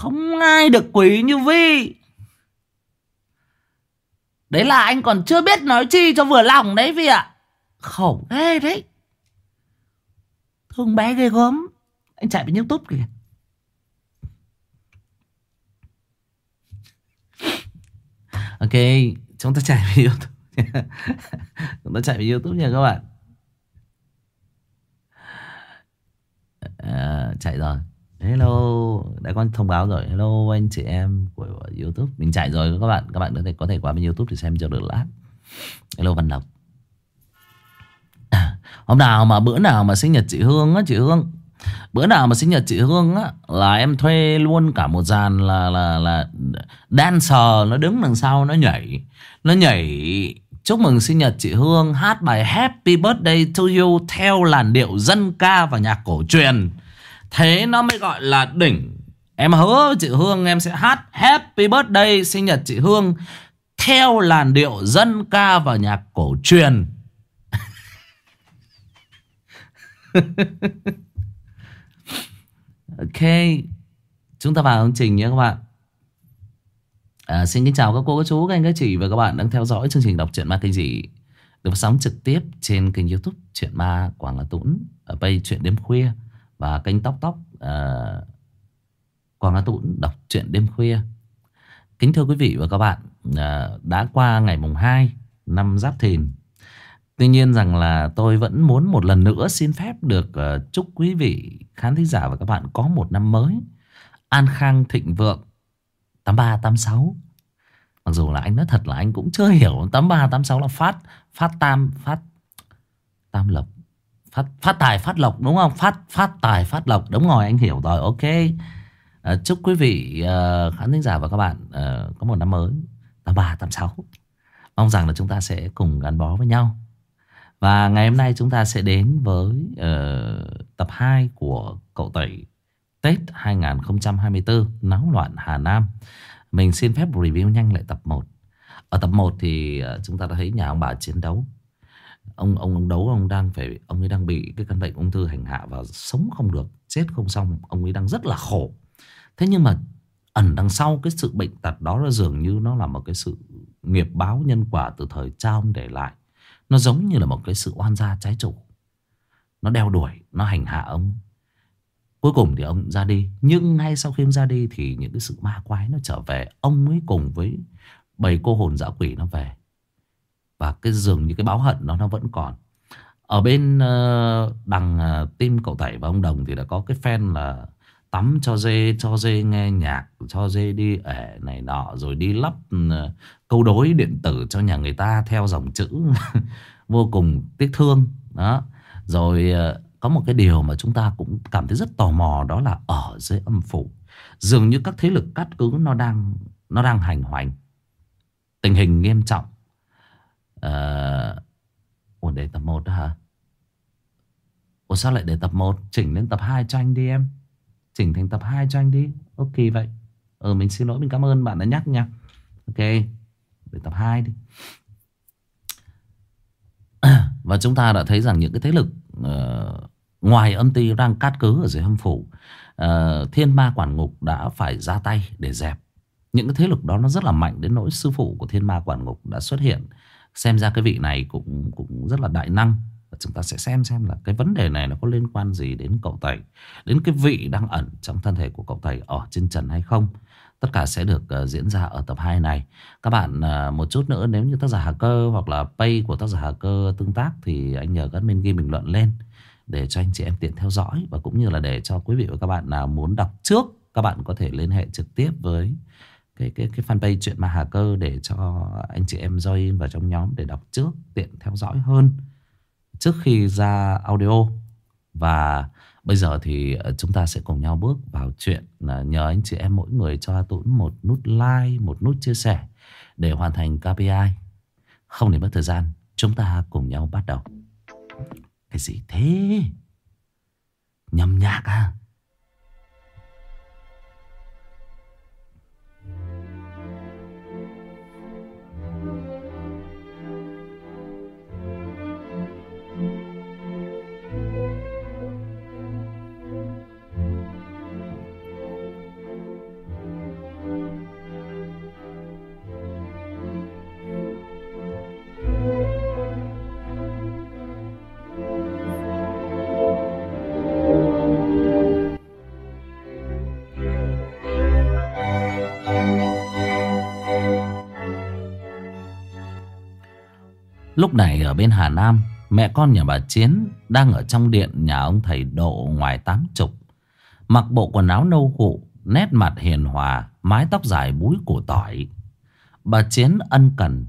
Không ai được quý như Vi. Đấy là anh còn chưa biết nói chi cho vừa lòng đấy Vi ạ. Khổ ghê đấy. Thương bé ghê gớm. Anh chạy vào YouTube kìa. Ok, chúng ta chạy vào YouTube. Chúng ta chạy vào YouTube nha các bạn. Chạy rồi. Hello, đã có thông báo rồi. Hello anh chị em của YouTube. Mình chạy rồi các bạn. Các bạn có thể qua bên YouTube để xem cho được lát. Hello Văn Lộc. Hôm nào mà bữa nào mà sinh nhật chị Hương á, chị Hương. Bữa nào mà sinh nhật chị Hương á là em thuê luôn cả một dàn là dancer, nó đứng đằng sau nó nhảy. Nó nhảy chúc mừng sinh nhật chị Hương, hát bài Happy Birthday to You theo làn điệu dân ca và nhạc cổ truyền. Thế nó mới gọi là đỉnh. Em hứa với chị Hương em sẽ hát Happy Birthday sinh nhật chị Hương theo làn điệu dân ca và nhạc cổ truyền. Ok, chúng ta vào chương trình nhé các bạn. Xin kính chào các cô, các chú, các anh, các chị và các bạn đang theo dõi chương trình đọc truyện ma kinh dị được phát sóng trực tiếp trên kênh YouTube Truyện Ma Quảng Hà Tũng, ở page Truyện Đêm Khuya và kênh Tóc Quảng Hà Tũng đọc truyện đêm khuya. Kính thưa quý vị và các bạn, đã qua ngày mùng 2 năm Giáp Thìn. Tuy nhiên rằng là tôi vẫn muốn một lần nữa xin phép được chúc quý vị khán thính giả và các bạn có một năm mới an khang thịnh vượng 83 86. Mặc dù là anh nói thật là anh cũng chưa hiểu 83 86 là phát tam lộc, phát tài phát lộc đúng không? Phát tài phát lộc, đúng rồi, anh hiểu rồi. Ok. Chúc quý vị khán thính giả và các bạn có một năm mới 83 86. Mong rằng là chúng ta sẽ cùng gắn bó với nhau. Và ngày hôm nay chúng ta sẽ đến với tập 2 của Cậu Tẩy Tết 2024 Náo loạn Hà Nam. Mình xin phép review nhanh lại tập 1. Ở tập 1 thì chúng ta đã thấy nhà ông bà chiến đấu. Ông đấu, ông ấy đang bị cái căn bệnh ung thư hành hạ và sống không được, chết không xong. Ông ấy đang rất là khổ. Thế nhưng mà ẩn đằng sau cái sự bệnh tật đó, nó dường như nó là một cái sự nghiệp báo nhân quả từ thời cha ông để lại. Nó giống như là một cái sự oan gia trái chủ. Nó đeo đuổi, nó hành hạ ông. Cuối cùng thì ông ra đi. Nhưng ngay sau khi ông ra đi thì những cái sự ma quái nó trở về. Ông ấy cùng với bầy cô hồn dã quỷ nó về. Và cái dường như cái báo hận nó vẫn còn. Ở bên đằng team Cậu Tẩy và ông Đồng thì đã có cái fan là tắm cho dê nghe nhạc, cho dê đi ể này nọ, rồi đi lắp câu đối điện tử cho nhà người ta theo dòng chữ vô cùng tiếc thương đó. Rồi có một cái điều mà chúng ta cũng cảm thấy rất tò mò, đó là ở dưới âm phủ dường như các thế lực cát cứ nó đang hành hoành, tình hình nghiêm trọng. Ủa để tập 1 đó hả? Ủa sao lại để tập 1? Chỉnh lên tập 2 cho anh đi em. Chỉnh thành tập 2 cho anh đi. Ok vậy. Mình xin lỗi, mình cảm ơn bạn đã nhắc nha. Ok, để tập 2 đi. Và chúng ta đã thấy rằng những cái thế lực ngoài âm ty đang cát cứ ở dưới âm phủ, thiên ma quản ngục đã phải ra tay để dẹp. Những cái thế lực đó nó rất là mạnh đến nỗi sư phụ của thiên ma quản ngục đã xuất hiện. Xem ra cái vị này cũng rất là đại năng. Và chúng ta sẽ xem là cái vấn đề này nó có liên quan gì đến Cậu Tẩy, đến cái vị đang ẩn trong thân thể của Cậu Tẩy ở trên trần hay không. Tất cả sẽ được diễn ra ở tập 2 này. Các bạn một chút nữa, nếu như tác giả hacker hoặc là page của tác giả hacker tương tác thì anh nhờ các admin ghi bình luận lên để cho anh chị em tiện theo dõi. Và cũng như là để cho quý vị và các bạn nào muốn đọc trước, các bạn có thể liên hệ trực tiếp với cái fanpage Truyện Ma Hacker để cho anh chị em join vào trong nhóm để đọc trước, tiện theo dõi hơn trước khi ra audio. Và bây giờ thì chúng ta sẽ cùng nhau bước vào chuyện. Nhờ anh chị em mỗi người cho Tuấn một nút like, một nút chia sẻ để hoàn thành KPI. Không để mất thời gian, chúng ta cùng nhau bắt đầu. Cái gì thế? Nhầm nhạc à? Lúc này ở bên Hà Nam, mẹ con nhà bà Chiến đang ở trong điện nhà ông thầy Độ ngoài 80, mặc bộ quần áo nâu gụ, nét mặt hiền hòa, mái tóc dài búi củ tỏi. Bà Chiến ân cần: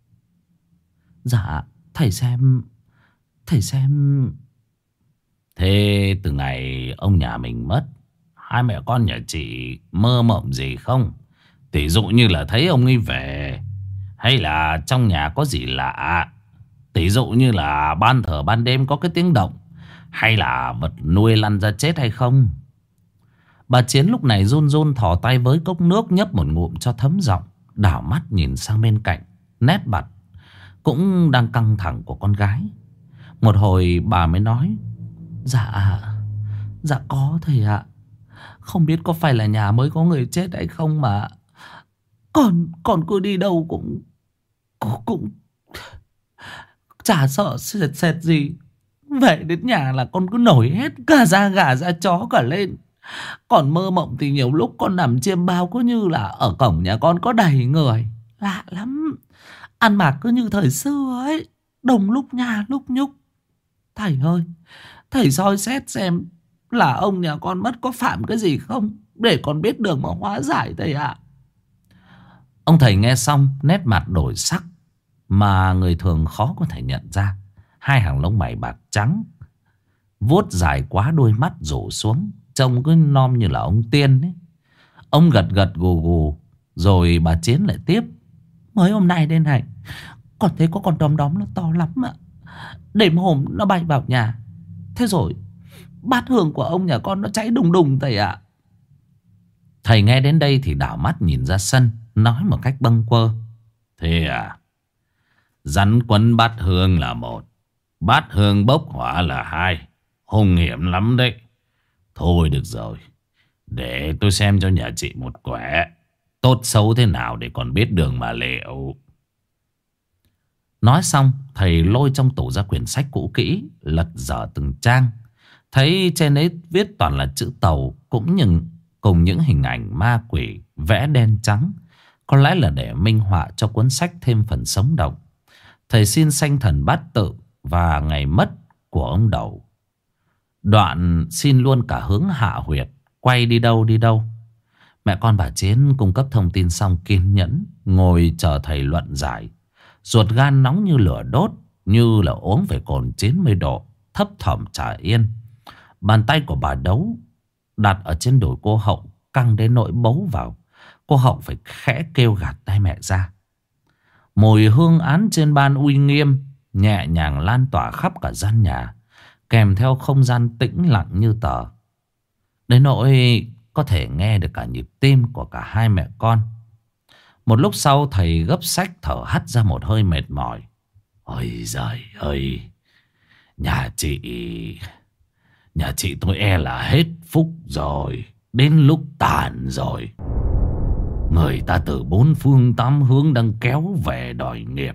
"Dạ, thầy xem. Thế từ ngày ông nhà mình mất, hai mẹ con nhà chị mơ mộng gì không? Tỷ dụ như là thấy ông ấy về, hay là trong nhà có gì lạ? Tỷ dụ như là ban thờ ban đêm có cái tiếng động, hay là vật nuôi lăn ra chết hay không?" Bà Chiến lúc này run run thò tay với cốc nước, nhấp một ngụm cho thấm giọng, đảo mắt nhìn sang bên cạnh, nét mặt cũng đang căng thẳng của con gái. Một hồi bà mới nói: Dạ, dạ có thầy ạ. Không biết có phải là nhà mới có người chết hay không mà Con cứ đi đâu cũng chả sợ sệt sệt gì. Về đến nhà là con cứ nổi hết cả da gà da chó cả lên. Còn mơ mộng thì nhiều lúc con nằm chiêm bao cứ như là ở cổng nhà con có đầy người. Lạ lắm. Ăn mặc cứ như thời xưa ấy, đông lúc nhà lúc nhúc. Thầy ơi, thầy soi xét xem là ông nhà con mất có phạm cái gì không, để con biết đường mà hóa giải thầy ạ. Ông thầy nghe xong, nét mặt đổi sắc mà người thường khó có thể nhận ra. Hai hàng lông mày bạc trắng, vuốt dài quá, đôi mắt rủ xuống, trông cứ nom như là ông tiên ấy. Ông gật gật gù gù, rồi bà Chiến lại tiếp: Mới hôm nay đây này, con thấy có con đom đóm nó to lắm ạ. Đêm hôm nó bay vào nhà. Thế rồi bát hương của ông nhà con nó cháy đùng đùng thầy ạ. Thầy nghe đến đây thì đảo mắt nhìn ra sân, nói một cách bâng quơ: Thế à? Rắn quấn bát hương là một, bát hương bốc hỏa là hai. Hung hiểm lắm đấy. Thôi được rồi, để tôi xem cho nhà chị một quẻ. Tốt xấu thế nào để còn biết đường mà liệu. Nói xong, thầy lôi trong tủ ra quyển sách cũ kỹ, lật dở từng trang. Thấy trên ấy viết toàn là chữ tàu, cũng cùng những hình ảnh ma quỷ vẽ đen trắng. Có lẽ là để minh họa cho cuốn sách thêm phần sống động. Thầy xin sanh thần bát tự và ngày mất của ông Đậu. Đoạn xin luôn cả hướng hạ huyệt, quay đi đâu đi đâu. Mẹ con bà Chiến cung cấp thông tin xong kiên nhẫn ngồi chờ thầy luận giải. Ruột gan nóng như lửa đốt, như là uống về cồn 90 độ, thấp thỏm chả yên. Bàn tay của bà Đấu đặt ở trên đùi cô Hậu căng đến nỗi bấu vào. Cô Hậu phải khẽ kêu gạt tay mẹ ra. Mùi hương án trên ban uy nghiêm nhẹ nhàng lan tỏa khắp cả gian nhà, kèm theo không gian tĩnh lặng như tờ. Đến nỗi có thể nghe được cả nhịp tim của cả hai mẹ con. Một lúc sau thầy gấp sách thở hắt ra một hơi mệt mỏi. Ôi giời ơi, nhà chị tôi e là hết phúc rồi. Đến lúc tàn rồi. Người ta từ bốn phương tám hướng đang kéo về đòi nghiệp.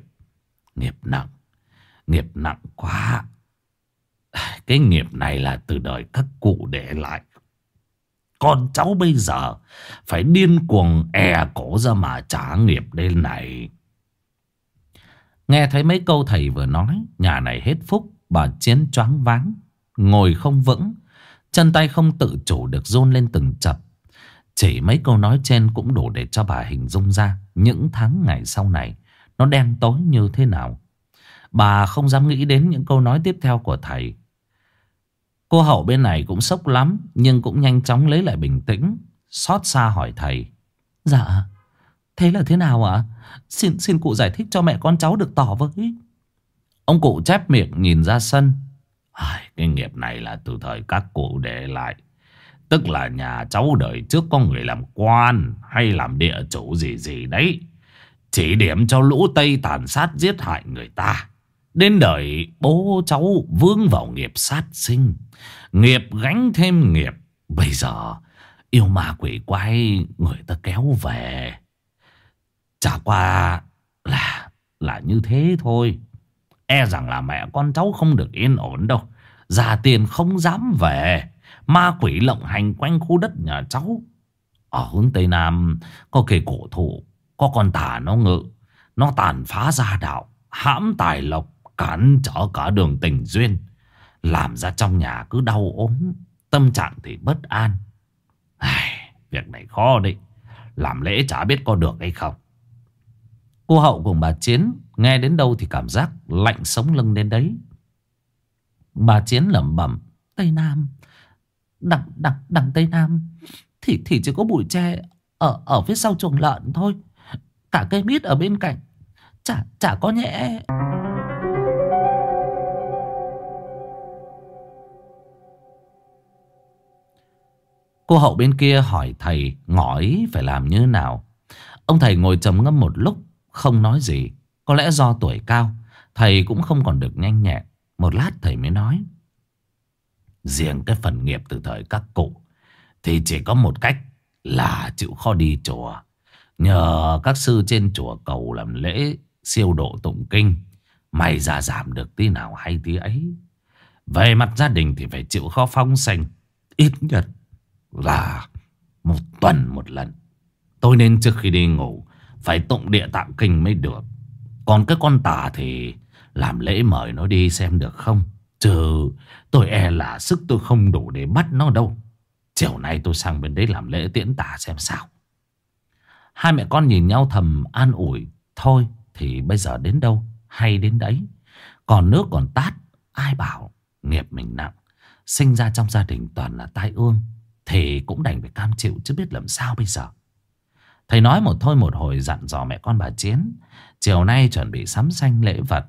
Nghiệp nặng quá. Cái nghiệp này là từ đời các cụ để lại. Con cháu bây giờ phải điên cuồng cổ ra mà trả nghiệp đây này. Nghe thấy mấy câu thầy vừa nói, nhà này hết phúc. Bà Chiến choáng váng, ngồi không vững, chân tay không tự chủ được run lên từng chập. Chỉ mấy câu nói trên cũng đủ để cho bà hình dung ra những tháng ngày sau này nó đen tối như thế nào. Bà không dám nghĩ đến những câu nói tiếp theo của thầy. Cô Hậu bên này cũng sốc lắm, nhưng cũng nhanh chóng lấy lại bình tĩnh, xót xa hỏi thầy: Dạ, thế là thế nào ạ? Xin cụ giải thích cho mẹ con cháu được tỏ với. Ông cụ chép miệng nhìn ra sân. Cái nghiệp này là từ thời các cụ để lại. Tức là nhà cháu đời trước có người làm quan hay làm địa chủ gì gì đấy, chỉ điểm cho lũ Tây tàn sát giết hại người ta. Đến đời bố cháu vướng vào nghiệp sát sinh, nghiệp gánh thêm nghiệp. Bây giờ yêu ma quỷ quái người ta kéo về. Chả qua là như thế thôi. E rằng là mẹ con cháu không được yên ổn đâu. Già tiền không dám về. Ma quỷ lộng hành quanh khu đất nhà cháu. Ở hướng Tây Nam có cây cổ thụ, có con tà nó ngự, nó tàn phá gia đạo, hãm tài lộc, cản trở cả đường tình duyên, làm ra trong nhà cứ đau ốm, tâm trạng thì bất an. Việc này khó đấy, làm lễ chả biết có được hay không. Cô Hậu cùng bà Chiến nghe đến đâu thì cảm giác lạnh sống lưng đến đấy. Bà Chiến lẩm bẩm: Tây Nam, đằng Tây Nam thì chỉ có bụi tre ở phía sau chuồng lợn thôi. Cả cây mít ở bên cạnh chả có nhẹ. Cô Hậu bên kia hỏi thầy ngỏ ý phải làm như nào. Ông thầy ngồi trầm ngâm một lúc không nói gì. Có lẽ do tuổi cao, thầy cũng không còn được nhanh nhẹn. Một lát thầy mới nói: riêng cái phần nghiệp từ thời các cụ thì chỉ có một cách là chịu khó đi chùa, nhờ các sư trên chùa cầu làm lễ siêu độ tụng kinh, may ra giảm được tí nào hay tí ấy. Về mặt gia đình thì phải chịu khó phóng sanh, ít nhất là 1 tuần 1 lần. Tôi nên trước khi đi ngủ phải tụng địa tạng kinh mới được. Còn cái con tà thì làm lễ mời nó đi xem được không, chứ tôi e là sức tôi không đủ để bắt nó đâu. Chiều nay tôi sang bên đấy làm lễ tiễn tà xem sao. Hai mẹ con nhìn nhau thầm an ủi. Thôi thì bây giờ đến đâu hay đến đấy. Còn nước còn tát, ai bảo nghiệp mình nặng, sinh ra trong gia đình toàn là tai ương, thì cũng đành phải cam chịu chứ biết làm sao bây giờ. Thầy nói một thôi một hồi dặn dò mẹ con bà Chiến chiều nay chuẩn bị sắm sanh lễ vật.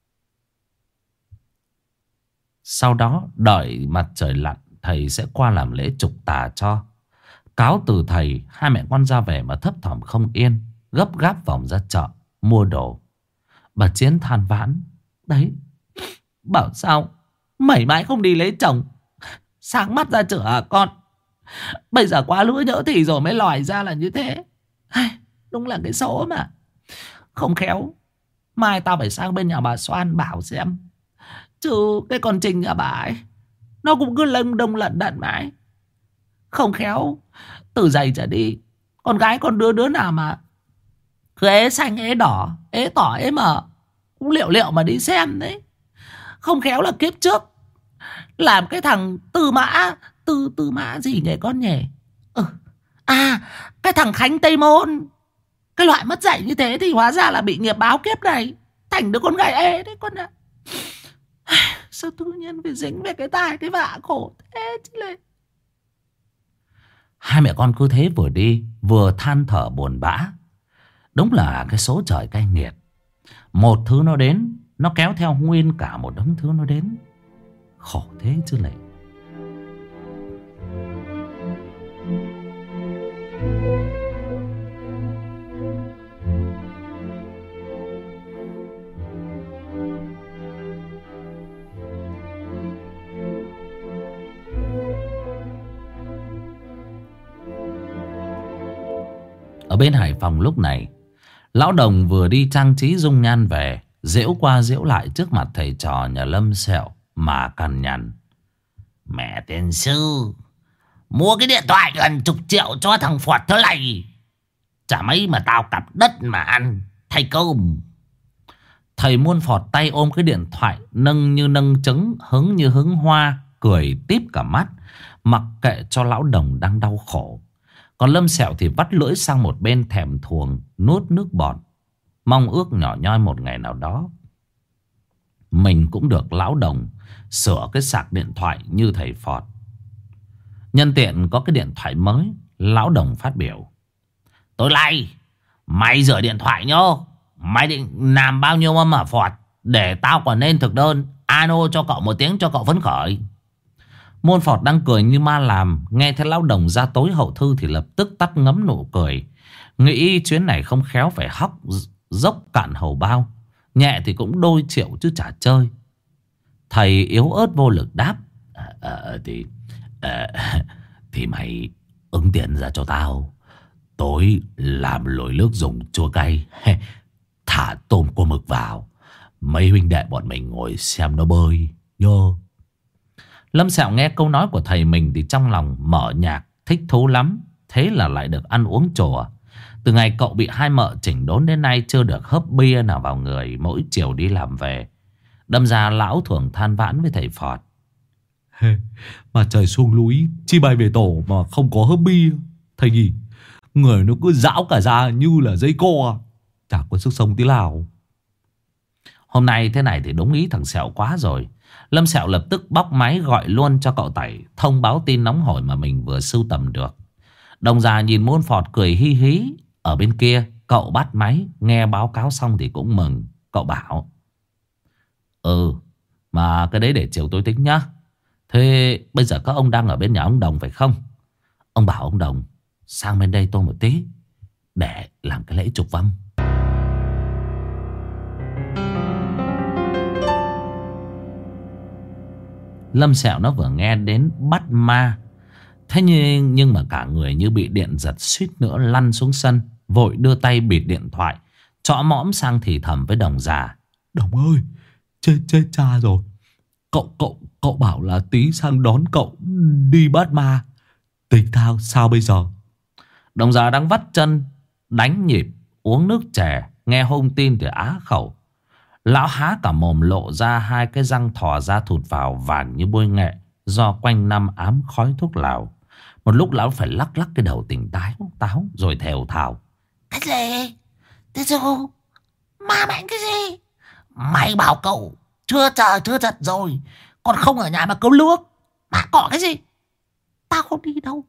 Sau đó đợi mặt trời lặn, thầy sẽ qua làm lễ trục tà cho. Cáo từ thầy, hai mẹ con ra về mà thấp thỏm không yên, gấp gáp vòng ra chợ mua đồ. Bà Chiến than vãn: đấy, bảo sao mảy mãi không đi lấy chồng, sáng mắt ra chửa à con. Bây giờ quá lứa nhỡ thì rồi mới lòi ra là như thế. Đúng là cái số mà. Không khéo mai tao phải sang bên nhà bà Soan bảo xem, chứ cái con Trinh nhà bà ấy nó cũng cứ lâng đông lận đận mãi. Không khéo từ giày trở đi, con gái con đứa nào mà cứ ế xanh ế đỏ ế tỏ ế mờ cũng liệu mà đi xem đấy. Không khéo là kiếp trước làm cái thằng Tư Mã, Tư Mã gì nhỉ con nhỉ? Cái thằng Khánh Tây Môn. Cái loại mất dạy như thế thì hóa ra là bị nghiệp báo kiếp này thành đứa con gái ế đấy con ạ. Sao tự nhiên phải dính về cái tai cái vạ khổ thế chứ lệ. Hai mẹ con cứ thế vừa đi vừa than thở buồn bã. Đúng là cái số trời cay nghiệt. Một thứ nó đến, nó kéo theo nguyên cả một đống thứ nó đến. Khổ thế chứ lệ. Ở bên Hải Phòng lúc này, lão Đồng vừa đi trang trí dung nhan về, giễu qua giễu lại trước mặt thầy trò nhà Lâm Sẹo mà cằn nhằn: mẹ tiên sư, mua cái điện thoại gần 10 triệu cho thằng Phọt thế này, chả mấy mà tao cặp đất mà ăn thay cơm. Thầy Muôn Phọt tay ôm cái điện thoại, nâng như nâng trứng, hứng như hứng hoa, cười típ cả mắt, mặc kệ cho lão Đồng đang đau khổ. Còn Lâm Sẹo thì vắt lưỡi sang một bên thèm thuồng nuốt nước bọt, mong ước nhỏ nhoi một ngày nào đó mình cũng được lão Đồng sửa cái sạc điện thoại như thầy Phọt. Nhân tiện có cái điện thoại mới, lão Đồng phát biểu: tối nay mày rửa điện thoại nhô. Mày định làm bao nhiêu âm hả Phọt, để tao còn nên thực đơn alo cho cậu 1 tiếng cho cậu phấn khởi. Muôn Phọt đang cười như ma làm, nghe thấy lão Đồng ra tối hậu thư thì lập tức tắt ngấm nụ cười, nghĩ chuyến này không khéo phải hóc dốc cạn hầu bao, nhẹ thì cũng đôi triệu chứ chả chơi. Thầy yếu ớt vô lực đáp: thì mày ứng tiền ra cho tao, tối làm lội nước dùng chua cay, thả tôm cua mực vào, mấy huynh đệ bọn mình ngồi xem nó bơi nhô. Lâm Sẹo nghe câu nói của thầy mình thì trong lòng mở nhạc thích thú lắm. Thế là lại được ăn uống chùa. Từ ngày cậu bị hai mợ chỉnh đốn đến nay chưa được hớp bia nào vào người mỗi chiều đi làm về. Đâm ra lão thường than vãn với thầy Phọt. Mà trời xuống núi chi bay về tổ mà không có hớp bia. Thầy nhỉ, người nó cứ rão cả ra như là dây co, chả có sức sống tí nào. Hôm nay thế này thì đúng ý thằng Sẹo quá rồi. Lâm Sẹo lập tức bóc máy gọi luôn cho cậu Tẩy thông báo tin nóng hổi mà mình vừa sưu tầm được. Đồng già nhìn Môn Phọt cười hi hí. Ở bên kia cậu bắt máy, nghe báo cáo xong thì cũng mừng. Cậu bảo: mà cái đấy để chiều tối tính nhá. Thế bây giờ các ông đang ở bên nhà ông Đồng phải không? Ông bảo ông Đồng sang bên đây tôi một tí để làm cái lễ trục vong. Lâm Sẹo nó vừa nghe đến bắt ma. Thế nhưng mà cả người như bị điện giật, suýt nữa lăn xuống sân. Vội đưa tay bịt điện thoại, chõ mõm sang thì thầm với Đồng già: Đồng ơi, chết cha rồi. Cậu bảo là tí sang đón cậu đi bắt ma. Tính thao sao bây giờ? Đồng già đang vắt chân đánh nhịp uống nước chè, nghe thông tin thì á khẩu. Lão há cả mồm, lộ ra hai cái răng thò ra thụt vào vàng như bôi nghệ, do quanh năm ám khói thuốc lào. Một lúc lão phải lắc lắc cái đầu tỉnh táo rồi thều thào: Cái gì? Thế dù ma mạnh cái gì? Mày bảo cậu chưa trời chưa giật rồi, còn không ở nhà mà câu nước. Mà có cái gì? Tao không đi đâu.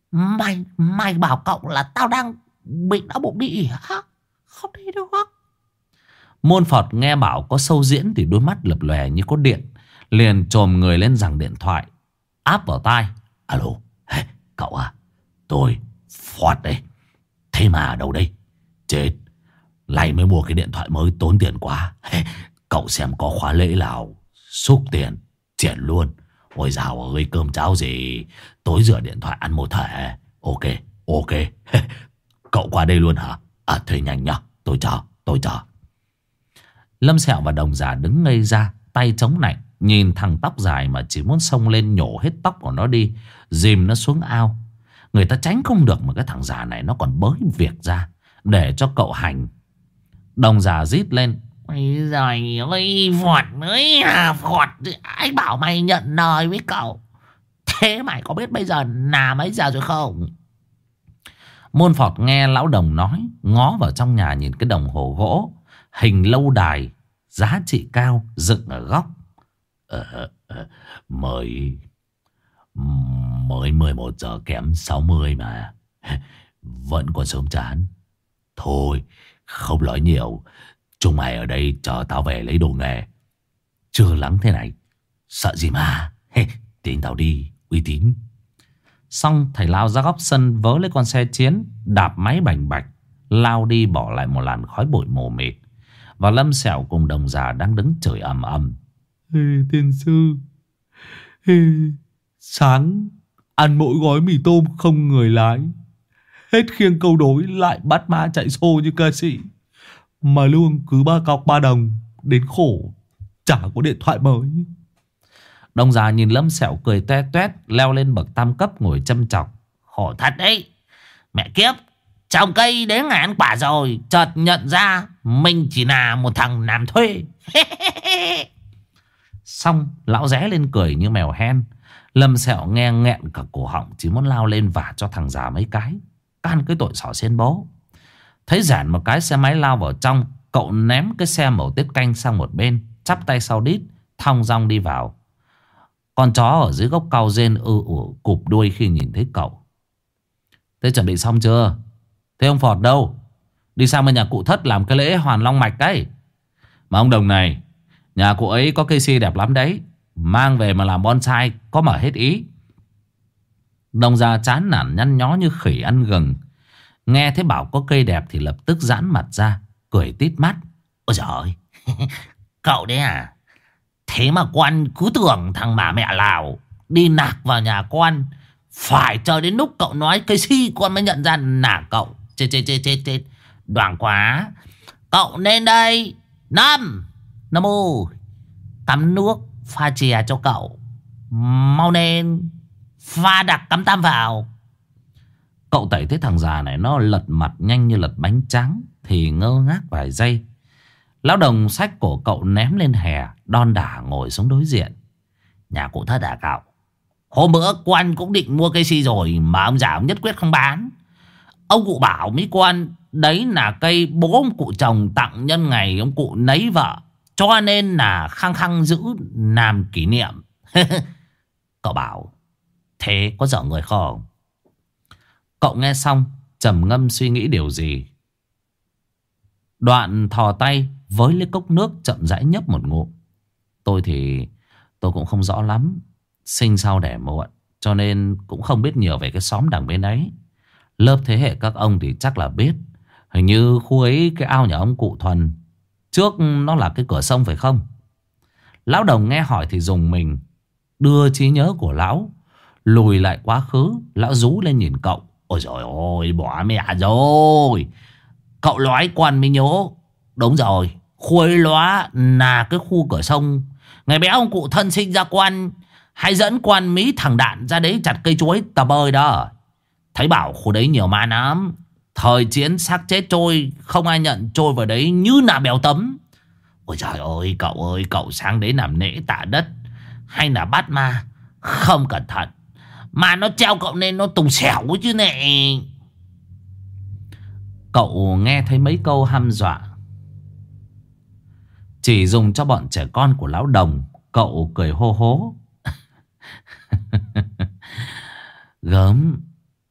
Mày bảo cậu là tao đang bị đau bụng đi hả? Không đi được. Môn Phọt nghe bảo có show diễn thì đôi mắt lập lòe như có điện, liền chồm người lên giằng điện thoại, áp vào tai: Alo, cậu à, tôi Phọt đây. Thế mà ở đâu đây? Chết, lại mới mua cái điện thoại mới tốn tiền quá. Cậu xem có khóa lễ nào xúc tiền triển luôn. Ôi dào ơi, cơm cháo gì, tối rửa điện thoại ăn một thể. Ok. Cậu qua đây luôn hả? Thuê nhanh nhá, tôi chờ. Lâm Sẹo và Đồng già đứng ngây ra, tay chống lạnh, nhìn thằng tóc dài mà chỉ muốn xông lên nhổ hết tóc của nó đi, dìm nó xuống ao. Người ta tránh không được mà cái thằng già này nó còn bới việc ra để cho cậu hành. Đồng già rít lên: Ôi giời ơi, Phọt ơi à, Phọt, anh bảo mày nhận lời với cậu. Thế mày có biết bây giờ là mấy giờ rồi không? Môn Phọt nghe lão Đồng nói, ngó vào trong nhà nhìn cái đồng hồ gỗ hình lâu đài giá trị cao dựng ở góc. Mới 11 giờ kém 60 mà. Vẫn còn sớm chán. Thôi, không nói nhiều. Chúng mày ở đây chờ tao về lấy đồ nghề. Chưa lắng thế này, sợ gì mà. Tin tao đi, uy tín. Xong thầy lao ra góc sân, vớ lấy con xe chiến, đạp máy bành bạch, lao đi bỏ lại một làn khói bụi mù mịt. Và Lâm Sẹo cùng Đồng già đang đứng chửi ầm ầm: Tiên sư, sáng ăn mỗi gói mì tôm không người lái, hết khiêng câu đối lại bắt ma chạy xô như ca sĩ. Mà lương cứ 3 cọc 3 đồng, đến khổ chả có điện thoại mới. Đồng già nhìn Lâm Sẹo cười toe toét, leo lên bậc tam cấp ngồi châm chọc: Khổ thật đấy. Mẹ kiếp, trồng cây đến ngày ăn quả rồi, chợt nhận ra mình chỉ là một thằng làm thuê. Xong lão ré lên cười như mèo hen. Lâm Sẹo nghe nghẹn cả cổ họng, chỉ muốn lao lên vả cho thằng già mấy cái, can cái tội xỏ xiên bố. Thấy giản một cái xe máy lao vào trong, cậu ném cái xe màu tiết canh sang một bên, chắp tay sau đít, thong dong đi vào. Con chó ở dưới gốc cau rên cụp đuôi khi nhìn thấy cậu. Thế chuẩn bị xong chưa? Thế ông Phọt đâu? Đi sang bên nhà cụ Thất làm cái lễ hoàn long mạch đấy. Mà ông Đồng này, nhà cụ ấy có cây si đẹp lắm đấy, mang về mà làm bonsai có mở hết ý. Đồng già chán nản nhăn nhó như khỉ ăn gừng. Nghe thấy bảo có cây đẹp thì lập tức giãn mặt ra, cười tít mắt: Ôi giời ơi, cậu đấy à? Thế mà quan cứ tưởng thằng bà mẹ Lào đi nạc vào nhà quan, phải chờ đến lúc cậu nói cây si con mới nhận ra là cậu. Chết. Đoảng quá. Cậu lên đây. Nam Mô, cắm nước pha chè cho cậu. Mau lên, pha đặc cắm tam vào. Cậu Tẩy thấy thằng già này nó lật mặt nhanh như lật bánh tráng thì ngơ ngác vài giây. Lão Đồng xách cổ cậu ném lên hè, đon đả ngồi xuống đối diện. Nhà cụ Thất à cậu? Hôm bữa quan cũng định mua cây si rồi mà ông già ông nhất quyết không bán. Ông cụ bảo mấy quan đấy là cây bố ông cụ trồng tặng nhân ngày ông cụ lấy vợ, cho nên là khăng khăng giữ làm kỷ niệm. Cậu bảo thế có dở người không? Cậu nghe xong trầm ngâm suy nghĩ điều gì. Đoạn thò tay với lấy cốc nước chậm rãi nhấp một ngụm. Tôi cũng không rõ lắm. Sinh sau đẻ muộn, cho nên cũng không biết nhiều về cái xóm đằng bên ấy. Lớp thế hệ các ông thì chắc là biết. Hình như khu ấy cái ao nhà ông cụ Thuần trước nó là cái cửa sông phải không? Lão Đồng nghe hỏi thì rùng mình, đưa trí nhớ của lão lùi lại quá khứ. Lão rú lên nhìn cậu. Ôi trời ơi, bỏ mẹ rồi. Cậu nói quan mới nhớ. Đúng rồi, khu ấy lóa là cái khu cửa sông. Ngày bé ông cụ thân sinh ra quan, hay dẫn quan Mỹ thằng Đạn ra đấy chặt cây chuối tà bơi đó. Thấy bảo khu đấy nhiều ma lắm. Thời chiến xác chết trôi, không ai nhận trôi vào đấy như là bèo tấm. Ôi trời ơi, cậu sang đấy làm nễ tạ đất hay là bắt ma không cẩn thận mà nó treo cậu nên nó tùng xẻo chứ nè. Cậu nghe thấy mấy câu hăm dọa chỉ dùng cho bọn trẻ con của lão Đồng. Cậu cười hô hố. Gớm,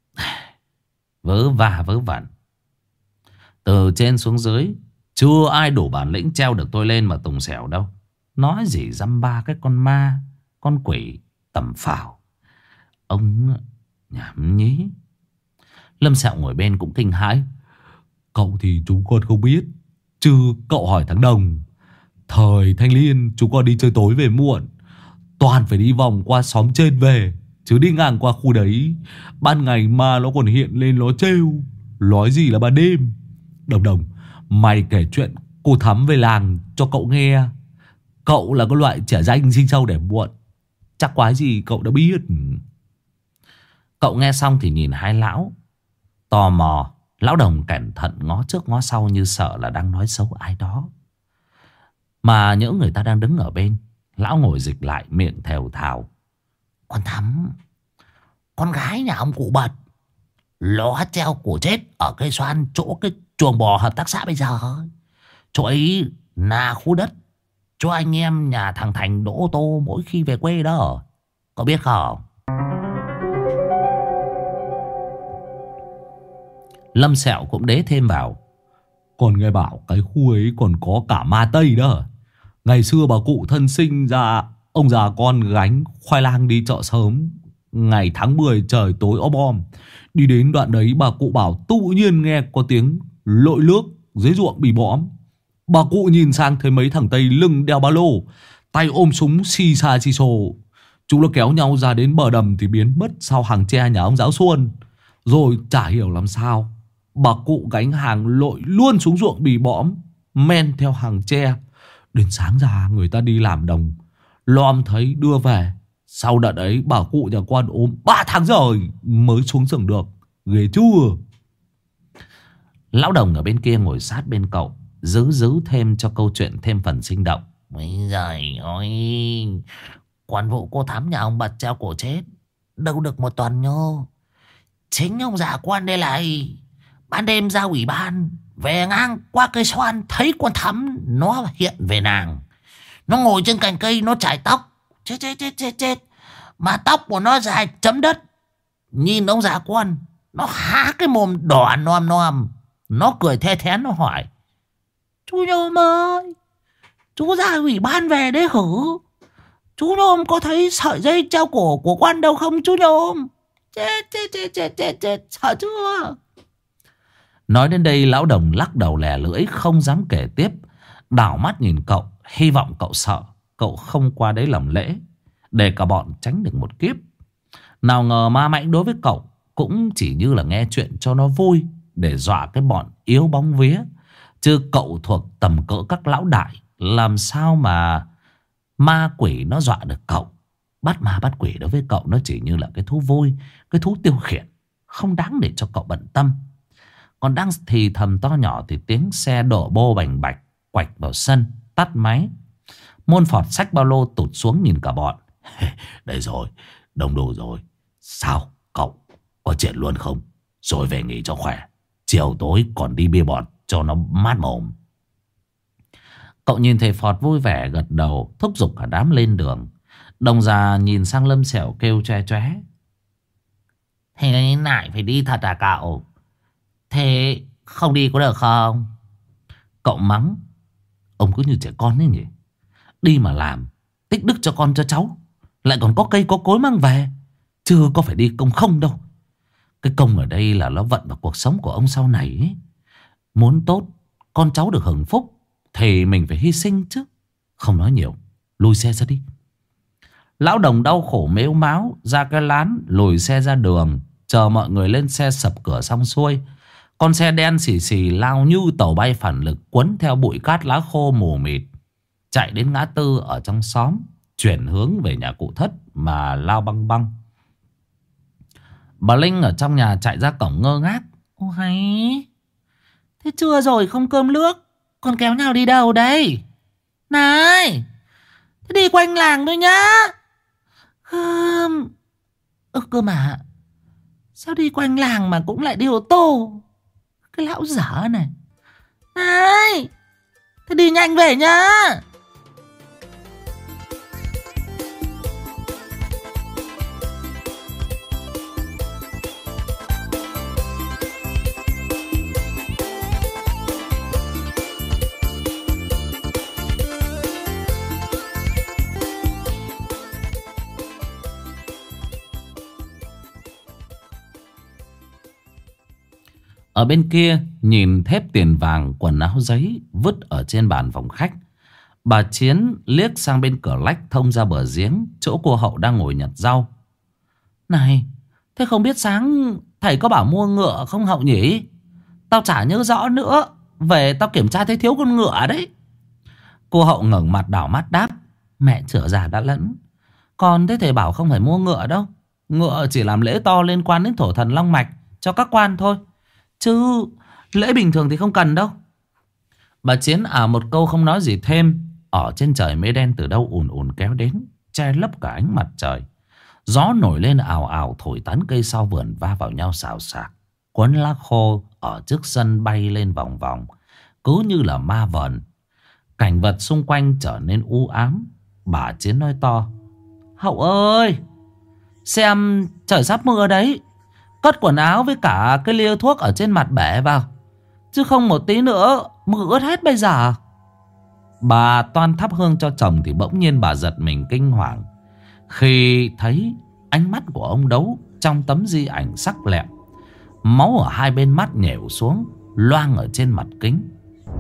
vớ va vớ vẩn. Từ trên xuống dưới chưa ai đủ bản lĩnh treo được tôi lên mà tùng xẻo đâu. Nói gì dăm ba cái con ma, con quỷ tầm phào. Ông nhảm nhí. Lâm Sẹo ngồi bên cũng kinh hãi. Cậu thì chúng con không biết, chứ cậu hỏi thằng Đồng. Thời thanh niên chúng con đi chơi tối về muộn, toàn phải đi vòng qua xóm trên về, chứ đi ngang qua khu đấy ban ngày ma nó còn hiện lên nó trêu. Nói gì là ban đêm. Đồng, mày kể chuyện cô Thắm về làng cho cậu nghe. Cậu là cái loại trẻ danh sinh sau đẻ muộn, chắc quái gì cậu đã biết. Cậu nghe xong thì nhìn hai lão tò mò. Lão Đồng cẩn thận ngó trước ngó sau như sợ là đang nói xấu ai đó. Mà những người ta đang đứng ở bên, lão ngồi dịch lại miệng thều thào. Con Thắm, con gái nhà ông cụ Bật, nó treo cổ chết ở cây xoan chỗ cái chuồng bò hợp tác xã bây giờ. Chỗ ấy là khu đất cho anh em nhà thằng Thành đỗ ô tô mỗi khi về quê đó. Có biết không? Lâm Sẹo cũng đế thêm vào. Còn nghe bảo cái khu ấy còn có cả ma Tây đó. Ngày xưa bà cụ thân sinh ra, ông già con gánh khoai lang đi chợ sớm. Ngày tháng 10 trời tối om om, đi đến đoạn đấy bà cụ bảo tự nhiên nghe có tiếng lội nước dưới ruộng bị bõm. Bà cụ nhìn sang thấy mấy thằng Tây lưng đeo ba lô, tay ôm súng xì xa xì xồ. Chúng nó kéo nhau ra đến bờ đầm thì biến mất sau hàng tre nhà ông Giáo Xuân. Rồi chả hiểu làm sao bà cụ gánh hàng lội luôn xuống ruộng bị bõm, men theo hàng tre. Đến sáng ra người ta đi làm đồng, lom thấy đưa về. Sau đợt ấy bà cụ nhà quan ốm 3 tháng rồi mới xuống giường được. Ghê chưa? Lão Đồng ở bên kia ngồi sát bên cậu, giữ thêm cho câu chuyện thêm phần sinh động. Bây giờ ôi, quan vụ cô Thắm nhà ông Bật treo cổ chết đâu được một tuần nhô. Chính ông già quan đây lại ban đêm ra ủy ban, về ngang qua cây xoan thấy con Thắm nó hiện về nàng. Nó ngồi trên cành cây, nó chải tóc. Chết. Mà tóc của nó dài chấm đất. Nhìn ông già quan, nó há cái mồm đỏ nom. Nó cười the thén, nó hỏi: Chú Nhôm ơi, chú ra ủy ban về đấy hử? Chú Nhôm có thấy sợi dây treo cổ của quan đâu không chú Nhôm? Chết, sợ chưa? Nói đến đây lão Đồng lắc đầu lè lưỡi không dám kể tiếp. Đảo mắt nhìn cậu, hy vọng cậu sợ, cậu không qua đấy làm lễ, để cả bọn tránh được một kiếp. Nào ngờ ma mãnh đối với cậu cũng chỉ như là nghe chuyện cho nó vui, để dọa cái bọn yếu bóng vía. Chứ cậu thuộc tầm cỡ các lão đại, làm sao mà ma quỷ nó dọa được cậu. Bắt ma bắt quỷ đối với cậu nó chỉ như là cái thú vui, cái thú tiêu khiển, không đáng để cho cậu bận tâm. Còn đang thì thầm to nhỏ thì tiếng xe đổ bô bành bạch quạch vào sân, tắt máy. Môn Phọt xách ba lô tụt xuống nhìn cả bọn. Đây rồi, đông đủ rồi. Sao cậu, có chuyện luôn không? Rồi về nghỉ cho khỏe, chiều tối còn đi bia bọt cho nó mát mồm. Cậu nhìn thầy Phọt vui vẻ gật đầu, thúc giục cả đám lên đường. Đồng già nhìn sang Lâm Sẹo kêu choe choé. Thế lại phải đi thật à cậu? Thế không đi có được không? Cậu mắng. Ông cứ như trẻ con ấy nhỉ. Đi mà làm, tích đức cho con cho cháu, lại còn có cây có cối mang về. Chưa có phải đi công không đâu. Cái công ở đây là nó vận vào cuộc sống của ông sau này ấy. Muốn tốt, con cháu được hưởng phúc, thì mình phải hy sinh chứ. Không nói nhiều, lùi xe ra đi. Lão Đồng đau khổ mếu máo ra cái lán, lùi xe ra đường, chờ mọi người lên xe sập cửa xong xuôi. Con xe đen xì xì lao như tàu bay phản lực, quấn theo bụi cát lá khô mù mịt, chạy đến ngã tư ở trong xóm, chuyển hướng về nhà cụ Thất mà lao băng băng. Bà Linh ở trong nhà chạy ra cổng ngơ ngác. Ô hay, thế trưa rồi không cơm nước, con kéo nhau đi đâu đây? Này, thế đi quanh làng thôi nhá. Cơ mà sao đi quanh làng mà cũng lại đi ô tô? Cái lão dở này. Này, thế đi nhanh về nhá. Ở bên kia nhìn thép tiền vàng, quần áo giấy vứt ở trên bàn phòng khách, bà Chiến liếc sang bên cửa lách thông ra bờ giếng, chỗ cô Hậu đang ngồi nhặt rau. Này, thế không biết sáng thầy có bảo mua ngựa không Hậu nhỉ? Tao chả nhớ rõ nữa. Về tao kiểm tra thấy thiếu con ngựa đấy. Cô Hậu ngẩng mặt đảo mắt đáp. Mẹ chửa già đã lẫn. Con thế thầy bảo không phải mua ngựa đâu. Ngựa chỉ làm lễ to liên quan đến thổ thần long mạch cho các quan thôi, chứ lễ bình thường thì không cần đâu. Bà Chiến một câu không nói gì thêm. Ở trên trời mây đen từ đâu ùn ùn kéo đến, che lấp cả ánh mặt trời. Gió nổi lên ào ào thổi tán cây sau vườn va vào nhau xào xạc. Cuốn lá khô ở trước sân bay lên vòng vòng, cứ như là ma vờn. Cảnh vật xung quanh trở nên u ám. Bà Chiến nói to. Hậu ơi, xem trời sắp mưa đấy. Cất quần áo với cả cái liêu thuốc ở trên mặt bể vào, chứ không một tí nữa mưa ướt hết bây giờ. Bà toan thắp hương cho chồng thì bỗng nhiên bà giật mình kinh hoàng khi thấy ánh mắt của ông Đấu trong tấm di ảnh sắc lẹm. Máu ở hai bên mắt nhèo xuống, loang ở trên mặt kính.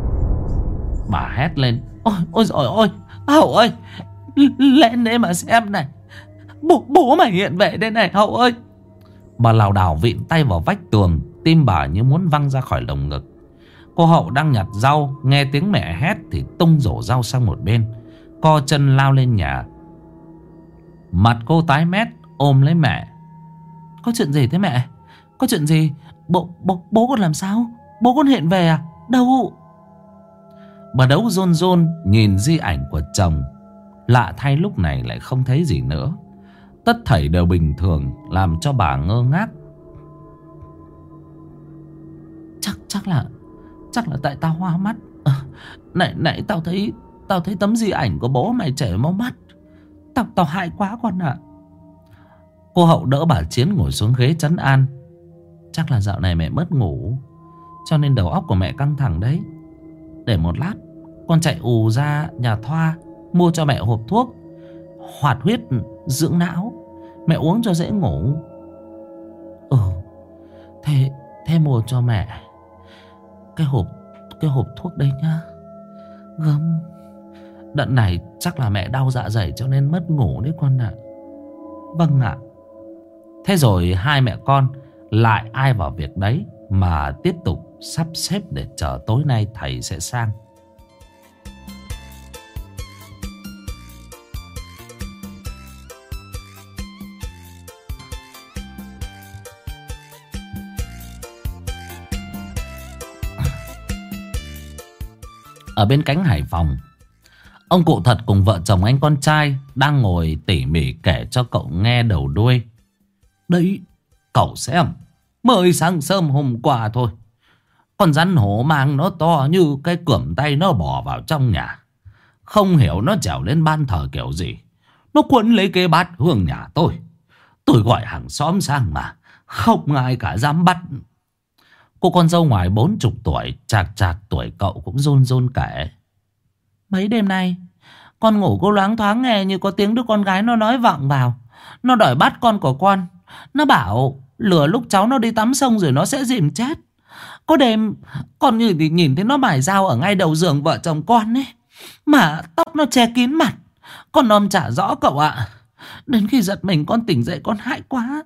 Bà hét lên. Ôi dồi ôi, Hậu ơi, lên đây mà xem này. Bố mày hiện về đây này Hậu ơi. Bà lảo đảo vịn tay vào vách tường, tim bà như muốn văng ra khỏi lồng ngực. Cô Hậu đang nhặt rau, nghe tiếng mẹ hét thì tung rổ rau sang một bên, co chân lao lên nhà. Mặt cô tái mét ôm lấy mẹ. Có chuyện gì thế mẹ? Có chuyện gì? Bố con làm sao? Bố con hiện về à? Đâu? Bà Đấu run run nhìn di ảnh của chồng. Lạ thay lúc này lại không thấy gì nữa. Tất thảy đều bình thường, làm cho bà ngơ ngác. Chắc là tại tao hoa mắt. Nãy tao thấy tấm di ảnh của bố mày chảy máu mắt. Tao hại quá con ạ. Cô Hậu đỡ bà Chiến ngồi xuống ghế trấn an. Chắc là dạo này mẹ mất ngủ, cho nên đầu óc của mẹ căng thẳng đấy. Để một lát con chạy ù ra nhà Thoa mua cho mẹ hộp thuốc hoạt huyết dưỡng não, mẹ uống cho dễ ngủ. Thế mua cho mẹ cái hộp thuốc đây nhá. Gấm. Đợt này chắc là mẹ đau dạ dày cho nên mất ngủ đấy con ạ. Vâng ạ. Thế rồi hai mẹ con lại ai vào việc đấy mà tiếp tục sắp xếp để chờ tối nay thầy sẽ sang. Ở bên cánh Hải Phòng, ông cụ Thật cùng vợ chồng anh con trai đang ngồi tỉ mỉ kể cho cậu nghe đầu đuôi. Đấy, cậu xem, mới sáng sớm hôm qua thôi, con rắn hổ mang nó to như cái cườm tay nó bò vào trong nhà. Không hiểu nó trèo lên ban thờ kiểu gì, nó quấn lấy cái bát hương nhà tôi. Tôi gọi hàng xóm sang mà không ai cả dám bắt. Cô con dâu ngoài 40 tuổi, chạc chạc tuổi cậu cũng run run kể. Mấy đêm nay con ngủ cô loáng thoáng nghe như có tiếng đứa con gái nó nói vọng vào. Nó đòi bắt con của con. Nó bảo lừa lúc cháu nó đi tắm sông rồi nó sẽ dìm chết. Có đêm con nhìn thấy nó mài dao ở ngay đầu giường vợ chồng con ấy, mà tóc nó che kín mặt. Con ôm chả rõ cậu ạ. Đến khi giật mình con tỉnh dậy con hãi quá.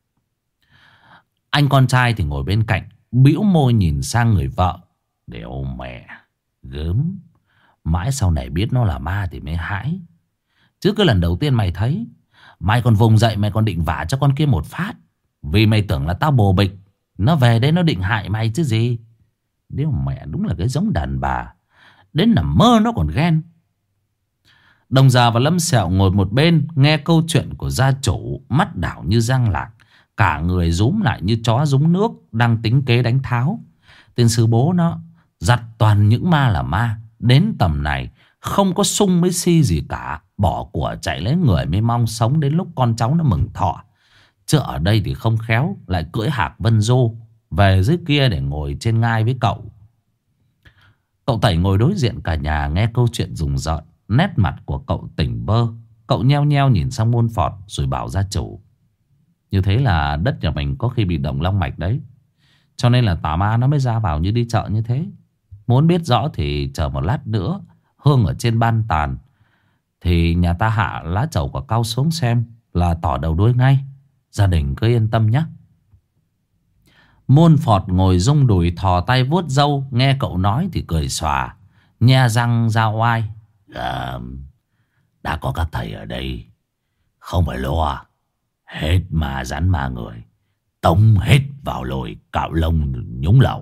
Anh con trai thì ngồi bên cạnh, bĩu môi nhìn sang người vợ. Đéo mẹ, gớm. Mãi sau này biết nó là ma thì mới hãi. Chứ cái lần đầu tiên mày thấy, mày còn vùng dậy mày còn định vả cho con kia một phát. Vì mày tưởng là tao bồ bịch, nó về đây nó định hại mày chứ gì. Đéo mẹ, đúng là cái giống đàn bà, đến nằm mơ nó còn ghen. Đồng Già và Lâm Sẹo ngồi một bên nghe câu chuyện của gia chủ, mắt đảo như giang lạc, cả người rúm lại như chó rúng nước, đang tính kế đánh tháo. Tên sư bố nó giặt toàn những ma là ma. Đến tầm này không có sung mới si gì cả, bỏ của chạy lấy người mới mong sống đến lúc con cháu nó mừng thọ. Chứ ở đây thì không khéo lại cưỡi Hạc Vân Du về dưới kia để ngồi trên ngai với cậu. Cậu Tẩy ngồi đối diện cả nhà nghe câu chuyện rùng rợn. Nét mặt của cậu tỉnh bơ. Cậu nheo nheo nhìn sang Môn Phọt rồi bảo gia chủ: như thế là đất nhà mình có khi bị động long mạch đấy, cho nên là tà ma nó mới ra vào như đi chợ như thế. Muốn biết rõ thì chờ một lát nữa, hương ở trên ban tàn thì nhà ta hạ lá trầu quả cau xuống xem là tỏ đầu đuôi ngay. Gia đình cứ yên tâm nhé. Môn Phọt ngồi rung đùi thò tay vuốt râu, nghe cậu nói thì cười xòa, nhe răng ra oai. Đã có các thầy ở đây, không phải lo. Hết ma rắn ma người, tống hết vào lồi cạo lông nhúng lẩu.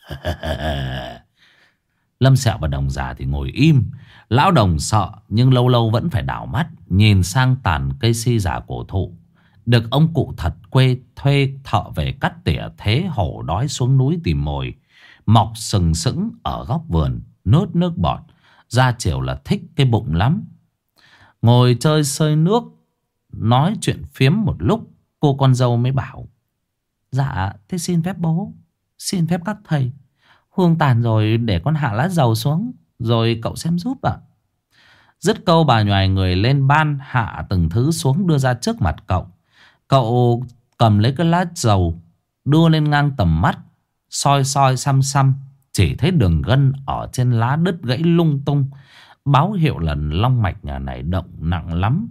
Lâm Sẹo và Đồng Già thì ngồi im. Lão Đồng sợ nhưng lâu lâu vẫn phải đảo mắt nhìn sang tàn cây si già cổ thụ, được ông cụ Thật quê thuê thợ về cắt tỉa thế hổ đói xuống núi tìm mồi, mọc sừng sững ở góc vườn, nuốt nước bọt. Ra chiều là thích cái bụng lắm. Ngồi chơi sơi nước, nói chuyện phiếm một lúc, cô con dâu mới bảo: dạ, thế xin phép bố, xin phép các thầy, hương tàn rồi để con hạ lá dầu xuống, rồi cậu xem giúp ạ. Dứt câu bà nhoài người lên ban, hạ từng thứ xuống đưa ra trước mặt cậu. Cậu cầm lấy cái lá dầu, đưa lên ngang tầm mắt, soi soi xăm xăm. Chỉ thấy đường gân ở trên lá đứt gãy lung tung, báo hiệu là long mạch nhà này động nặng lắm.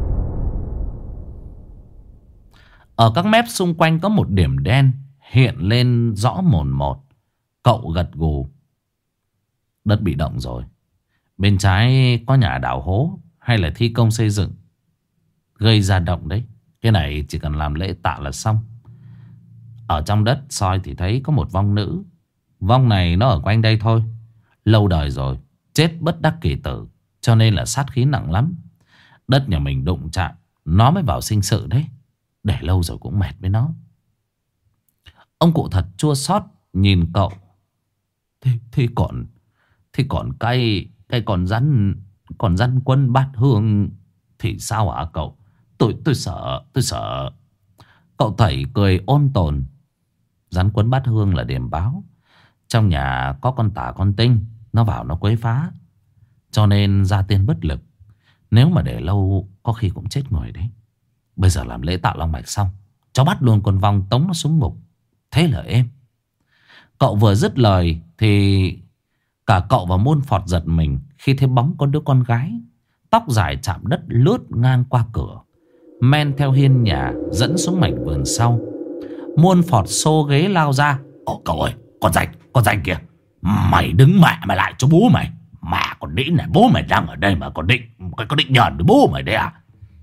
Ở các mép xung quanh có một điểm đen hiện lên rõ mồn một. Cậu gật gù: đất bị động rồi. Bên trái có nhà đào hố hay là thi công xây dựng gây ra động đấy. Cái này chỉ cần làm lễ tạ là xong. Ở trong đất soi thì thấy có một vong nữ. Vong này nó ở quanh đây thôi, lâu đời rồi, chết bất đắc kỳ tử, cho nên là sát khí nặng lắm. Đất nhà mình đụng chạm nó mới vào sinh sự đấy. Để lâu rồi cũng mệt với nó. Ông cụ Thật chua xót nhìn cậu: Thế còn cái con rắn quân bát hương thì sao hả cậu? Tôi sợ. Cậu Tẩy cười ôn tồn: rắn quấn bát hương là điểm báo. Trong nhà có con tả con tinh, nó vào nó quấy phá, cho nên gia tiên bất lực. Nếu mà để lâu có khi cũng chết người đấy. Bây giờ làm lễ tạo long mạch xong, cháu bắt luôn con vong tống nó xuống ngục, thế là êm. Cậu vừa dứt lời thì cả cậu và Môn Phọt giật mình khi thấy bóng con đứa con gái, tóc dài chạm đất lướt ngang qua cửa, men theo hiên nhà dẫn xuống mảnh vườn sau. Môn Phọt xô ghế lao ra: Ồ cậu ơi, con danh kìa, mày đứng mẹ mày lại cho bố mày. Mẹ còn nghĩ này, bố mày đang ở đây mà còn định nhờn với bố mày đấy à?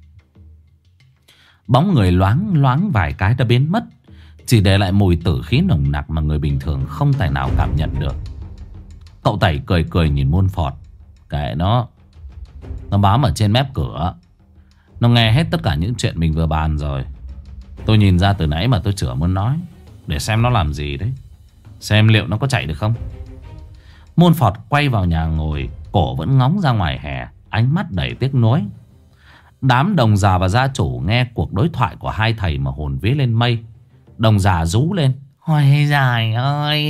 Bóng người loáng loáng vài cái đã biến mất, chỉ để lại mùi tử khí nồng nặc mà người bình thường không tài nào cảm nhận được. Cậu Tẩy cười cười nhìn Môn Phọt. Kệ nó bám ở trên mép cửa. Nó nghe hết tất cả những chuyện mình vừa bàn rồi. Tôi nhìn ra từ nãy mà tôi chửa muốn nói. Để xem nó làm gì đấy. Xem liệu nó có chạy được không. Môn Phọt quay vào nhà ngồi, cổ vẫn ngóng ra ngoài hè, ánh mắt đầy tiếc nuối. Đám đồng già và gia chủ nghe cuộc đối thoại của hai thầy mà hồn vía lên mây. Đồng già rú lên. Ôi giời ơi,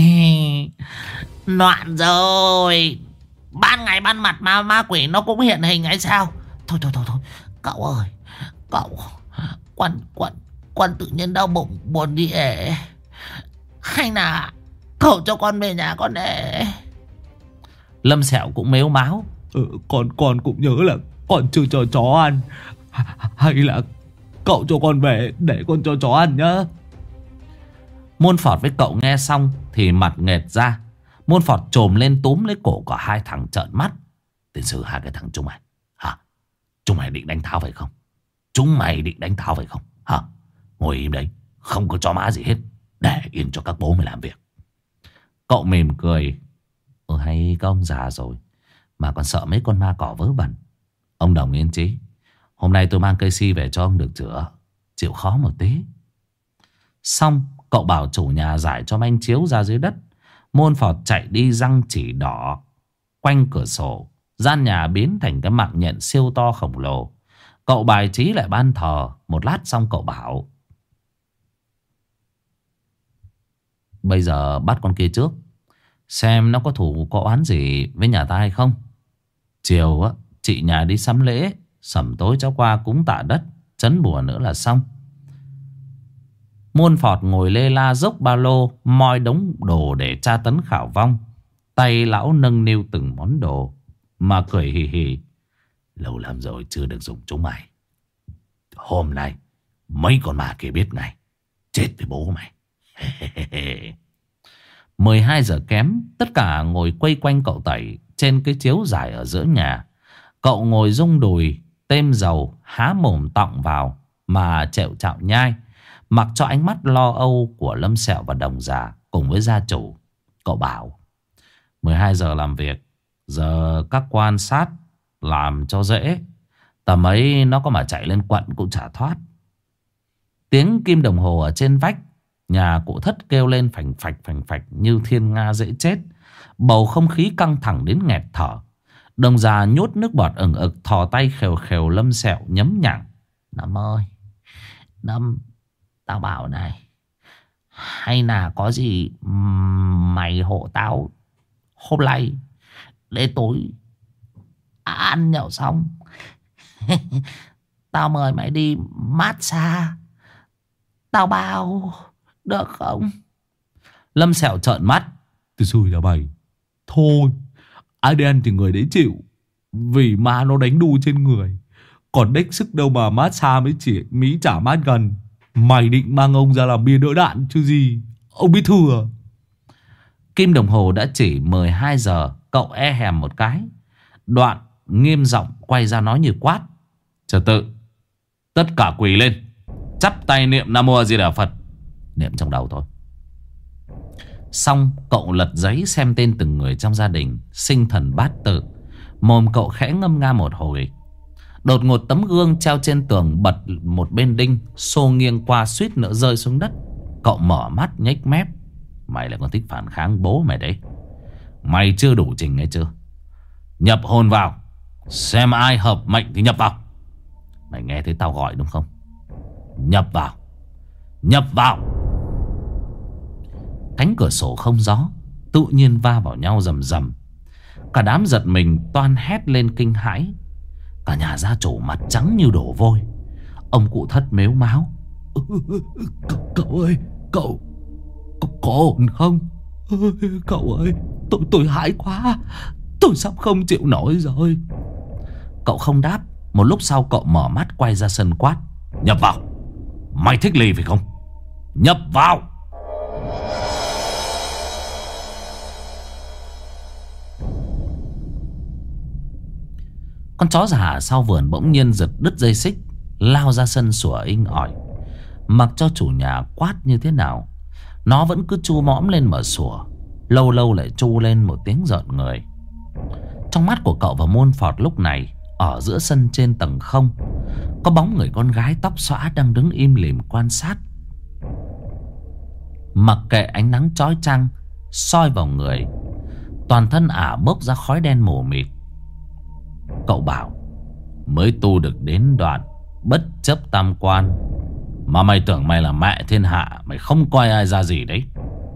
loạn rồi. Ban ngày ban mặt mà ma quỷ nó cũng hiện hình hay sao? Thôi cậu ơi, cậu Quan tự nhiên đau bụng buồn đi ể. Hay là cậu cho con về nhà con ể. Lâm Sẹo cũng mếu máo. Con cũng nhớ là con chưa cho chó ăn. Hay là cậu cho con về để con cho chó ăn nhá. Môn Phọt với cậu nghe xong thì mặt nghệt ra. Môn Phọt trồm lên túm lấy cổ của hai thằng trợn mắt. Tiền sư, hai cái thằng chúng mày hả? Chúng mày định đánh tháo phải không? Chúng mày định đánh tháo phải không hả? Ngồi im đấy, không có chó má gì hết. Để yên cho các bố mày làm việc. Cậu mỉm cười. Hay các ông già rồi mà còn sợ mấy con ma cỏ vớ vẩn. Ông Đồng yên chí, hôm nay tôi mang cây si về cho ông được chữa. Chịu khó một tí. Xong cậu bảo chủ nhà giải cho manh chiếu ra dưới đất. Môn Phọt chạy đi răng chỉ đỏ quanh cửa sổ. Gian nhà biến thành cái mạng nhện siêu to khổng lồ. Cậu bài trí lại ban thờ. Một lát xong cậu bảo: bây giờ bắt con kia trước, xem nó có thù có oán gì với nhà ta hay không. Chiều á, chị nhà đi sắm lễ, sẩm tối cháu qua cúng tạ đất, trấn bùa nữa là xong. Môn Phọt ngồi lê la dốc ba lô, moi đống đồ để tra tấn Khảo Vong. Tay lão nâng niu từng món đồ mà cười hì hì. Lâu lắm rồi chưa được dùng chúng mày. Hôm nay mấy con ma kia biết ngay. Chết với bố mày. 12 giờ kém, tất cả ngồi quây quanh cậu Tẩy trên cái chiếu dài ở giữa nhà. Cậu ngồi rung đùi, têm dầu, há mồm tọng vào mà chẹo chạo nhai, mặc cho ánh mắt lo âu của Lâm Sẹo và Đồng già cùng với gia chủ. Cậu bảo: 12 giờ làm việc, giờ các quan sát làm cho dễ. Tầm ấy nó có mà chạy lên quận cũng chả thoát. Tiếng kim đồng hồ ở trên vách nhà cụ Thất kêu lên phành phạch như thiên nga dễ chết. Bầu không khí căng thẳng đến nghẹt thở. Đồng già nhốt nước bọt ửng ực, thò tay khều khều Lâm Sẹo nhấm nhặng. Năm ơi, Năm, tao bảo này, hay là có gì mày hộ tao hôm nay để tối ăn nhậu xong tao mời mày đi massage, tao bao được không? Lâm Sẹo trợn mắt. Tôi xui ra mày. Thôi, ai đen thì người đấy chịu. Vì ma nó đánh đu trên người. Còn đếch sức đâu mà massage mới chỉ Mỹ chả mát gần. Mày định mang ông ra làm bia đỡ đạn chứ gì. Ông biết thừa. Kim đồng hồ đã chỉ 12 giờ. Cậu e hèm một cái. Đoạn nghiêm giọng quay ra nói như quát: trật tự, tất cả quỳ lên, chắp tay niệm Nam Mô A Di Đà Phật. Niệm trong đầu thôi. Xong cậu lật giấy xem tên từng người trong gia đình, sinh thần bát tự. Mồm cậu khẽ ngâm nga một hồi. Đột ngột tấm gương treo trên tường bật một bên đinh, xô nghiêng qua suýt nữa rơi xuống đất. Cậu mở mắt nhếch mép. Mày là con thích phản kháng bố mày đấy. Mày chưa đủ trình nghe chưa? Nhập hồn vào, xem ai hợp mệnh thì nhập vào. Mày nghe thấy tao gọi đúng không? Nhập vào, nhập vào. Cánh cửa sổ không gió tự nhiên va vào nhau rầm rầm. Cả đám giật mình toan hét lên kinh hãi. Cả nhà gia chủ mặt trắng như đổ vôi. Ông cụ Thất mếu máo: Cậu ơi, cậu có ổn không? Cậu ơi, tôi hãi quá. Tôi sắp không chịu nổi rồi. Cậu không đáp. Một lúc sau cậu mở mắt quay ra sân quát: nhập vào. Mày thích ly phải không? Nhập vào. Con chó già sau vườn bỗng nhiên giật đứt dây xích, lao ra sân sủa inh ỏi. Mặc cho chủ nhà quát như thế nào, nó vẫn cứ chu mõm lên mà sủa. lâu lâu lại tru lên một tiếng rợn người. Trong mắt của cậu và Montfort lúc này, ở giữa sân trên tầng không, có bóng người con gái tóc xõa đang đứng im lìm quan sát. Mặc kệ ánh nắng chói chang soi vào người, toàn thân ả bốc ra khói đen mù mịt. Cậu bảo: mới tu được đến đoạn bất chấp tam quan mà mày tưởng mày là mẹ thiên hạ, mày không coi ai ra gì đấy.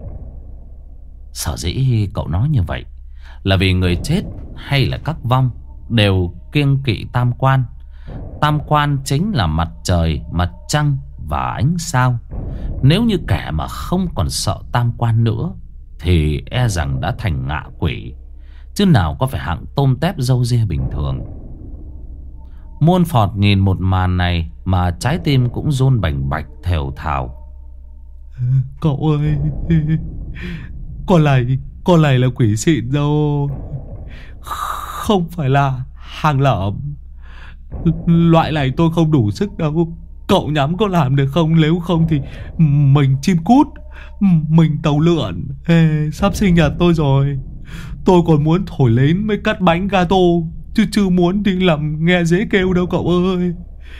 Sở dĩ cậu nói như vậy là vì người chết hay là các vong đều kiêng kỵ tam quan. Tam quan chính là mặt trời, mặt trăng và ánh sao. Nếu như kẻ mà không còn sợ tam quan nữa thì e rằng đã thành ngạ quỷ, chứ nào có phải hạng tôm tép râu ria bình thường. Montfort nhìn một màn này mà trái tim cũng run bành bạch thều thào. Cậu ơi, con này là quỷ xịn đâu, không phải là hàng lợm. Loại này tôi không đủ sức đâu. Cậu nhắm có làm được không? Nếu không thì mình chim cút, mình tàu lượn. Sắp sinh nhật tôi rồi, tôi còn muốn thổi nến mới cắt bánh gato, chứ chưa muốn đi làm nghe dễ kêu đâu cậu ơi.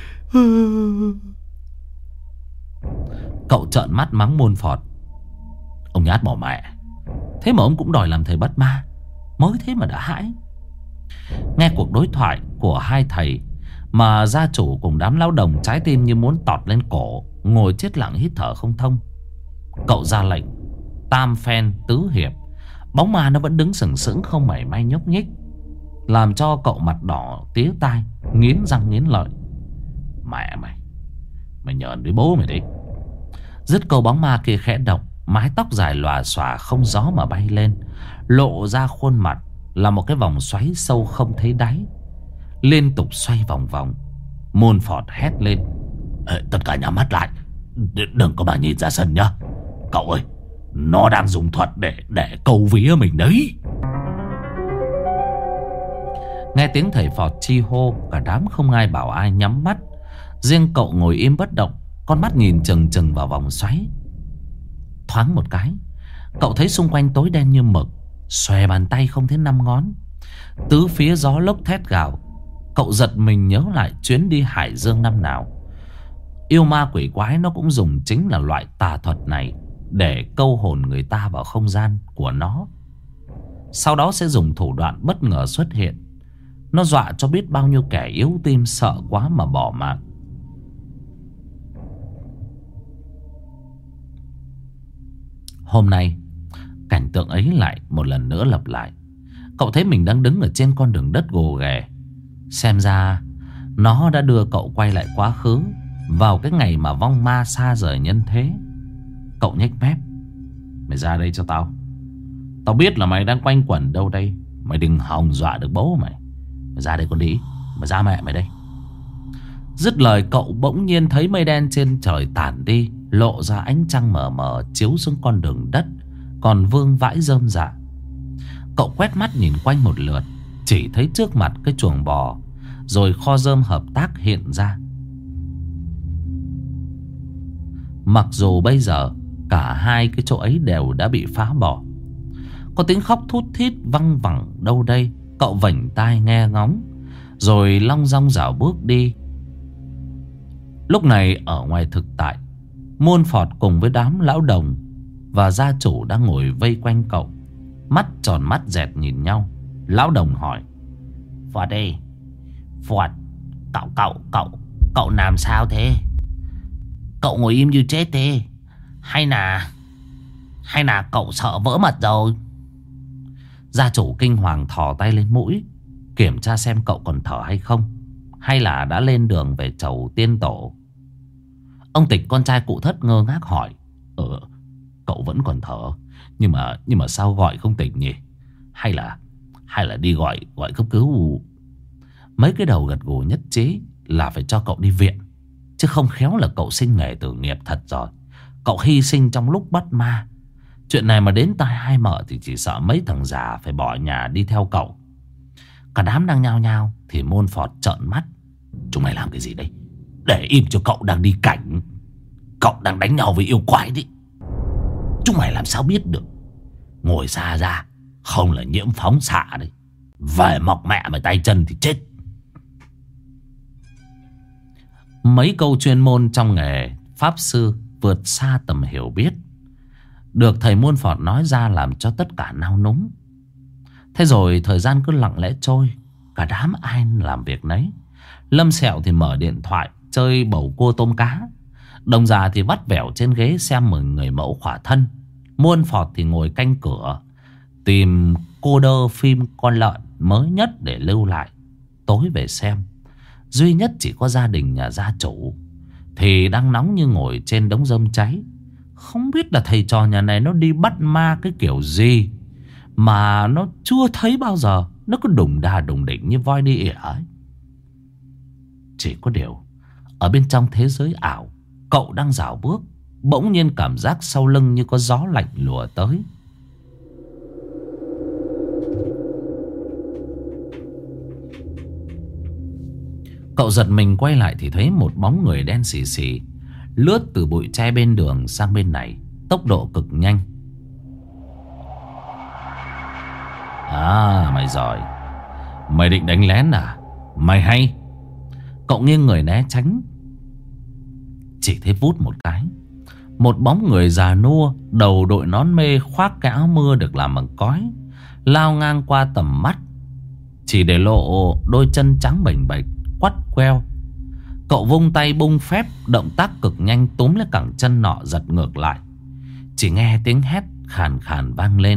Cậu trợn mắt mắng Montfort: ông nhát bỏ mẹ, thế mà ông cũng đòi làm thầy bắt ma, mới thế mà đã hãi. Nghe cuộc đối thoại của hai thầy mà gia chủ cùng đám lão đồng trái tim như muốn tọt lên cổ, ngồi chết lặng hít thở không thông. Cậu ra lệnh tam phen tứ hiệp, bóng ma nó vẫn đứng sừng sững không mảy may nhúc nhích, làm cho cậu mặt đỏ tía tai, nghiến răng nghiến lợi. Mẹ mày nhờn với bố mày đi. Dứt câu bóng ma kia khẽ động, mái tóc dài lòa xòa không gió mà bay lên, lộ ra khuôn mặt là một cái vòng xoáy sâu không thấy đáy, liên tục xoay vòng vòng. Montfort hét lên: tất cả nhắm mắt lại, đừng có mà nhìn ra sân nhá. Cậu ơi, nó đang dùng thuật để câu vía mình đấy. Nghe tiếng thầy Phọt chi hô, cả đám không ai bảo ai nhắm mắt. Riêng cậu ngồi im bất động, con mắt nhìn chừng chừng vào vòng xoáy. Thoáng một cái, cậu thấy xung quanh tối đen như mực, xòe bàn tay không thấy năm ngón. Tứ phía gió lốc thét gào. Cậu giật mình nhớ lại chuyến đi Hải Dương năm nào. Yêu ma quỷ quái nó cũng dùng chính là loại tà thuật này để câu hồn người ta vào không gian của nó. Sau đó sẽ dùng thủ đoạn bất ngờ xuất hiện. Nó dọa cho biết bao nhiêu kẻ yếu tim sợ quá mà bỏ mạng. Hôm nay cảnh tượng ấy lại một lần nữa lặp lại. Cậu thấy mình đang đứng ở trên con đường đất gồ ghề. Xem ra nó đã đưa cậu quay lại quá khứ, vào cái ngày mà vong ma xa rời nhân thế. Cậu nhếch mép: mày ra đây cho tao. Tao biết là mày đang quanh quẩn đâu đây. Mày đừng hòng dọa được bố mày. Mày ra đây con đĩ. Mày ra mẹ mày đây. Dứt lời cậu bỗng nhiên thấy mây đen trên trời tản đi, lộ ra ánh trăng mờ mờ chiếu xuống con đường đất còn vương vãi rơm rạ. Cậu quét mắt nhìn quanh một lượt, chỉ thấy trước mặt cái chuồng bò, rồi kho rơm hợp tác hiện ra. Mặc dù bây giờ cả hai cái chỗ ấy đều đã bị phá bỏ. Có tiếng khóc thút thít văng vẳng đâu đây. Cậu vểnh tai nghe ngóng, rồi long dong dạo bước đi. Lúc này ở ngoài thực tại, Montfort cùng với đám lão đồng và gia chủ đang ngồi vây quanh cậu, mắt tròn mắt dẹt nhìn nhau. Lão đồng hỏi: Phọt đi, Phọt, cậu làm sao thế? Cậu ngồi im như chết thế? Hay là cậu sợ vỡ mật rồi? Gia chủ kinh hoàng thò tay lên mũi, kiểm tra xem cậu còn thở hay không, hay là đã lên đường về chầu tiên tổ. Ông Tịch con trai cụ Thất ngơ ngác hỏi: Cậu vẫn còn thở, nhưng mà sao gọi không tỉnh nhỉ? Hay là đi gọi cấp cứu? Mấy cái đầu gật gù nhất trí là phải cho cậu đi viện, chứ không khéo là cậu sinh nghề tử nghiệp thật rồi. Cậu hy sinh trong lúc bắt ma. Chuyện này mà đến tai hai mợ thì chỉ sợ mấy thằng già phải bỏ nhà đi theo cậu. Cả đám đang nhao nhao thì Montfort trợn mắt: chúng mày làm cái gì đây? Để im cho cậu đang đi cảnh. Cậu đang đánh nhau với yêu quái đấy. Chúng mày làm sao biết được? Ngồi xa ra, không là nhiễm phóng xạ đấy. Về mọc mẹ mày tay chân thì chết. Mấy câu chuyên môn trong nghề pháp sư vượt xa tầm hiểu biết, được thầy Muôn Phọt nói ra làm cho tất cả nao núng. Thế rồi thời gian cứ lặng lẽ trôi, cả đám ai làm việc nấy. Lâm Sẹo thì mở điện thoại chơi bầu cua tôm cá. Đồng Già thì vắt vẻo trên ghế xem người mẫu khỏa thân. Muôn Phọt thì ngồi canh cửa tìm cô đơ phim con lợn mới nhất để lưu lại tối về xem. Duy nhất chỉ có gia đình nhà gia chủ thì đang nóng như ngồi trên đống rơm cháy. Không biết là thầy trò nhà này nó đi bắt ma cái kiểu gì mà nó chưa thấy bao giờ. Nó cứ đùng đà đùng đỉnh như voi đi ỉa ấy. Chỉ có điều ở bên trong thế giới ảo, cậu đang dạo bước, bỗng nhiên cảm giác sau lưng như có gió lạnh lùa tới. Cậu giật mình quay lại thì thấy một bóng người đen xì xì lướt từ bụi tre bên đường sang bên này, tốc độ cực nhanh. À, mày giỏi. Mày định đánh lén à? Mày hay. Cậu nghiêng người né tránh. Chỉ thấy vút một cái, một bóng người già nua, đầu đội nón mê, khoác cái áo mưa được làm bằng cói, lao ngang qua tầm mắt, chỉ để lộ đôi chân trắng bềnh bệch, quắt queo. Cậu vung tay bung phép, động tác cực nhanh, túm lấy cẳng chân nọ giật ngược lại. Chỉ nghe tiếng hét khàn khàn vang lên.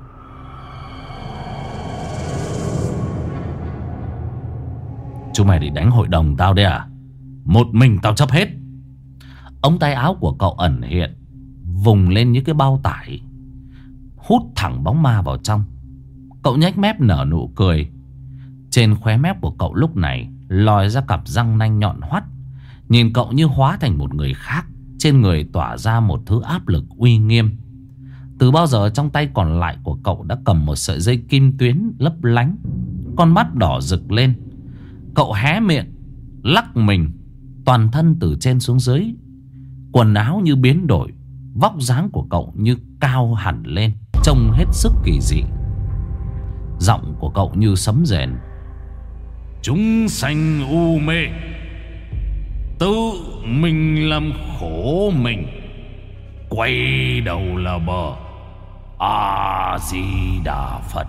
Chúng mày định đánh hội đồng tao đấy à? Một mình tao chấp hết. Ống tay áo của cậu ẩn hiện, vùng lên như cái bao tải, hút thẳng bóng ma vào trong. Cậu nhếch mép nở nụ cười. Trên khóe mép của cậu lúc này lòi ra cặp răng nanh nhọn hoắt, nhìn cậu như hóa thành một người khác. Trên người tỏa ra một thứ áp lực uy nghiêm. Từ bao giờ trong tay còn lại của cậu đã cầm một sợi dây kim tuyến lấp lánh, con mắt đỏ rực lên. Cậu hé miệng lắc mình, toàn thân từ trên xuống dưới, quần áo như biến đổi, vóc dáng của cậu như cao hẳn lên, trông hết sức kỳ dị. Giọng của cậu như sấm rền. Chúng sanh u mê, tự mình làm khổ mình, quay đầu là bờ. A Di Đà Phật.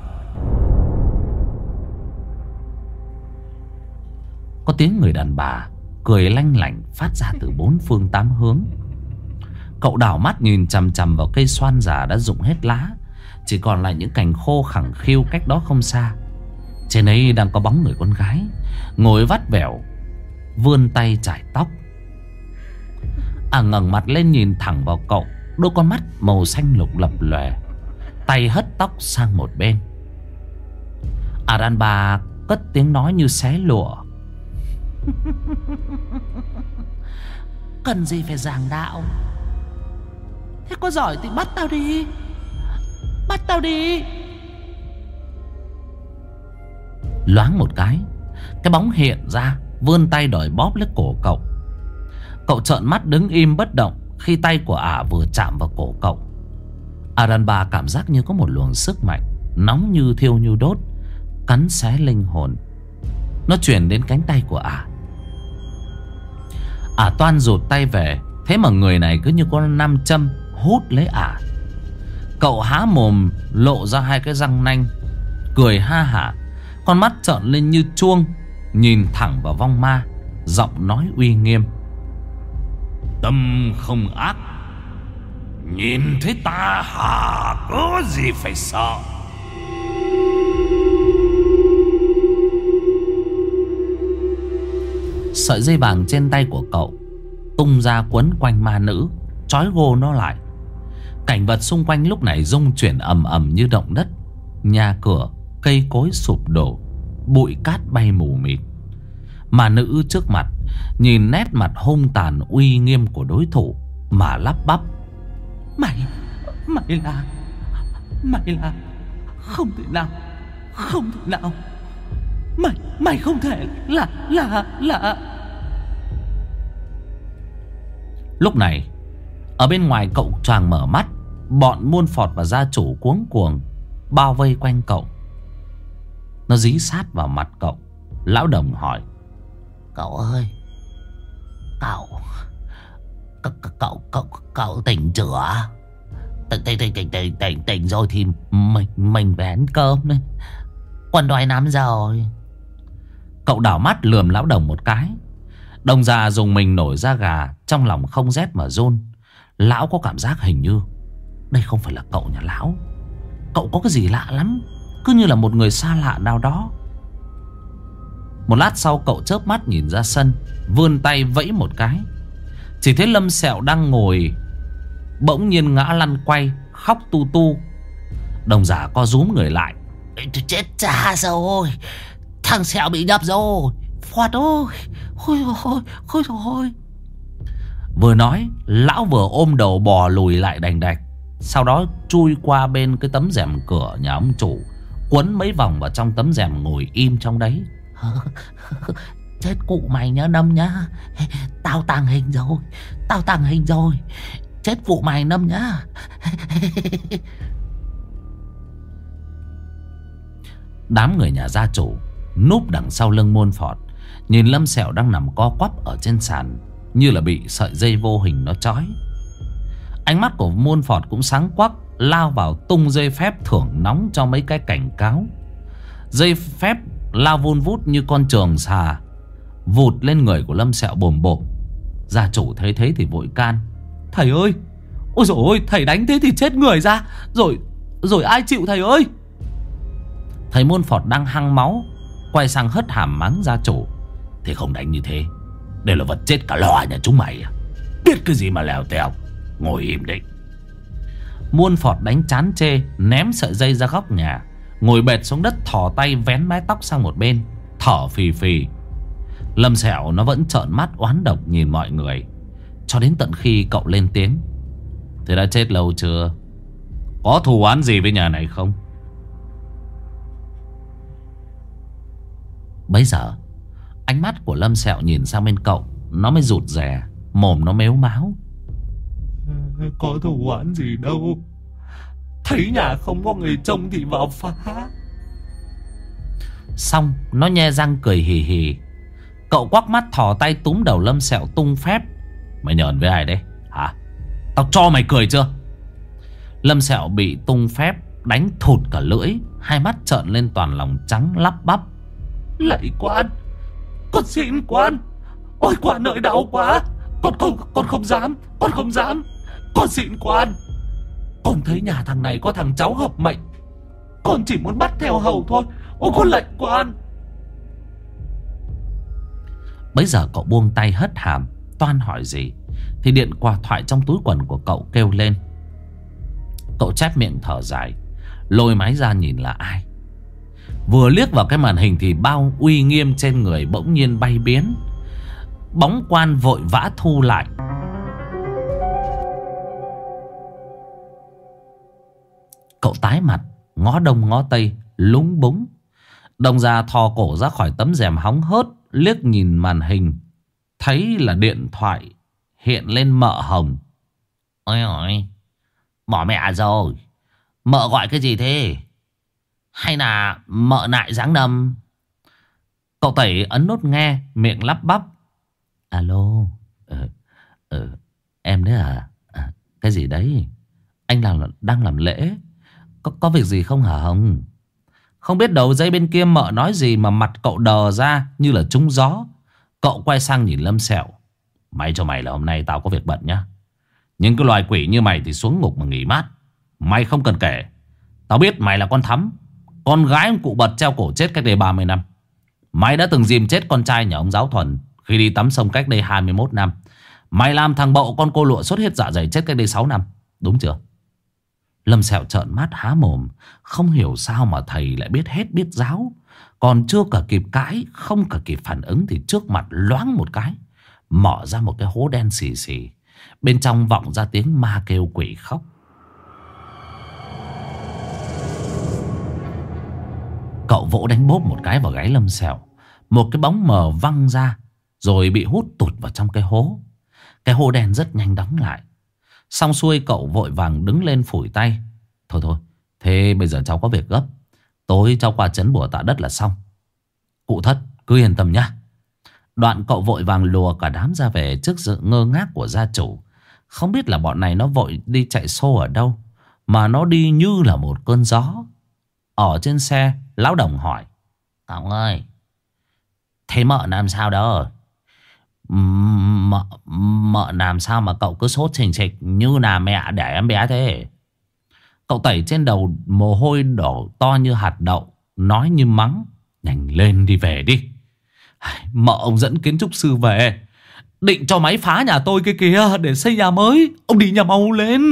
Có tiếng người đàn bà cười lanh lảnh phát ra từ bốn phương tám hướng. Cậu đảo mắt nhìn chằm chằm vào cây xoan già đã rụng hết lá, chỉ còn lại những cành khô khẳng khiu cách đó không xa. Trên ấy đang có bóng người con gái ngồi vắt vẻo, vươn tay chải tóc. Ngẩng mặt lên nhìn thẳng vào cậu, đôi con mắt màu xanh lục lập lòe, tay hất tóc sang một bên. Đàn bà cất tiếng nói như xé lụa. Cần gì phải giảng đạo? Thế có giỏi thì bắt tao đi. Bắt tao đi. Loáng một cái bóng hiện ra, vươn tay đòi bóp lấy cổ cậu. Cậu trợn mắt đứng im bất động khi tay của ả vừa chạm vào cổ cậu. Đàn bà cảm giác như có một luồng sức mạnh nóng như thiêu như đốt, cắn xé linh hồn. Nó truyền đến cánh tay của ả. Ả toan rụt tay về, thế mà người này cứ như con nam châm hút lấy ả. Cậu há mồm lộ ra hai cái răng nanh, cười ha hả, con mắt trợn lên như chuông, nhìn thẳng vào vong ma, giọng nói uy nghiêm. Tâm không ác, nhìn thấy ta hả có gì phải sợ. Sợi dây vàng trên tay của cậu tung ra quấn quanh ma nữ, trói gô nó lại. Cảnh vật xung quanh lúc này rung chuyển ầm ầm như động đất. Nhà cửa, cây cối sụp đổ, bụi cát bay mù mịt. Ma nữ trước mặt nhìn nét mặt hung tàn uy nghiêm của đối thủ mà lắp bắp. Mày là không thể nào. Mày không thể là. Lúc này ở bên ngoài cậu choàng mở mắt, Bọn Muôn Phọt và gia chủ cuống cuồng bao vây quanh cậu. Nó dí sát vào mặt cậu. Lão Đồng hỏi: Cậu ơi, cậu tỉnh chưa? Tỉnh rồi thì mình về ăn cơm đấy. Quân đói lắm rồi. Cậu đảo mắt lườm lão Đồng một cái. Đồng già dùng mình nổi da gà, trong lòng không rét mà run. Lão có cảm giác hình như đây không phải là cậu nhà lão. Cậu có cái gì lạ lắm, cứ như là một người xa lạ nào đó. Một lát sau cậu chớp mắt nhìn ra sân, vươn tay vẫy một cái. Chỉ thấy Lâm Sẹo đang ngồi bỗng nhiên ngã lăn quay, khóc tu tu. Đồng giả co rúm người lại: Chết cha rồi, thằng Sẹo bị đập rồi. Phọt ơi, ôi thôi. Vừa nói, lão vừa ôm đầu bò lùi lại đành đạch. Sau đó chui qua bên cái tấm rèm cửa nhà ông chủ, quấn mấy vòng vào trong tấm rèm, ngồi im trong đấy. Chết cụ mày nhá Nâm nhá. Tao tàng hình rồi. Chết cụ mày Nâm nhá. Đám người nhà gia chủ núp đằng sau lưng Muôn Phọt, nhìn Lâm Sẹo đang nằm co quắp ở trên sàn, như là bị sợi dây vô hình nó trói. Ánh mắt của Muôn Phọt cũng sáng quắc, lao vào tung dây phép thưởng nóng cho mấy cái cảnh cáo. Dây phép lao vun vút như con trường xà, vụt lên người của Lâm Sẹo bồm bộp. Gia chủ thấy thế thì vội can: Thầy ơi, ôi dồi ôi, thầy đánh thế thì chết người ra. Rồi ai chịu thầy ơi. Thầy Muôn Phọt đang hăng máu, quay sang hất hàm mắng gia chủ: Thế không đánh như thế, đều là vật chết cả lò nhà chúng mày à? Biết cái gì mà lèo tèo, ngồi im đấy. Muôn Phọt đánh chán chê, ném sợi dây ra góc nhà, ngồi bệt xuống đất, thò tay vén mái tóc sang một bên, thở phì phì. Lâm Sẹo nó vẫn trợn mắt oán độc nhìn mọi người, cho đến tận khi cậu lên tiếng: Thế đã chết lâu chưa? Có thù oán gì với nhà này không? Bấy giờ ánh mắt của Lâm Sẹo nhìn sang bên cậu, nó mới rụt rè, mồm nó mếu máo: Có thù oán gì đâu, thấy nhà không có người trông thì vào phá. Xong nó nhe răng cười hì hì. Cậu quắc mắt thò tay túm đầu Lâm Sẹo tung phép: Mày nhờn với ai đấy hả? Tao cho mày cười chưa? Lâm Sẹo bị tung phép đánh thụt cả lưỡi, hai mắt trợn lên toàn lòng trắng, lắp bắp: Lạy quan, con xin quan. Ôi quan ơi, đau quá. Con không dám. Con xin quan. Con thấy nhà thằng này có thằng cháu hợp mệnh, con chỉ muốn bắt theo hầu thôi. Ôi con lạy quan. Bấy giờ cậu buông tay hất hàm, toan hỏi gì thì điện qua thoại trong túi quần của cậu kêu lên. Cậu chép miệng thở dài, lôi máy ra nhìn là ai. Vừa liếc vào cái màn hình thì bao uy nghiêm trên người bỗng nhiên bay biến. Bóng quan vội vã thu lại. Cậu tái mặt, ngó đông ngó tây, lúng búng. Đồng già thò cổ ra khỏi tấm rèm hóng hớt, liếc nhìn màn hình, thấy là điện thoại hiện lên mợ hồng. Ôi, bỏ mẹ rồi. Mợ gọi cái gì thế? Hay là mợ nại giáng đâm? Cậu Tẩy ấn nút nghe, miệng lắp bắp: Alo, em đấy à? Cái gì đấy? Anh đang làm lễ. Có việc gì không hả Hồng? Không biết đầu dây bên kia mợ nói gì mà mặt cậu đờ ra như là trúng gió. Cậu quay sang nhìn Lâm Sẹo: May cho mày là hôm nay tao có việc bận nhá. Nhưng cái loài quỷ như mày thì xuống ngục mà nghỉ mát. Mày không cần kể. Tao biết mày là con Thắm, con gái ông cụ Bật treo cổ chết cách đây 30 năm. Mày đã từng dìm chết con trai nhà ông Giáo Thuần khi đi tắm sông cách đây 21 năm. Mày làm thằng Bậu con cô lụa sốt hết dạ dày chết cách đây 6 năm. Đúng chưa? Lâm Sẹo trợn mắt há mồm. Không hiểu sao mà thầy lại biết hết biết giáo. Còn chưa cả kịp cãi, không cả kịp phản ứng thì trước mặt loáng một cái, mở ra một cái hố đen xì xì. Bên trong vọng ra tiếng ma kêu quỷ khóc. Cậu vỗ đánh bốp một cái vào gáy Lâm Sẹo. Một cái bóng mờ văng ra, rồi bị hút tụt vào trong cái hố. Cái hố đen rất nhanh đóng lại. Xong xuôi cậu vội vàng đứng lên phủi tay. Thôi thôi, thế bây giờ cháu có việc gấp. Tối cháu qua trấn bùa tạ đất là xong. Cụ thất cứ yên tâm nhá. Đoạn cậu vội vàng lùa cả đám ra về trước sự ngơ ngác của gia chủ. Không biết là bọn này nó vội đi chạy xô ở đâu, mà nó đi như là một cơn gió. Ở trên xe, lão Đồng hỏi: Cậu ơi, thế mợ làm sao đó? Mợ làm sao mà cậu cứ sốt sình sịch như là mẹ để em bé thế? Cậu tẩy trên đầu mồ hôi đổ to như hạt đậu, nói như mắng: Nhanh lên đi về đi. Mợ ông dẫn kiến trúc sư về, định cho máy phá nhà tôi kia kìa để xây nhà mới. Ông đi nhà mau lên.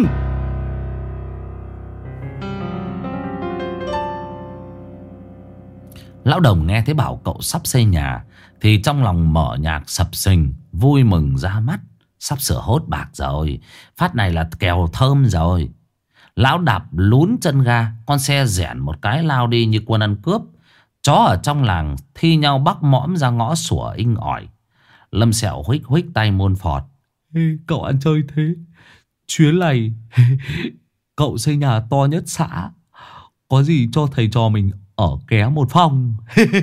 Lão Đồng nghe thấy bảo cậu sắp xây nhà thì trong lòng mở nhạc sập sình, vui mừng ra mắt. Sắp sửa hốt bạc rồi, phát này là kèo thơm rồi. Lão đạp lún chân ga, con xe rẻn một cái lao đi như quân ăn cướp. Chó ở trong làng thi nhau bắc mõm ra ngõ sủa inh ỏi. Lâm Sẹo huých huých tay môn phọt: Cậu ăn chơi thế, chuyến này cậu xây nhà to nhất xã, có gì cho thầy trò mình ở ké một phòng.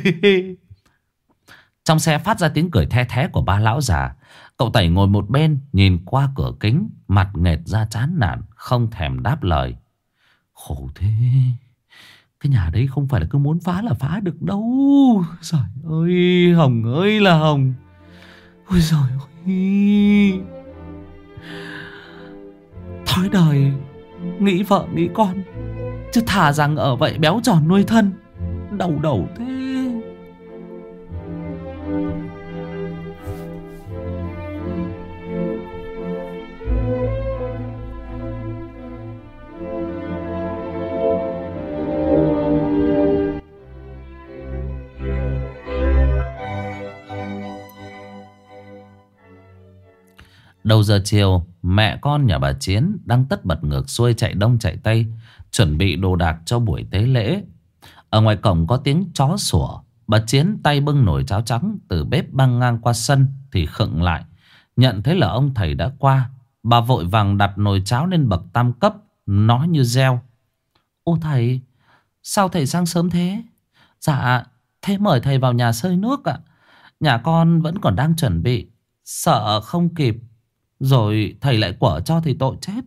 Trong xe phát ra tiếng cười the thé của ba lão già. Cậu Tẩy ngồi một bên nhìn qua cửa kính, mặt nghệt ra chán nản, không thèm đáp lời. Khổ thế, cái nhà đấy không phải là cứ muốn phá là phá được đâu. Trời ơi, Hồng ơi là Hồng. Ôi trời ơi, thói đời nghĩ vợ nghĩ con, chứ thà rằng ở vậy béo tròn nuôi thân. Đầu đầu thế. Đầu giờ chiều, mẹ con nhà bà Chiến đang tất bật ngược xuôi chạy đông chạy tây, chuẩn bị đồ đạc cho buổi tế lễ. Ở ngoài cổng có tiếng chó sủa. Bà Chiến tay bưng nồi cháo trắng từ bếp băng ngang qua sân thì khựng lại. Nhận thấy là ông thầy đã qua, bà vội vàng đặt nồi cháo lên bậc tam cấp, nói như reo: Ô thầy, sao thầy sang sớm thế? Dạ, thế mời thầy vào nhà xơi nước ạ. Nhà con vẫn còn đang chuẩn bị, sợ không kịp rồi thầy lại quở cho thì tội chết.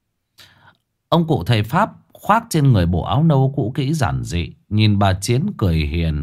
Ông cụ thầy Pháp khoác trên người bộ áo nâu cũ kỹ giản dị, nhìn bà Chiến cười hiền: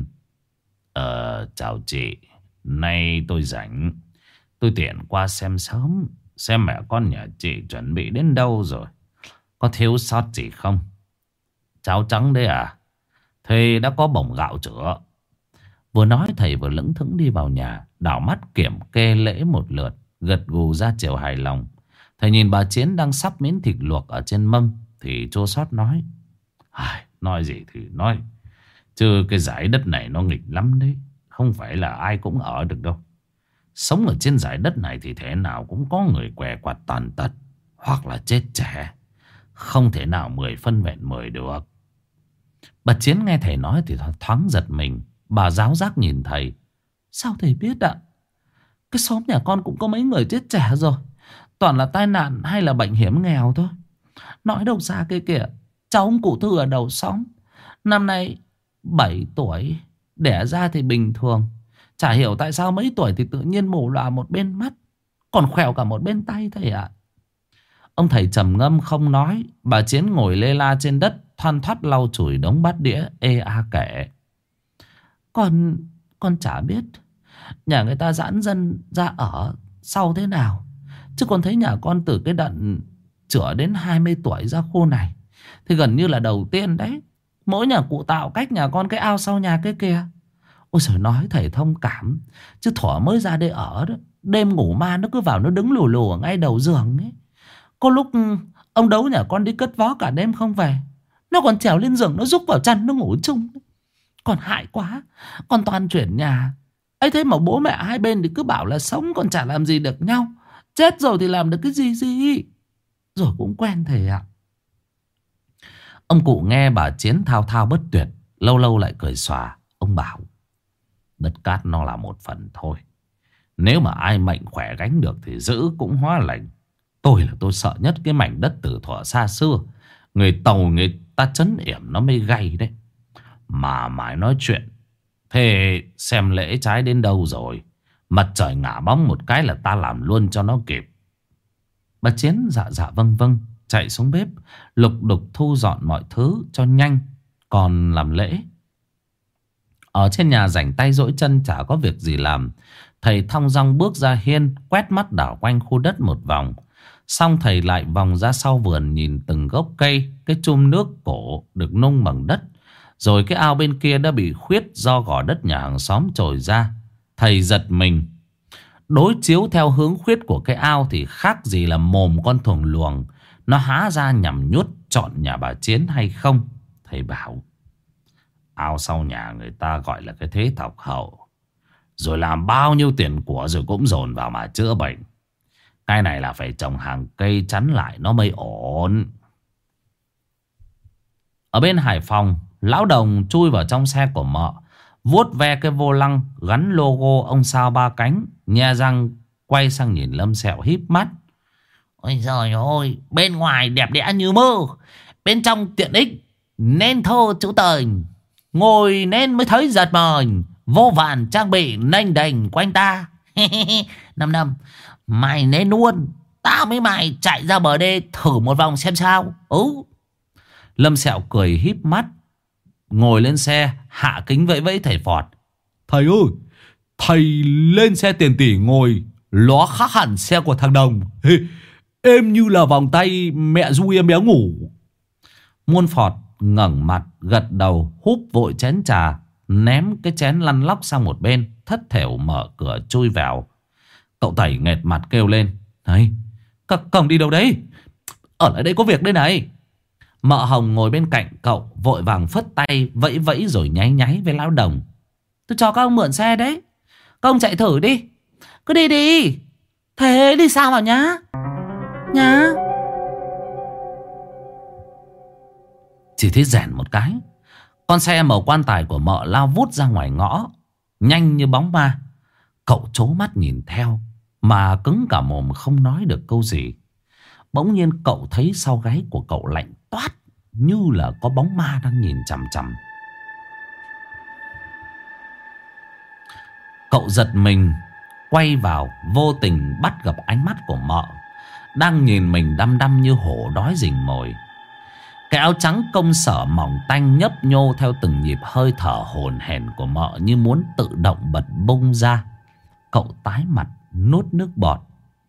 Chào chị, nay tôi rảnh, tôi tiện qua xem sớm, xem mẹ con nhà chị chuẩn bị đến đâu rồi, có thiếu sót gì không? Cháo trắng đấy à? Thầy đã có bồng gạo chưa? Vừa nói thầy vừa lững thững đi vào nhà, đảo mắt kiểm kê lễ một lượt, gật gù ra chiều hài lòng. Thầy nhìn bà Chiến đang sắp miếng thịt luộc ở trên mâm thì chua xót nói: Nói gì thì nói, chứ cái giải đất này nó nghịch lắm đấy, không phải là ai cũng ở được đâu. Sống ở trên giải đất này thì thế nào cũng có người què quặt tàn tật, hoặc là chết trẻ, không thể nào 10 phân vẹn 10 được. Bà Chiến nghe thầy nói thì thoáng giật mình. Bà giáo giác nhìn thầy: Sao thầy biết ạ? Cái xóm nhà con cũng có mấy người chết trẻ rồi, toàn là tai nạn hay là bệnh hiểm nghèo thôi. Nói đâu xa kia kìa, cháu ông cụ Thư ở đầu xóm, năm nay 7 tuổi, đẻ ra thì bình thường, chả hiểu tại sao mấy tuổi thì tự nhiên mù lòa một bên mắt, còn khỏe cả một bên tay thầy ạ. Ông thầy trầm ngâm không nói. Bà Chiến ngồi lê la trên đất, thoăn thoắt lau chùi đống bát đĩa ê a kể: Con chả biết nhà người ta giãn dân ra ở sau thế nào, chứ con thấy nhà con từ cái đận chữa đến 20 tuổi ra khu này thì gần như là đầu tiên đấy. Mỗi nhà cụ tạo cách nhà con cái ao sau nhà cái kia. Ôi trời, nói thầy thông cảm, chứ thuở mới ra đây ở đó, đêm ngủ ma nó cứ vào nó đứng lù lù ở ngay đầu giường ấy. Có lúc ông Đấu nhà con đi cất vó cả đêm không về, nó còn trèo lên giường, nó rúc vào chăn nó ngủ chung. Còn hại quá, con toàn chuyển nhà ấy, thế mà bố mẹ hai bên thì cứ bảo là sống còn chả làm gì được nhau, chết rồi thì làm được cái gì. Rồi cũng quen thầy ạ. Ông cụ nghe bà Chiến thao thao bất tuyệt, lâu lâu lại cười xòa. Ông bảo: Đất cát nó là một phần thôi, nếu mà ai mạnh khỏe gánh được thì giữ cũng hóa lành. tôi sợ nhất cái mảnh đất Tử Thọ xa xưa. Người Tàu người ta trấn yểm nó mới gay đấy. Mà mãi nói chuyện, thế xem lễ trái đến đâu rồi? Mặt trời ngả bóng một cái là ta làm luôn cho nó kịp. Bà Chiến dạ dạ vâng vâng, chạy xuống bếp lục đục thu dọn mọi thứ cho nhanh, còn làm lễ. Ở trên nhà rảnh tay rỗi chân chả có việc gì làm, thầy thong dong bước ra hiên, quét mắt đảo quanh khu đất một vòng. Xong thầy lại vòng ra sau vườn, nhìn từng gốc cây, cái chum nước cổ được nung bằng đất. Rồi cái ao bên kia đã bị khuyết do gò đất nhà hàng xóm trồi ra. Thầy giật mình. Đối chiếu theo hướng khuyết của cái ao thì khác gì là mồm con thuồng luồng. Nó há ra nhằm nhốt trọn nhà bà Chiến hay không? Thầy bảo, ao sau nhà người ta gọi là cái thế thọc hậu. Rồi làm bao nhiêu tiền của rồi cũng dồn vào mà chữa bệnh. Cái này là phải trồng hàng cây chắn lại nó mới ổn. Ở bên Hải Phòng, lão Đồng chui vào trong xe của mợ, vuốt ve cái vô lăng gắn logo ông sao ba cánh, nhe răng quay sang nhìn Lâm Sẹo híp mắt. Ôi giời ơi, bên ngoài đẹp đẽ như mơ, bên trong tiện ích nên thô chữ tờnh, ngồi nên mới thấy giật mình, vô vàn trang bị nênh đềnh quanh ta. 5 năm mày nên luôn, tao với mày chạy ra bờ đê thử một vòng xem sao. Lâm Sẹo cười híp mắt, ngồi lên xe, hạ kính vẫy vẫy thầy Phọt. Thầy ơi, thầy lên xe tiền tỷ ngồi, nó khác hẳn xe của thằng Đồng. Êm như là vòng tay mẹ ru em bé ngủ. Muôn Phọt ngẩng mặt gật đầu, húp vội chén trà, ném cái chén lăn lóc sang một bên, thất thểu mở cửa chui vào. Cậu Tẩy nghệt mặt kêu lên. Này, cổng đi đâu đấy? Ở lại đây có việc đây này. Mợ Hồng ngồi bên cạnh cậu vội vàng phất tay vẫy vẫy rồi nháy nháy với lão Đồng. Tôi cho các ông mượn xe đấy, các ông chạy thử đi. Cứ đi đi. Thế đi sao vào nhá. Nhá. Chỉ thấy rèn một cái, con xe màu quan tài của mợ lao vút ra ngoài ngõ, nhanh như bóng ma. Cậu trố mắt nhìn theo mà cứng cả mồm không nói được câu gì. Bỗng nhiên cậu thấy sau gáy của cậu lạnh toát, như là có bóng ma đang nhìn chằm chằm. Cậu giật mình, quay vào, vô tình bắt gặp ánh mắt của mợ, đang nhìn mình đăm đăm như hổ đói rình mồi. Cái áo trắng công sở mỏng tanh nhấp nhô theo từng nhịp hơi thở hổn hển của mợ như muốn tự động bật bung ra. Cậu tái mặt, nuốt nước bọt.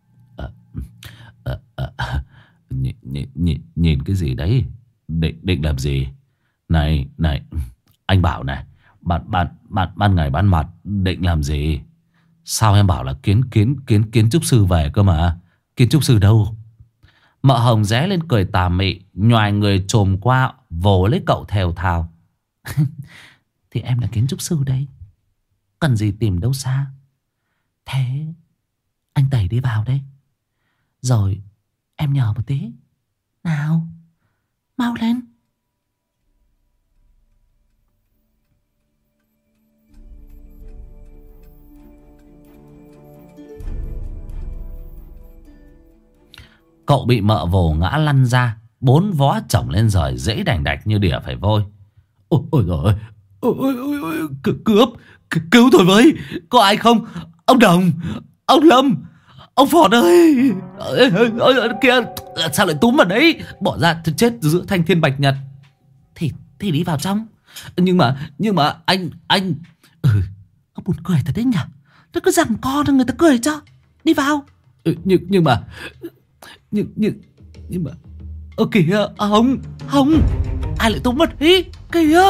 Nhìn cái gì đấy? Định làm gì? Này, anh bảo này, ban ngày ban mặt định làm gì? Sao em bảo là kiến trúc sư về cơ mà? Kiến trúc sư đâu? Mợ Hồng ré lên cười tà mị, nhoài người chồm qua vồ lấy cậu thều thào. Thì em là kiến trúc sư đấy, cần gì tìm đâu xa. Thế anh Tẩy đi vào đấy, rồi em nhờ một tí. Nào, mau lên. Cậu bị mợ vồ ngã lăn ra, 4 vó chổng lên rời dễ đành đạch như đỉa phải vôi. Ôi giời ơi, cướp, cứu tôi với, có ai không? Ông Đồng, ông Lâm, ông Phọt ơi. Kìa, sao lại túm vào đấy? Bỏ ra chết giữa thanh thiên bạch nhật. Thì đi vào trong. Nhưng mà anh Ông buồn cười thật đấy nhỉ. Tôi cứ rằng con người ta cười cho. Đi vào. Nhưng mà kìa, không, ai lại túm vào đấy kìa.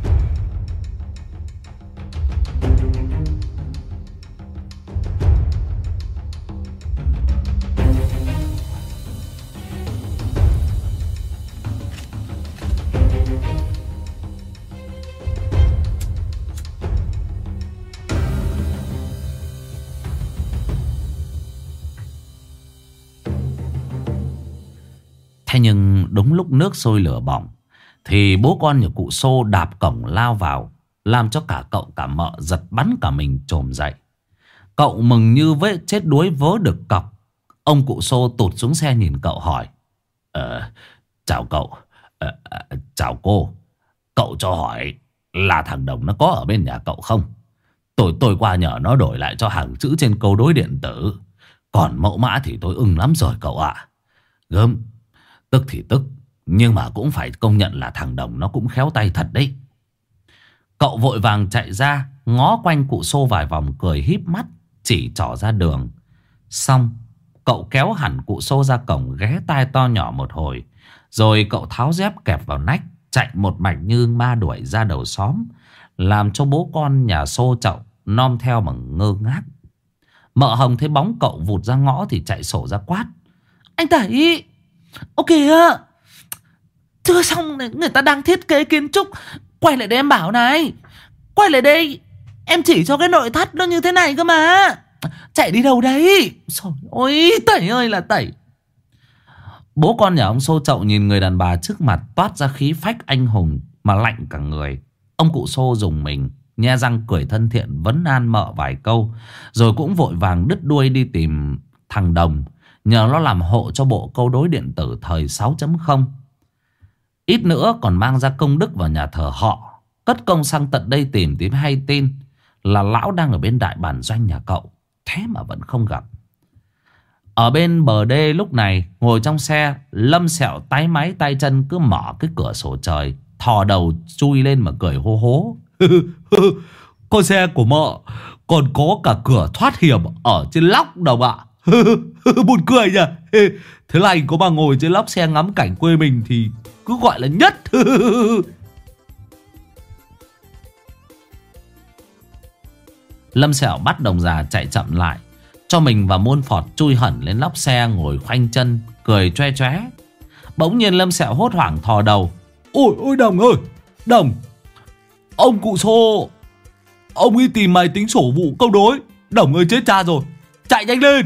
Thế nhưng đúng lúc nước sôi lửa bỏng thì bố con nhà cụ Xô đạp cổng lao vào, làm cho cả cậu cả mợ giật bắn cả mình chồm dậy. Cậu mừng như chết đuối vớ được cọc, Ông cụ Xô tụt xuống xe nhìn cậu hỏi. Chào cậu. Chào cô. Cậu cho hỏi là thằng Đồng nó có ở bên nhà cậu không? Tôi qua nhờ nó đổi lại cho hàng chữ trên câu đối điện tử. Còn mẫu mã thì tôi ưng lắm rồi cậu ạ. Gớm, tức thì tức, nhưng mà cũng phải công nhận là thằng Đồng nó cũng khéo tay thật đấy. Cậu vội vàng chạy ra, ngó quanh cụ Xô vài vòng, cười híp mắt chỉ trỏ ra đường. Xong cậu kéo hẳn cụ Xô ra cổng, ghé tai to nhỏ một hồi. Rồi cậu tháo dép kẹp vào nách, chạy một mạch như ma đuổi ra đầu xóm, làm cho bố con nhà Xô Chậu nom theo bằng ngơ ngác. Mợ Hồng thấy bóng cậu vụt ra ngõ thì chạy sổ ra quát. Anh Tẩy, ô kìa, chưa xong này, người ta đang thiết kế kiến trúc. Quay lại đây em bảo này, quay lại đây, em chỉ cho cái nội thất nó như thế này cơ mà. Chạy đi đâu đấy? Ôi Tẩy ơi là Tẩy. Bố con nhà ông Xô Chậu nhìn người đàn bà trước mặt toát ra khí phách anh hùng mà lạnh cả người. Ông cụ Xô dùng mình, nhe răng cười thân thiện vấn an mợ vài câu, rồi cũng vội vàng đứt đuôi đi tìm thằng Đồng, nhờ nó làm hộ cho bộ câu đối điện tử thời 6.0. Ít nữa còn mang ra công đức vào nhà thờ họ. Cất công sang tận đây tìm hay tin là lão đang ở bên đại bản doanh nhà cậu, thế mà vẫn không gặp. Ở bên bờ đê lúc này, ngồi trong xe, Lâm Sẹo tái máy tay chân cứ mở cái cửa sổ trời, thò đầu chui lên mà cười hô hố. Con xe của mợ còn có cả cửa thoát hiểm ở trên lóc Đồng ạ. Buồn cười nhỉ. Thế này có mà ngồi trên lóc xe ngắm cảnh quê mình thì cứ gọi là nhất. Lâm Sẹo bắt Đồng già chạy chậm lại, cho mình và Môn Phọt chui hẳn lên lóc xe ngồi khoanh chân, cười choe choé. Bỗng nhiên Lâm Sẹo hốt hoảng thò đầu. Ôi Đồng ơi, Đồng, ông cụ Xô, ông đi tìm mày tính sổ vụ câu đối. Đồng ơi chết cha rồi, chạy nhanh lên.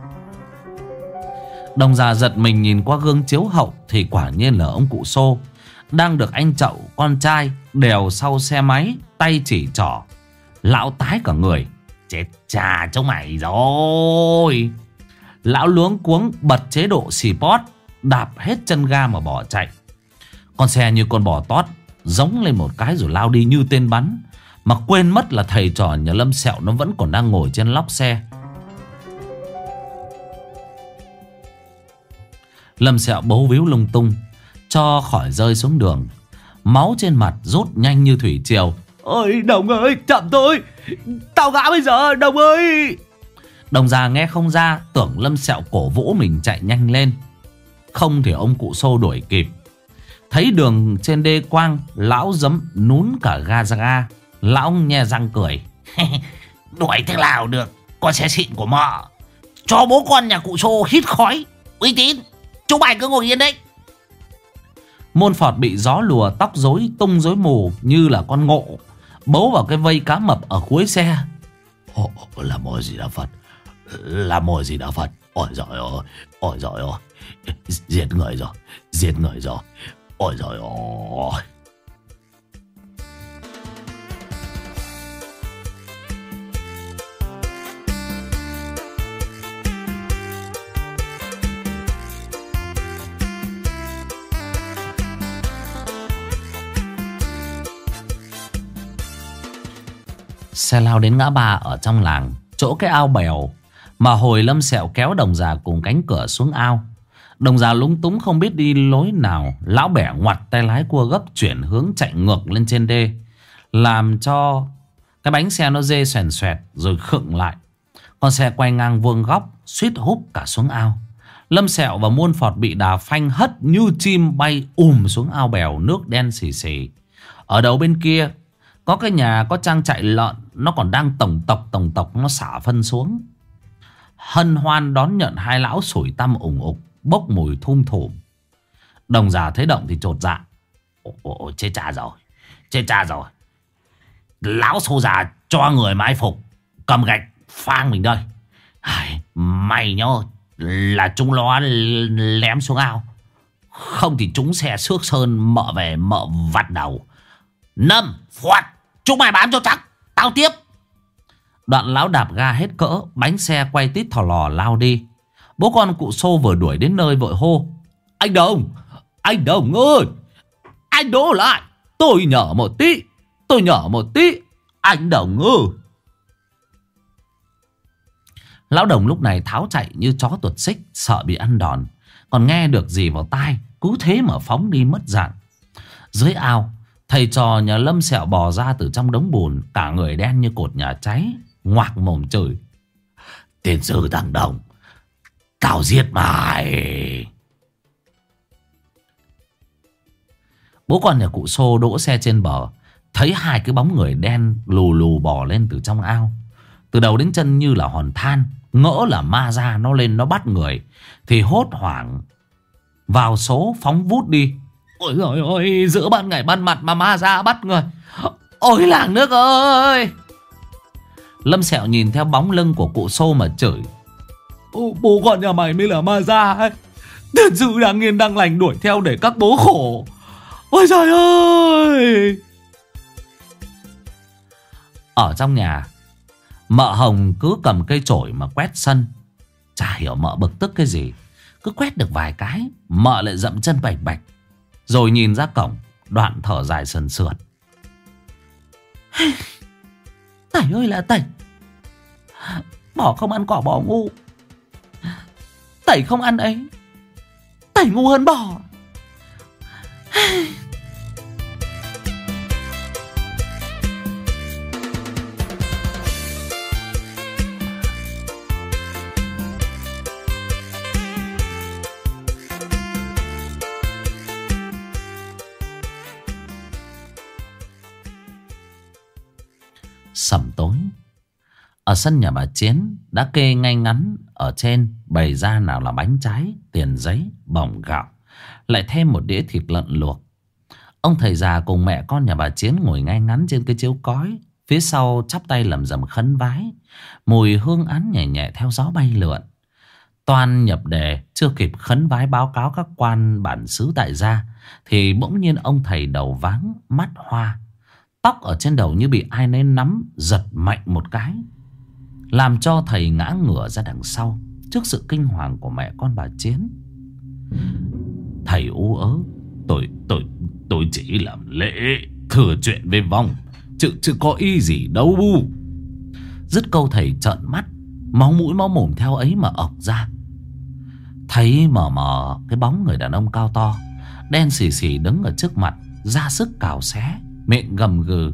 Đồng già giật mình nhìn qua gương chiếu hậu thì quả nhiên là ông cụ Xô đang được anh Chậu con trai đèo sau xe máy, tay chỉ trỏ. Lão tái cả người. Chết cha chúng mày rồi. Lão luống cuống bật chế độ Sport, đạp hết chân ga mà bỏ chạy. Con xe như con bò tót giống lên một cái rồi lao đi như tên bắn, mà quên mất là thầy trò nhà Lâm Sẹo nó vẫn còn đang ngồi trên lóc xe. Lâm Sẹo bấu víu lung tung cho khỏi rơi xuống đường, máu trên mặt rút nhanh như thủy triều. Ôi Đồng ơi, chậm thôi, tao ngã bây giờ Đồng ơi. Đồng già nghe không ra, tưởng Lâm Sẹo cổ vũ mình chạy nhanh lên. Không thì ông cụ Xô đuổi kịp. Thấy đường trên đê quang, lão giấm nún cả ga ra ga. Lão nhe răng cười. Đuổi thế nào được, con xe xịn của mợ. Cho bố con nhà cụ Xô hít khói, uy tín. Chúng mày cứ ngồi yên đấy. Môn Phọt bị gió lùa, tóc rối tung rối mù như là con ngộ, bấu vào cái vây cá mập ở cuối xe. Là mồi gì đã Phật, là mồi gì đã Phật. Ôi giời ơi, ôi giời ơi, giết người rồi, giết người rồi. Ôi giời ơi. Xe lao đến ngã ba ở trong làng, chỗ cái ao bèo mà hồi Lâm Sẹo kéo Đồng già cùng cánh cửa xuống ao. Đồng già lúng túng không biết đi lối nào, lão bẻ ngoặt tay lái cua gấp chuyển hướng chạy ngược lên trên đê, làm cho cái bánh xe nó dê xoèn xoẹt rồi khựng lại. Con xe quay ngang vuông góc, suýt húp cả xuống ao. Lâm Sẹo và Muôn Phọt bị đà phanh hất như chim bay xuống ao bèo, nước đen xì xì. Ở đầu bên kia có cái nhà có trang trại lợn, nó còn đang tổng tộc nó xả phân xuống. Hân hoan đón nhận hai lão sủi tăm ủng ục, bốc mùi thum thủm. Đồng già thấy động thì chột dạ. Ôi chết cha rồi, chết cha rồi. Lão Xô già cho người mai phục, cầm gạch phang mình đây. Mày nhớ là chúng nó lém xuống ao, không thì chúng xe xước sơn mợ về mợ vặt đầu. Nâm, Phọt, chúng mày bám cho chắc, tao tiếp. Đoạn lão đạp ga hết cỡ, bánh xe quay tít thò lò lao đi. Bố con cụ Xô vừa đuổi đến nơi vội hô: Anh Đồng ơi, anh đỗ lại, tôi nhờ một tí, anh Đồng ơi. Lão Đồng lúc này tháo chạy như chó tuột xích, sợ bị ăn đòn, còn nghe được gì vào tai, cứ thế mà phóng đi mất dạng. Dưới ao, thầy trò nhà Lâm Sẹo bò ra từ trong đống bùn, cả người đen như cột nhà cháy, ngoạc mồm chửi: Tiền sư thằng Đồng, tao giết mày. Bố con nhà cụ Xô đỗ xe trên bờ, thấy hai cái bóng người đen lù lù bò lên từ trong ao, từ đầu đến chân như là hòn than, ngỡ là ma ra nó lên nó bắt người, thì hốt hoảng vào số phóng vút đi. Ôi giời ơi, giữa ban ngày ban mặt mà ma ra bắt người. Ôi làng nước ơi! Lâm Sẹo nhìn theo bóng lưng của cụ Xô mà chửi: Bố con nhà mày mới là ma ra ấy. Tiền sư đang yên đang lành đuổi theo để các bố khổ. Ôi trời ơi! Ở trong nhà, mợ Hồng cứ cầm cây chổi mà quét sân. Chả hiểu mợ bực tức cái gì, cứ quét được vài cái mợ lại dậm chân bạch bạch, rồi nhìn ra cổng, đoạn thở dài sườn sượt: Tẩy ơi là tẩy, bò không ăn cỏ bò ngu, tẩy không ăn ấy, tẩy ngu hơn bò. Sẩm tối, ở sân nhà bà Chiến đã kê ngay ngắn ở trên, bày ra nào là bánh trái, tiền giấy, bỏng gạo, lại thêm một đĩa thịt lợn luộc. Ông thầy già cùng mẹ con nhà bà Chiến ngồi ngay ngắn trên cái chiếu cói, phía sau chắp tay lầm rầm khấn vái, mùi hương án nhẹ nhẹ theo gió bay lượn. Toan nhập đề, chưa kịp khấn vái báo cáo các quan bản xứ tại gia, thì bỗng nhiên ông thầy đầu váng mắt hoa, tóc ở trên đầu như bị ai nấy nắm giật mạnh một cái, làm cho thầy ngã ngửa ra đằng sau trước sự kinh hoàng của mẹ con bà Chiến. Thầy ú ớ: Tôi chỉ làm lễ thừa chuyện với vong, chứ có ý gì đâu bu. Dứt câu thầy trợn mắt, máu mũi máu mồm theo ấy mà ọc ra. Thấy mờ mờ cái bóng người đàn ông cao to, đen xì xì đứng ở trước mặt, ra sức cào xé, miệng gầm gừ: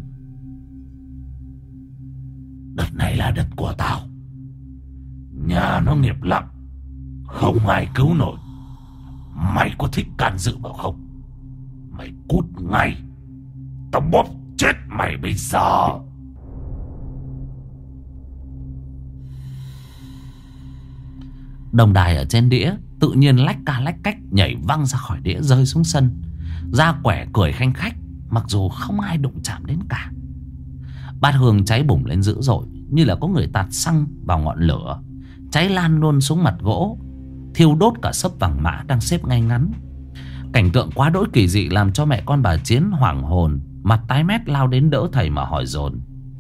Đất này là đất của tao, nhà nó nghiệp lặng, không ai cứu nổi. Mày có thích can dự vào không? Mày cút ngay, tao bóp chết mày bây giờ. Đồng đài ở trên đĩa tự nhiên lách ca lách cách nhảy văng ra khỏi đĩa, rơi xuống sân. Ra quẻ cười khanh khách, mặc dù không ai đụng chạm đến cả. Bát hương cháy bùng lên dữ dội, như là có người tạt xăng vào ngọn lửa, cháy lan luôn xuống mặt gỗ, thiêu đốt cả sấp vàng mã đang xếp ngay ngắn. Cảnh tượng quá đỗi kỳ dị làm cho mẹ con bà Chiến hoảng hồn, mặt tái mét lao đến đỡ thầy mà hỏi dồn: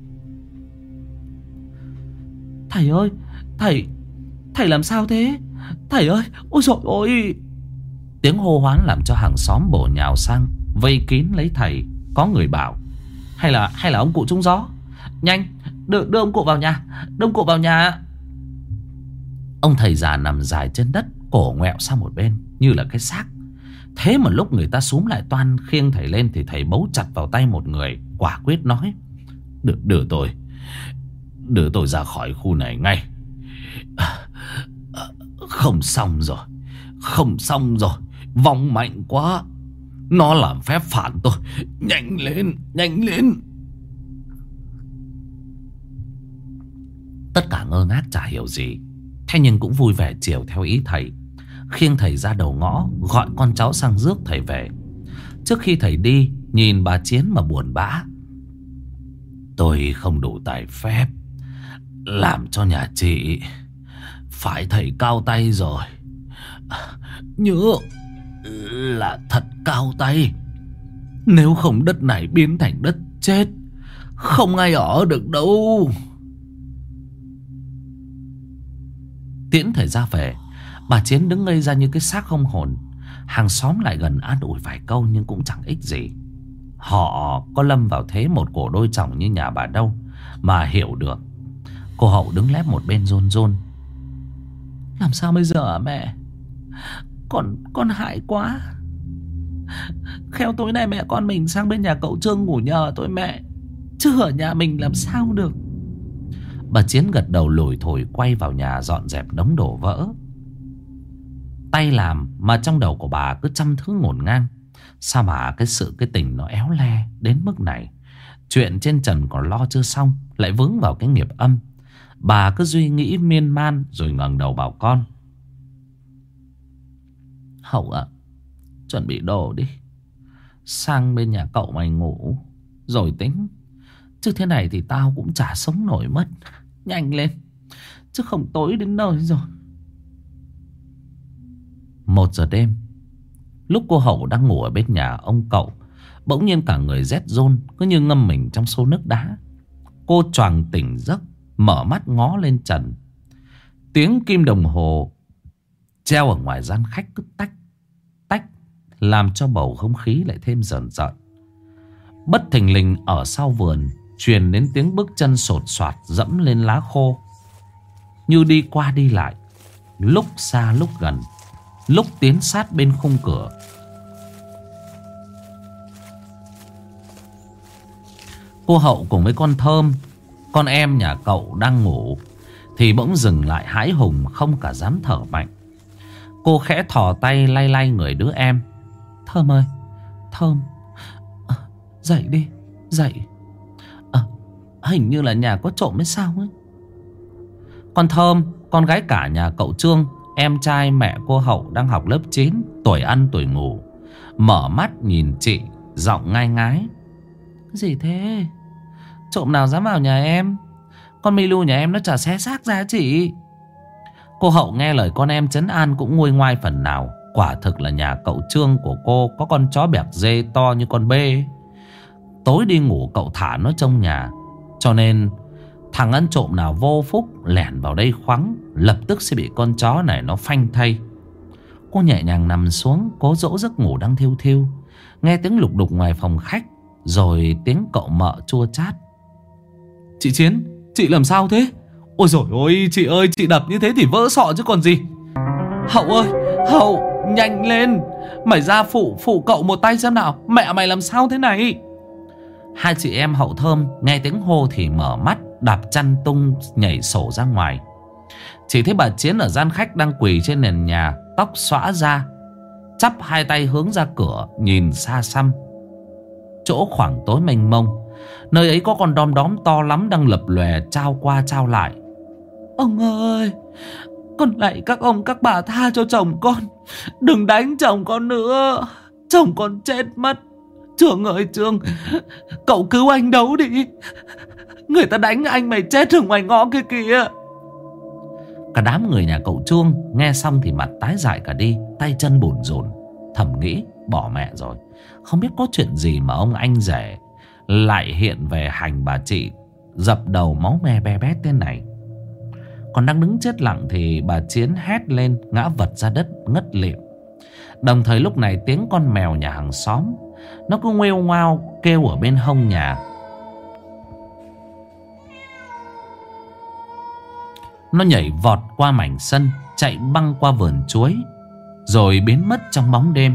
Thầy ơi, thầy làm sao thế? Thầy ơi, ôi dồi ôi! Tiếng hô hoán làm cho hàng xóm bổ nhào sang vây kín lấy thầy. Có người bảo: Hay là ông cụ trúng gió, nhanh đưa ông cụ vào nhà, đưa ông cụ vào nhà. Ông thầy già nằm dài trên đất, cổ ngoẹo sang một bên như là cái xác. Thế mà lúc người ta xúm lại toan khiêng thầy lên thì thầy bấu chặt vào tay một người, quả quyết nói: Đưa tôi ra khỏi khu này ngay. Không xong rồi, vong mạnh quá, nó làm phép phản tôi. Nhanh lên. Tất cả ngơ ngác chả hiểu gì, thế nhưng cũng vui vẻ chiều theo ý thầy, khiêng thầy ra đầu ngõ, gọi con cháu sang rước thầy về. Trước khi thầy đi, nhìn bà Chiến mà buồn bã: Tôi không đủ tài phép làm cho nhà chị phải thầy cao tay rồi. Nhớ là thật cao tay, nếu không đất này biến thành đất chết, không ai ở được đâu. Tiễn thầy ra về, Bà Chiến đứng ngây ra như cái xác không hồn. Hàng xóm lại gần an ủi vài câu nhưng cũng chẳng ích gì. Họ có lâm vào thế một cổ đôi chồng như nhà bà đâu mà hiểu được. Cô Hậu đứng lép một bên run run. Làm sao bây giờ hả mẹ? Con hại quá. Khéo tối nay mẹ con mình sang bên nhà cậu Trương ngủ nhờ tôi mẹ, chứ ở nhà mình làm sao được. Bà Chiến gật đầu lủi thổi quay vào nhà dọn dẹp đống đổ vỡ. Tay làm mà trong đầu của bà cứ trăm thứ ngổn ngang. Sao mà cái tình nó éo le đến mức này. Chuyện trên trần còn lo chưa xong, lại vướng vào cái nghiệp âm. Bà cứ suy nghĩ miên man rồi ngẩng đầu bảo con. Hậu ạ, chuẩn bị đồ đi, sang bên nhà cậu mày ngủ rồi tính. Chứ thế này thì tao cũng chả sống nổi mất. Nhanh lên, chứ không tối đến nơi rồi. 1 giờ đêm, lúc cô Hậu đang ngủ ở bên nhà ông cậu, bỗng nhiên cả người rét run, cứ như ngâm mình trong xô nước đá. Cô choàng tỉnh giấc, mở mắt ngó lên trần. Tiếng kim đồng hồ treo ở ngoài gian khách cứ tách tách, làm cho bầu không khí lại thêm rờn rợn. Bất thình lình ở sau vườn truyền đến tiếng bước chân sột soạt dẫm lên lá khô, như đi qua đi lại, lúc xa lúc gần, lúc tiến sát bên khung cửa. Cô Hậu cùng với con Thơm, con em nhà cậu đang ngủ, thì bỗng dừng lại hãi hùng, không cả dám thở mạnh. Cô khẽ thò tay lay lay người đứa em. Thơm ơi, Thơm, dậy đi, dậy. Hình như là nhà có trộm hay sao ấy. Con Thơm, con gái cả nhà cậu Trương, em trai mẹ cô Hậu, đang học lớp 9, tuổi ăn tuổi ngủ, mở mắt nhìn chị, giọng ngai ngái. Cái gì thế? Trộm nào dám vào nhà em? Con Milu nhà em nó chả xé xác ra chị. Cô Hậu nghe lời con em trấn an cũng nguôi ngoai phần nào. Quả thực là nhà cậu Trương của cô có con chó bẹc dê to như con bê. Tối đi ngủ cậu thả nó trong nhà, cho nên thằng ăn trộm nào vô phúc lẻn vào đây khoắng, lập tức sẽ bị con chó này nó phanh thây. Cô nhẹ nhàng nằm xuống, cố dỗ giấc ngủ đang thiêu thiêu. Nghe tiếng lục đục ngoài phòng khách, rồi tiếng cậu mợ chua chát. Chị Chiến, chị làm sao thế? Ôi dồi ôi, chị ơi, chị đập như thế thì vỡ sọ chứ còn gì. Hậu ơi, Hậu, nhanh lên, mày ra phụ cậu một tay xem nào. Mẹ mày làm sao thế này? Hai chị em Hậu Thơm nghe tiếng hô thì mở mắt, đạp chăn tung nhảy sổ ra ngoài. Chỉ thấy bà Chiến ở gian khách đang quỳ trên nền nhà, tóc xõa ra, chắp hai tay hướng ra cửa, nhìn xa xăm. Chỗ khoảng tối mênh mông, nơi ấy có con đom đóm to lắm đang lập lòe trao qua trao lại. Ông ơi, con lạy các ông các bà tha cho chồng con, đừng đánh chồng con nữa, chồng con chết mất. Trương ơi Trương, cậu cứu anh đấu đi, người ta đánh anh mày chết ở ngoài ngõ kia kìa. Cả đám người nhà cậu Trương nghe xong thì mặt tái dại cả đi, tay chân bủn rủn, thầm nghĩ bỏ mẹ rồi. Không biết có chuyện gì mà ông anh rể lại hiện về hành bà chị, dập đầu máu me be bét thế này. Còn đang đứng chết lặng thì bà Chiến hét lên, ngã vật ra đất ngất lịm. Đồng thời lúc này tiếng con mèo nhà hàng xóm, nó cứ nghêu ngoao kêu ở bên hông nhà. Nó nhảy vọt qua mảnh sân, chạy băng qua vườn chuối, rồi biến mất trong bóng đêm.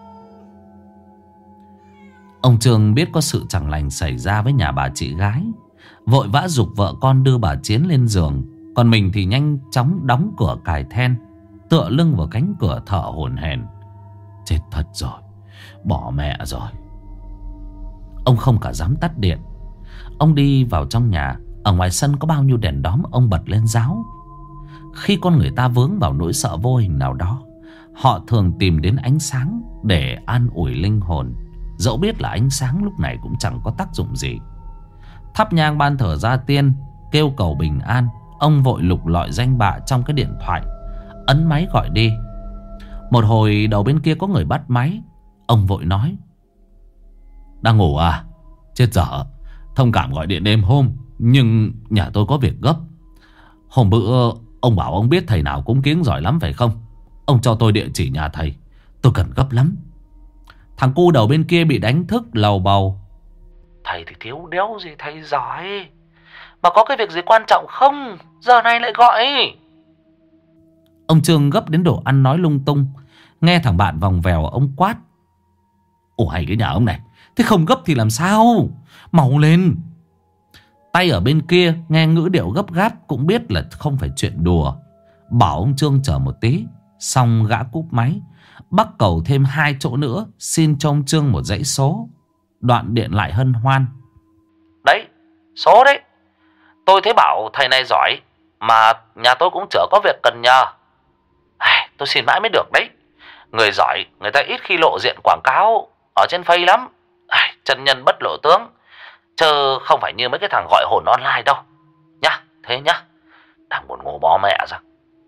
Ông Trương biết có sự chẳng lành xảy ra với nhà bà chị gái, vội vã giục vợ con đưa bà Chiến lên giường. Còn mình thì nhanh chóng đóng cửa cài then, tựa lưng vào cánh cửa thở hổn hển. Chết thật rồi, bỏ mẹ rồi. Ông không cả dám tắt điện. Ông đi vào trong nhà. Ở ngoài sân có bao nhiêu đèn đóm ông bật lên ráo. Khi con người ta vướng vào nỗi sợ vô hình nào đó, họ thường tìm đến ánh sáng để an ủi linh hồn, dẫu biết là ánh sáng lúc này cũng chẳng có tác dụng gì. Thắp nhang ban thờ gia tiên, kêu cầu bình an. Ông vội lục lọi danh bạ trong cái điện thoại, ấn máy gọi đi. Một hồi đầu bên kia có người bắt máy. Ông vội nói: đang ngủ à? Chết dở, thông cảm gọi điện đêm hôm, nhưng nhà tôi có việc gấp. Hôm bữa ông bảo ông biết thầy nào cúng kiếng giỏi lắm phải không? Ông cho tôi địa chỉ nhà thầy, tôi cần gấp lắm. Thằng cu đầu bên kia bị đánh thức lầu bầu. Thầy thì thiếu đéo gì thầy giỏi. Mà có cái việc gì quan trọng không? Giờ này lại gọi. Ông Trương gấp đến độ ăn nói lung tung. Nghe thằng bạn vòng vèo ông quát. Ồ hay cái nhà ông này, thế không gấp thì làm sao? Mau lên. Tay ở bên kia nghe ngữ điệu gấp gáp cũng biết là không phải chuyện đùa. Bảo ông Trương chờ một tí. Xong gã cúp máy, bắt cầu thêm 2 chỗ nữa, xin cho ông Trương một dãy số. Đoạn điện lại hân hoan. Đấy, số đấy. Tôi thấy bảo thầy này giỏi, mà nhà tôi cũng chở có việc cần nhờ. Tôi xin mãi mới được đấy. Người giỏi người ta ít khi lộ diện quảng cáo ở trên Face lắm. Chân nhân bất lộ tướng, chứ không phải như mấy cái thằng gọi hồn online đâu. Nhá, thế nhá. Đang buồn ngủ bó mẹ ra.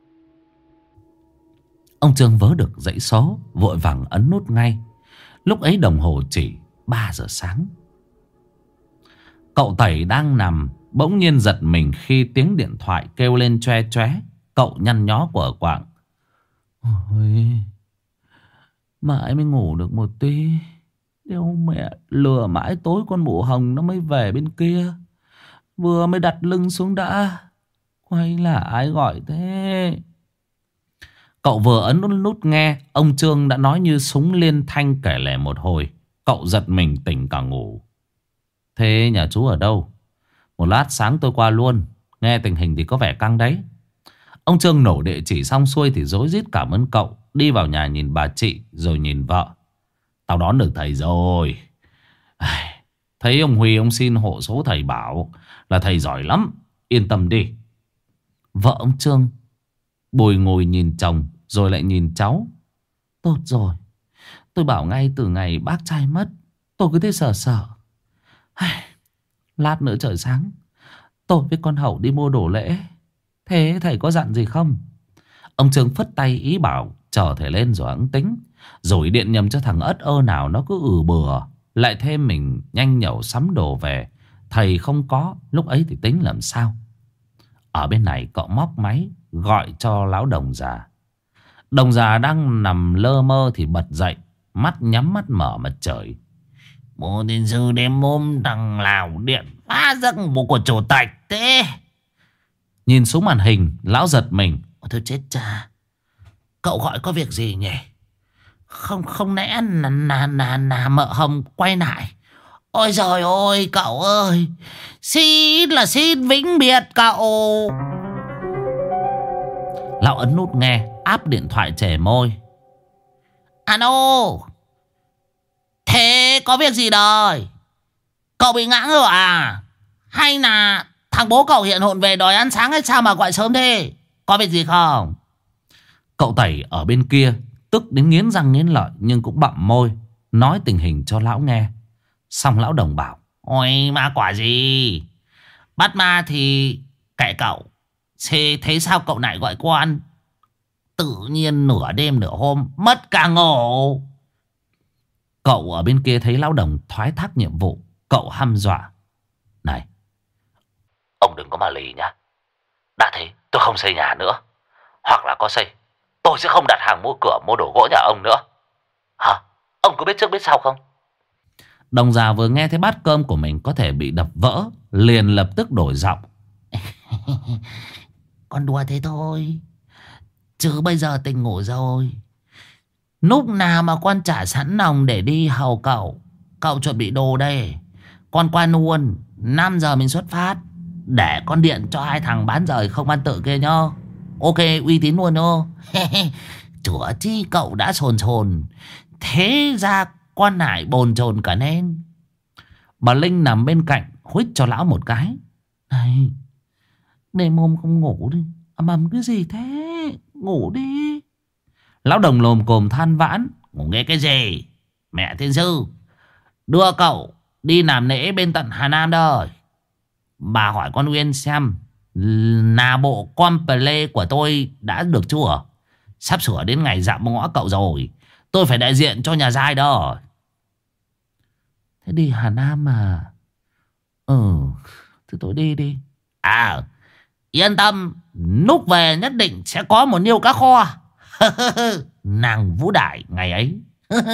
Ông Trương vớ được dãy số, vội vàng ấn nút ngay. Lúc ấy đồng hồ chỉ 3 giờ sáng. Cậu Tẩy đang nằm, bỗng nhiên giật mình khi tiếng điện thoại kêu lên choe choé. Cậu nhăn nhó của Quảng. Ôi, mãi mới ngủ được một tí. Đéo mẹ, lừa mãi tối con mụ hồng nó mới về bên kia. Vừa mới đặt lưng xuống đã. Quay là ai gọi thế? Cậu vừa ấn nút nghe, ông Trương đã nói như súng liên thanh kể lể một hồi. Cậu giật mình tỉnh cả ngủ. Thế nhà chú ở đâu? Một lát sáng tôi qua luôn. Nghe tình hình thì có vẻ căng đấy. Ông Trương nổ địa chỉ xong xuôi thì rối rít cảm ơn cậu. Đi vào nhà nhìn bà chị rồi nhìn vợ. Tao đón được thầy rồi. Thấy ông Huy ông xin hộ số thầy bảo là thầy giỏi lắm. Yên tâm đi. Vợ ông Trương bồi ngồi nhìn chồng rồi lại nhìn cháu. Tốt rồi. Tôi bảo ngay từ ngày bác trai mất, tôi cứ thế sợ sợ. Lát nữa trời sáng, tôi với con Hậu đi mua đồ lễ. Thế thầy có dặn gì không? Ông Trương phất tay ý bảo chờ thầy lên rồi hẵng tính. Rồi điện nhầm cho thằng ất ơ nào nó cứ bừa. Lại thêm mình nhanh nhẩu sắm đồ về. Thầy không có, lúc ấy thì tính làm sao? Ở bên này cậu móc máy gọi cho lão đồng già. Đồng già đang nằm lơ mơ thì bật dậy, mắt nhắm mắt mở mà trời. Bố tiên sư đêm hôm thằng Lào điện phá giấc bố của chủ tịch thế. Nhìn xuống màn hình, lão giật mình. Thôi chết cha, cậu gọi có việc gì nhỉ? Không lẽ là mợ Hồng quay lại? Ôi giời ơi cậu ơi, xin vĩnh biệt cậu. Lão ấn nút nghe, áp điện thoại chẻ môi. Alo, thế có việc gì đời? Cậu bị ngã ngửa à? Hay là thằng bố cậu hiện hồn về đòi ăn sáng hay sao mà gọi sớm thế? Có việc gì không? Cậu Tẩy ở bên kia tức đến nghiến răng nghiến lợi nhưng cũng bặm môi nói tình hình cho lão nghe. Xong lão đồng bảo. Ôi ma quả gì? Bắt ma thì kệ cậu. Thế sao cậu lại gọi quan? Tự nhiên nửa đêm nửa hôm mất cả ngủ. Cậu ở bên kia thấy lão đồng thoái thác nhiệm vụ. Cậu hăm dọa. Này, ông đừng có mà lì nhá. Đã thế tôi không xây nhà nữa. Hoặc là có xây, tôi sẽ không đặt hàng mua cửa mua đồ gỗ nhà ông nữa. Hả? Ông có biết trước biết sau không? Đồng già vừa nghe thấy bát cơm của mình có thể bị đập vỡ, liền lập tức đổi giọng. Con đùa thế thôi, chứ bây giờ tỉnh ngủ rồi. Lúc nào mà con trả sẵn lòng để đi hầu cậu. Cậu chuẩn bị đồ đây. Con qua luôn, 5 giờ mình xuất phát. Để con điện cho 2 thằng bán rời không ăn tự kia nhá. Ok, uy tín luôn nhá. Chúa chi cậu đã sồn. Thế ra con lại bồn chồn cả nên. Bà Linh nằm bên cạnh huých cho lão một cái. Này, đêm hôm không ngủ đi, ầm cái gì thế? Ngủ đi. Lão đồng lồm cồm than vãn. Ngủ nghe cái gì? Mẹ thiên sư đưa cậu đi làm lễ bên tận Hà Nam đời. Bà hỏi con Uyên xem là bộ comple của tôi đã được chưa? Sắp sửa đến ngày dạm ngõ cậu rồi. Tôi phải đại diện cho nhà giai đó. Thế đi Hà Nam mà. Thì tôi đi. Yên tâm, lúc về nhất định sẽ có một niêu cá kho. Nàng Vũ Đại ngày ấy.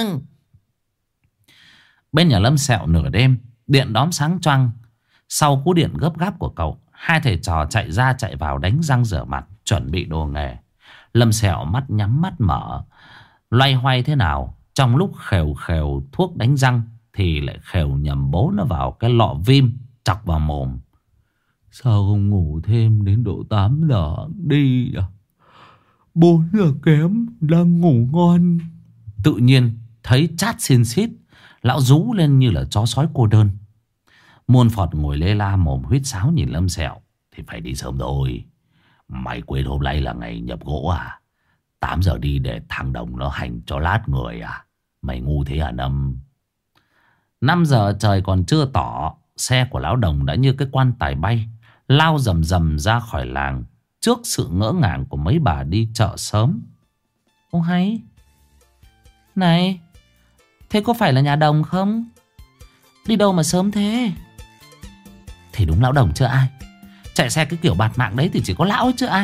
Bên nhà Lâm Sẹo nửa đêm, điện đóm sáng choang. Sau cú điện gấp gáp của cậu, hai thầy trò chạy ra chạy vào đánh răng rửa mặt, chuẩn bị đồ nghề. Lâm Sẹo mắt nhắm mắt mở, loay hoay thế nào. Trong lúc khều khều thuốc đánh răng thì lại khều nhầm bố nó vào cái lọ vim, chọc vào mồm. Sao không ngủ thêm đến độ 8 giờ đi à? 4 giờ kém đang ngủ ngon. Tự nhiên thấy chát xin xít, lão rú lên như là chó sói cô đơn. Muôn Phọt ngồi lê la mồm huýt sáo nhìn Lâm Sẹo. Thì phải đi sớm thôi. Mày quên hôm nay là ngày nhập gỗ à? 8 giờ đi để thằng Đồng nó hành cho lát người à? Mày ngu thế à Năm? 5 giờ trời còn chưa tỏ, xe của lão Đồng đã như cái quan tài bay, lao rầm rầm ra khỏi làng, trước sự ngỡ ngàng của mấy bà đi chợ sớm. Ô hay! Này, thế có phải là nhà Đồng không? Đi đâu mà sớm thế? Thì đúng lão Đồng chứ ai. Chạy xe cái kiểu bạt mạng đấy thì chỉ có lão ấy chứ ai.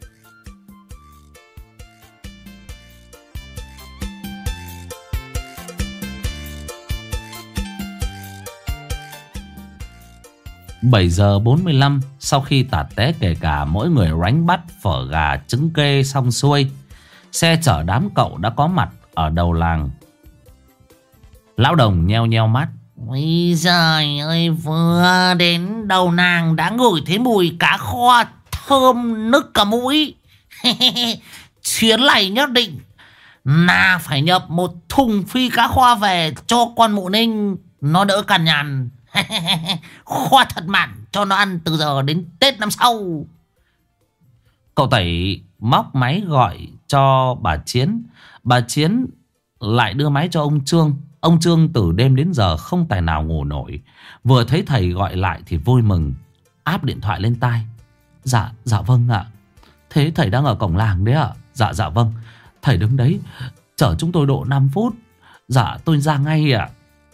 Bảy giờ 45, sau khi tạt té kể cả mỗi người ránh bắt phở gà trứng kê xong xuôi, xe chở đám cậu đã có mặt ở đầu làng. Lão Đồng nheo nheo mắt. Ôi giời ơi, vừa đến đầu nàng đã ngửi thấy mùi cá kho thơm nức cả mũi. Chuyến này nhất định là phải nhập một thùng phi cá kho về cho con mụ Ninh nó đỡ cằn nhằn. Kho thật mặn cho nó ăn từ giờ đến Tết năm sau. Cậu Tẩy móc máy gọi cho bà Chiến. Bà Chiến lại đưa máy cho ông Trương. Ông Trương từ đêm đến giờ không tài nào ngủ nổi. Vừa thấy thầy gọi lại thì vui mừng, áp điện thoại lên tai. Dạ vâng ạ. Thế thầy đang ở cổng làng đấy ạ? Dạ vâng. Thầy đứng đấy chở chúng tôi độ 5 phút. Dạ tôi ra ngay ạ.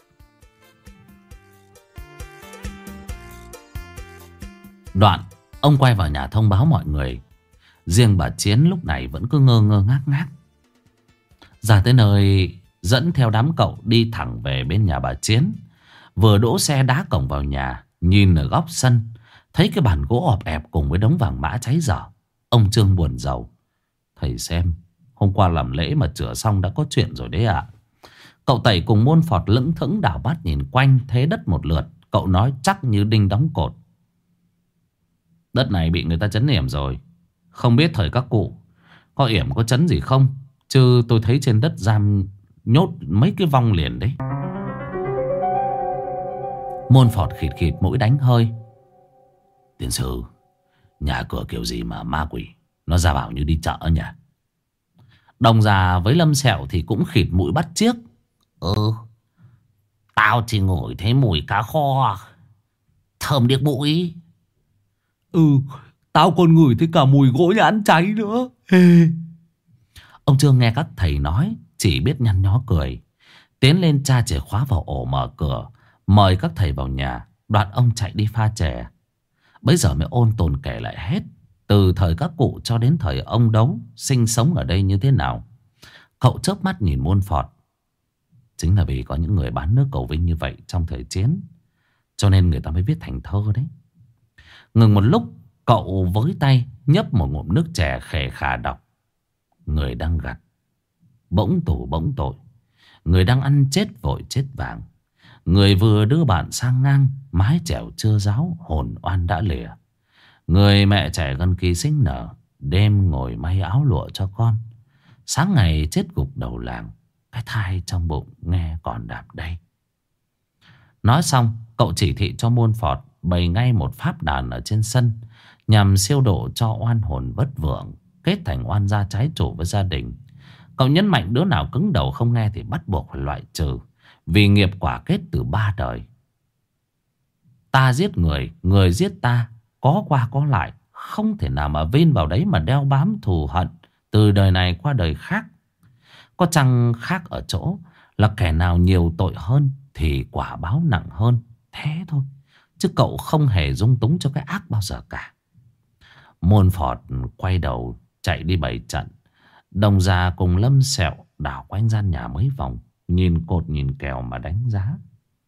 Đoạn ông quay vào nhà thông báo mọi người. Riêng bà Chiến lúc này vẫn cứ ngơ ngơ ngác ngác. Ra tới nơi, dẫn theo đám cậu đi thẳng về bên nhà bà Chiến. Vừa đỗ xe đá cổng vào nhà, nhìn ở góc sân, thấy cái bàn gỗ ọp ẹp cùng với đống vàng mã cháy dở. Ông Trương buồn rầu. Thầy xem, hôm qua làm lễ mà chữa xong đã có chuyện rồi đấy ạ. Cậu Tẩy cùng Muôn Phọt lững thững đảo mắt nhìn quanh thế đất một lượt. Cậu nói chắc như đinh đóng cột. Đất này bị người ta trấn yểm rồi. Không biết thời các cụ có yểm có trấn gì không, chứ tôi thấy trên đất giam nhốt mấy cái vong liền đấy. Muôn Phọt khịt khịt mũi đánh hơi. Tiên sư, nhà cửa kiểu gì mà ma quỷ nó ra vào như đi chợ nhỉ? Đồng già với Lâm Sẹo thì cũng khịt mũi bắt chiếc. Tao chỉ ngửi thấy mùi cá kho thơm điếc mũi. Tao còn ngửi thấy cả mùi gỗ nhãn cháy nữa. Ông Trương nghe các thầy nói chỉ biết nhăn nhó cười, tiến lên tra chìa khóa vào ổ mở cửa, mời các thầy vào nhà. Đoạn ông chạy đi pha chè. Bấy giờ mới ôn tồn kể lại hết, từ thời các cụ cho đến thời ông Đấu sinh sống ở đây như thế nào. Cậu chớp mắt nhìn Muôn Phọt. Chính là vì có những người bán nước cầu vinh như vậy trong thời chiến, cho nên người ta mới viết thành thơ đấy. Ngừng một lúc, cậu với tay nhấp một ngụm nước chè khè khà đọc. Người đang gặt bỗng tù bỗng tội, người đang ăn chết vội chết vàng. Người vừa đưa bạn sang ngang, mái chèo chưa ráo, hồn oan đã lìa. Người mẹ trẻ gần kỳ sinh nở, đêm ngồi may áo lụa cho con. Sáng ngày chết gục đầu làng, cái thai trong bụng nghe còn đạp đây. Nói xong, cậu chỉ thị cho Muôn Phọt bày ngay một pháp đàn ở trên sân, nhằm siêu độ cho oan hồn vất vưởng, kết thành oan gia trái chủ với gia đình. Cậu nhấn mạnh đứa nào cứng đầu không nghe thì bắt buộc phải loại trừ, vì nghiệp quả kết từ 3 đời. Ta giết người, người giết ta, có qua có lại, không thể nào mà vin vào đấy mà đeo bám thù hận từ đời này qua đời khác. Có chăng khác ở chỗ là kẻ nào nhiều tội hơn thì quả báo nặng hơn, thế thôi. Chứ cậu không hề dung túng cho cái ác bao giờ cả. Muôn Phọt quay đầu chạy đi bày trận. Đồng già cùng Lâm Sẹo đảo quanh gian nhà mấy vòng, nhìn cột nhìn kèo mà đánh giá.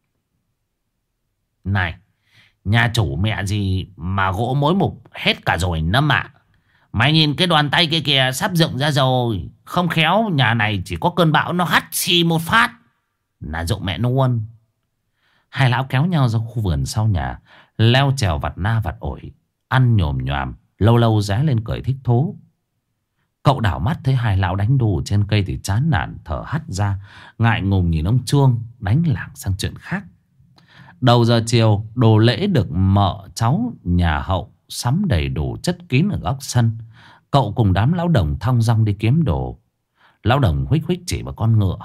Này, nhà chủ mẹ gì mà gỗ mối mục hết cả rồi Năm ạ. Mày nhìn cái đoàn tay kia kìa, sắp dựng ra rồi. Không khéo nhà này chỉ có cơn bão nó hắt xì một phát là rụng mẹ luôn. Hai lão kéo nhau ra khu vườn sau nhà, leo trèo vặt na vặt ổi, ăn nhồm nhoàm, lâu lâu ré lên cười thích thú. Cậu đảo mắt thấy hai lão đánh đù trên cây thì chán nản thở hắt ra, ngại ngùng nhìn ông Chuông đánh lảng sang chuyện khác. Đầu giờ chiều, đồ lễ được mợ cháu nhà Hậu sắm đầy đủ chất kín ở góc sân. Cậu cùng đám lão đồng thong dong đi kiếm đồ. Lão đồng huých huých chỉ vào con ngựa.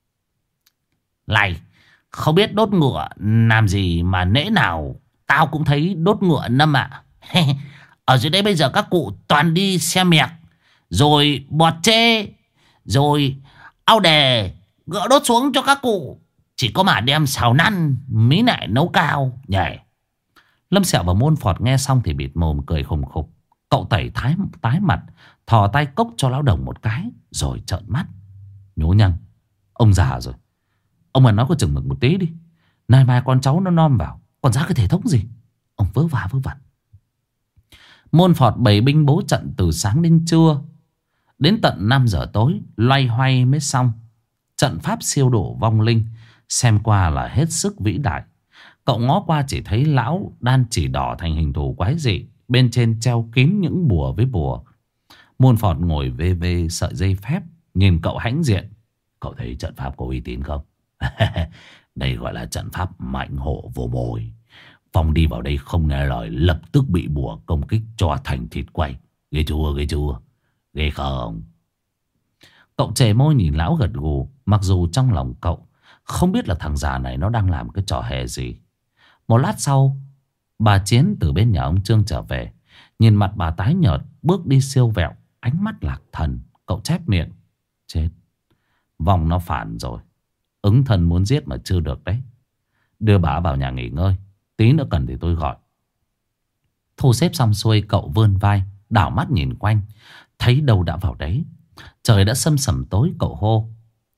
Này, không biết đốt ngựa làm gì mà nễ nào tao cũng thấy đốt ngựa Năm ạ. Ở dưới đây bây giờ các cụ toàn đi xe mẹc, rồi bọt chê, rồi ao đề, gỡ đốt xuống cho các cụ. Chỉ có mà đem xào năn mí lại nấu cao nhỉ. Lâm Sẹo và Môn Phọt nghe xong thì bịt mồm cười khùng khục. Cậu tẩy tái mặt, thò tay cốc cho lão đồng một cái, rồi trợn mắt. Nhố nhăng, ông già rồi. Ông mà nói có chừng mực một tí đi. Nay mai con cháu nó nom vào, còn giá cái thể thống gì. Ông vớ vẩn. Môn Phọt bày binh bố trận từ sáng đến trưa. Đến tận 5 giờ tối, loay hoay mới xong. Trận pháp siêu độ vong linh xem qua là hết sức vĩ đại. Cậu ngó qua chỉ thấy lão đan chỉ đỏ thành hình thù quái dị, bên trên treo kín những bùa với bùa. Môn Phọt ngồi vê sợi dây phép, nhìn cậu hãnh diện. Cậu thấy trận pháp có uy tín không? Đây gọi là trận pháp mạnh hộ vô bồi. Phong đi vào đây không nghe lời, lập tức bị bùa công kích cho thành thịt quay. Ghê chưa? Ghê không? Cậu chề môi nhìn lão gật gù, mặc dù trong lòng cậu không biết là thằng già này nó đang làm cái trò hề gì. Một lát sau, bà Chiến từ bên nhà ông Trương trở về. Nhìn mặt bà tái nhợt, bước đi siêu vẹo, ánh mắt lạc thần. Cậu chép miệng. Chết, vong nó phản rồi. Ứng thần muốn giết mà chưa được đấy. Đưa bà vào nhà nghỉ ngơi, tí nữa cần thì tôi gọi. Thu xếp xong xuôi, cậu vươn vai, đảo mắt nhìn quanh. Thấy đâu đã vào đấy. Trời đã sâm sẩm tối, cậu hô.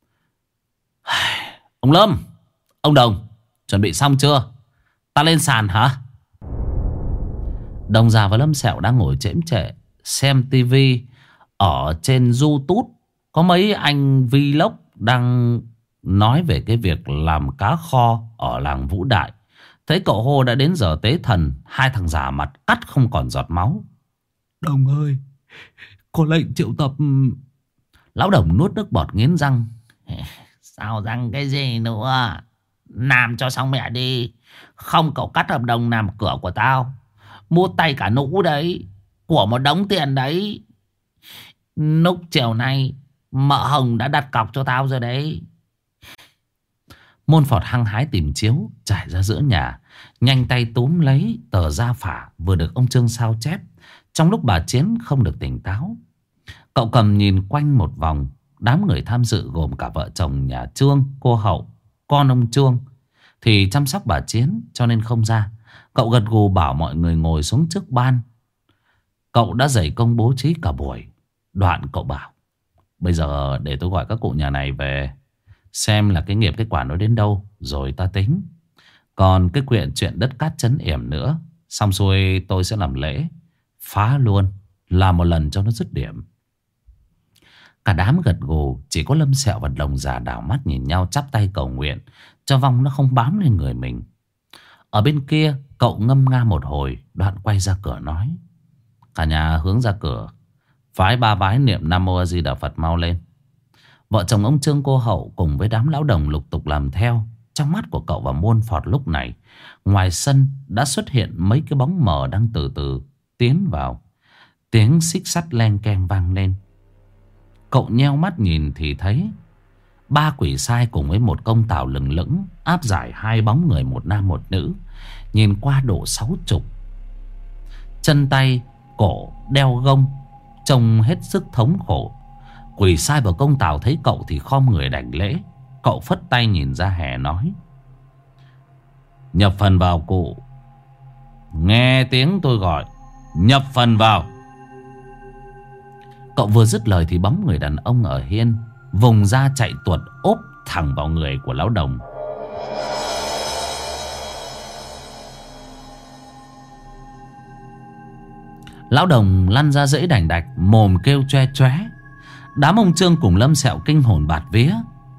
Ông Lâm, ông Đồng, chuẩn bị xong chưa? Ta lên sàn hả? Đồng già và Lâm Sẹo đang ngồi chễm chệ xem tivi ở trên YouTube. Có mấy anh vlog đang nói về cái việc làm cá kho ở làng Vũ Đại. Thấy cậu hô đã đến giờ tế thần, hai thằng già mặt cắt không còn giọt máu. Đồng ơi, có lệnh triệu tập. Lão Đồng nuốt nước bọt nghiến răng. Sao răng cái gì nữa? Làm cho xong mẹ đi. Không cậu cắt hợp đồng làm cửa của tao. Mua tay cả nũ đấy. Của một đống tiền đấy. Lúc chiều nay mợ Hồng đã đặt cọc cho tao rồi đấy. Môn Phọt hăng hái tìm chiếu trải ra giữa nhà, nhanh tay túm lấy tờ gia phả vừa được ông Trương sao chép. Trong lúc bà Chiến không được tỉnh táo, cậu cầm nhìn quanh một vòng. Đám người tham dự gồm cả vợ chồng nhà Trương, cô Hậu, con ông Trương thì chăm sóc bà Chiến cho nên không ra. Cậu gật gù bảo mọi người ngồi xuống trước ban. Cậu đã dày công bố trí cả buổi. Đoạn cậu bảo: bây giờ để tôi gọi các cụ nhà này về, xem là cái nghiệp cái quả nó đến đâu rồi ta tính. Còn cái chuyện đất cát trấn yểm nữa, xong xuôi tôi sẽ làm lễ phá luôn, làm một lần cho nó dứt điểm. Cả đám gật gù, chỉ có Lâm Sẹo và Đồng già đảo mắt nhìn nhau, chắp tay cầu nguyện cho vong nó không bám lên người mình. Ở bên kia, cậu ngâm nga một hồi, đoạn quay ra cửa nói: cả nhà hướng ra cửa, phái ba vái niệm Nam Mô A Di Đà Phật mau lên. Vợ chồng ông Trương, cô Hậu cùng với đám lão đồng lục tục làm theo. Trong mắt của cậu và Môn Phọt lúc này, ngoài sân đã xuất hiện mấy cái bóng mờ đang từ từ tiến vào. Tiếng xích sắt len keng vang lên. Cậu nheo mắt nhìn thì thấy ba quỷ sai cùng với một công tào lừng lững áp giải hai bóng người, một nam một nữ, nhìn qua độ 60. Chân tay cổ đeo gông, trông hết sức thống khổ. Quỷ sai và công tào thấy cậu thì khom người đảnh lễ. Cậu phất tay nhìn ra hè nói: nhập phần vào cụ. Nghe tiếng tôi gọi, nhập phần vào. Cậu vừa dứt lời thì bóng người đàn ông ở hiên vùng ra chạy tuột úp thẳng vào người của lão đồng. Lão đồng lăn ra dãy đành đạch, mồm kêu choe choé. Đám ông Trương cùng Lâm Sẹo kinh hồn bạt vía.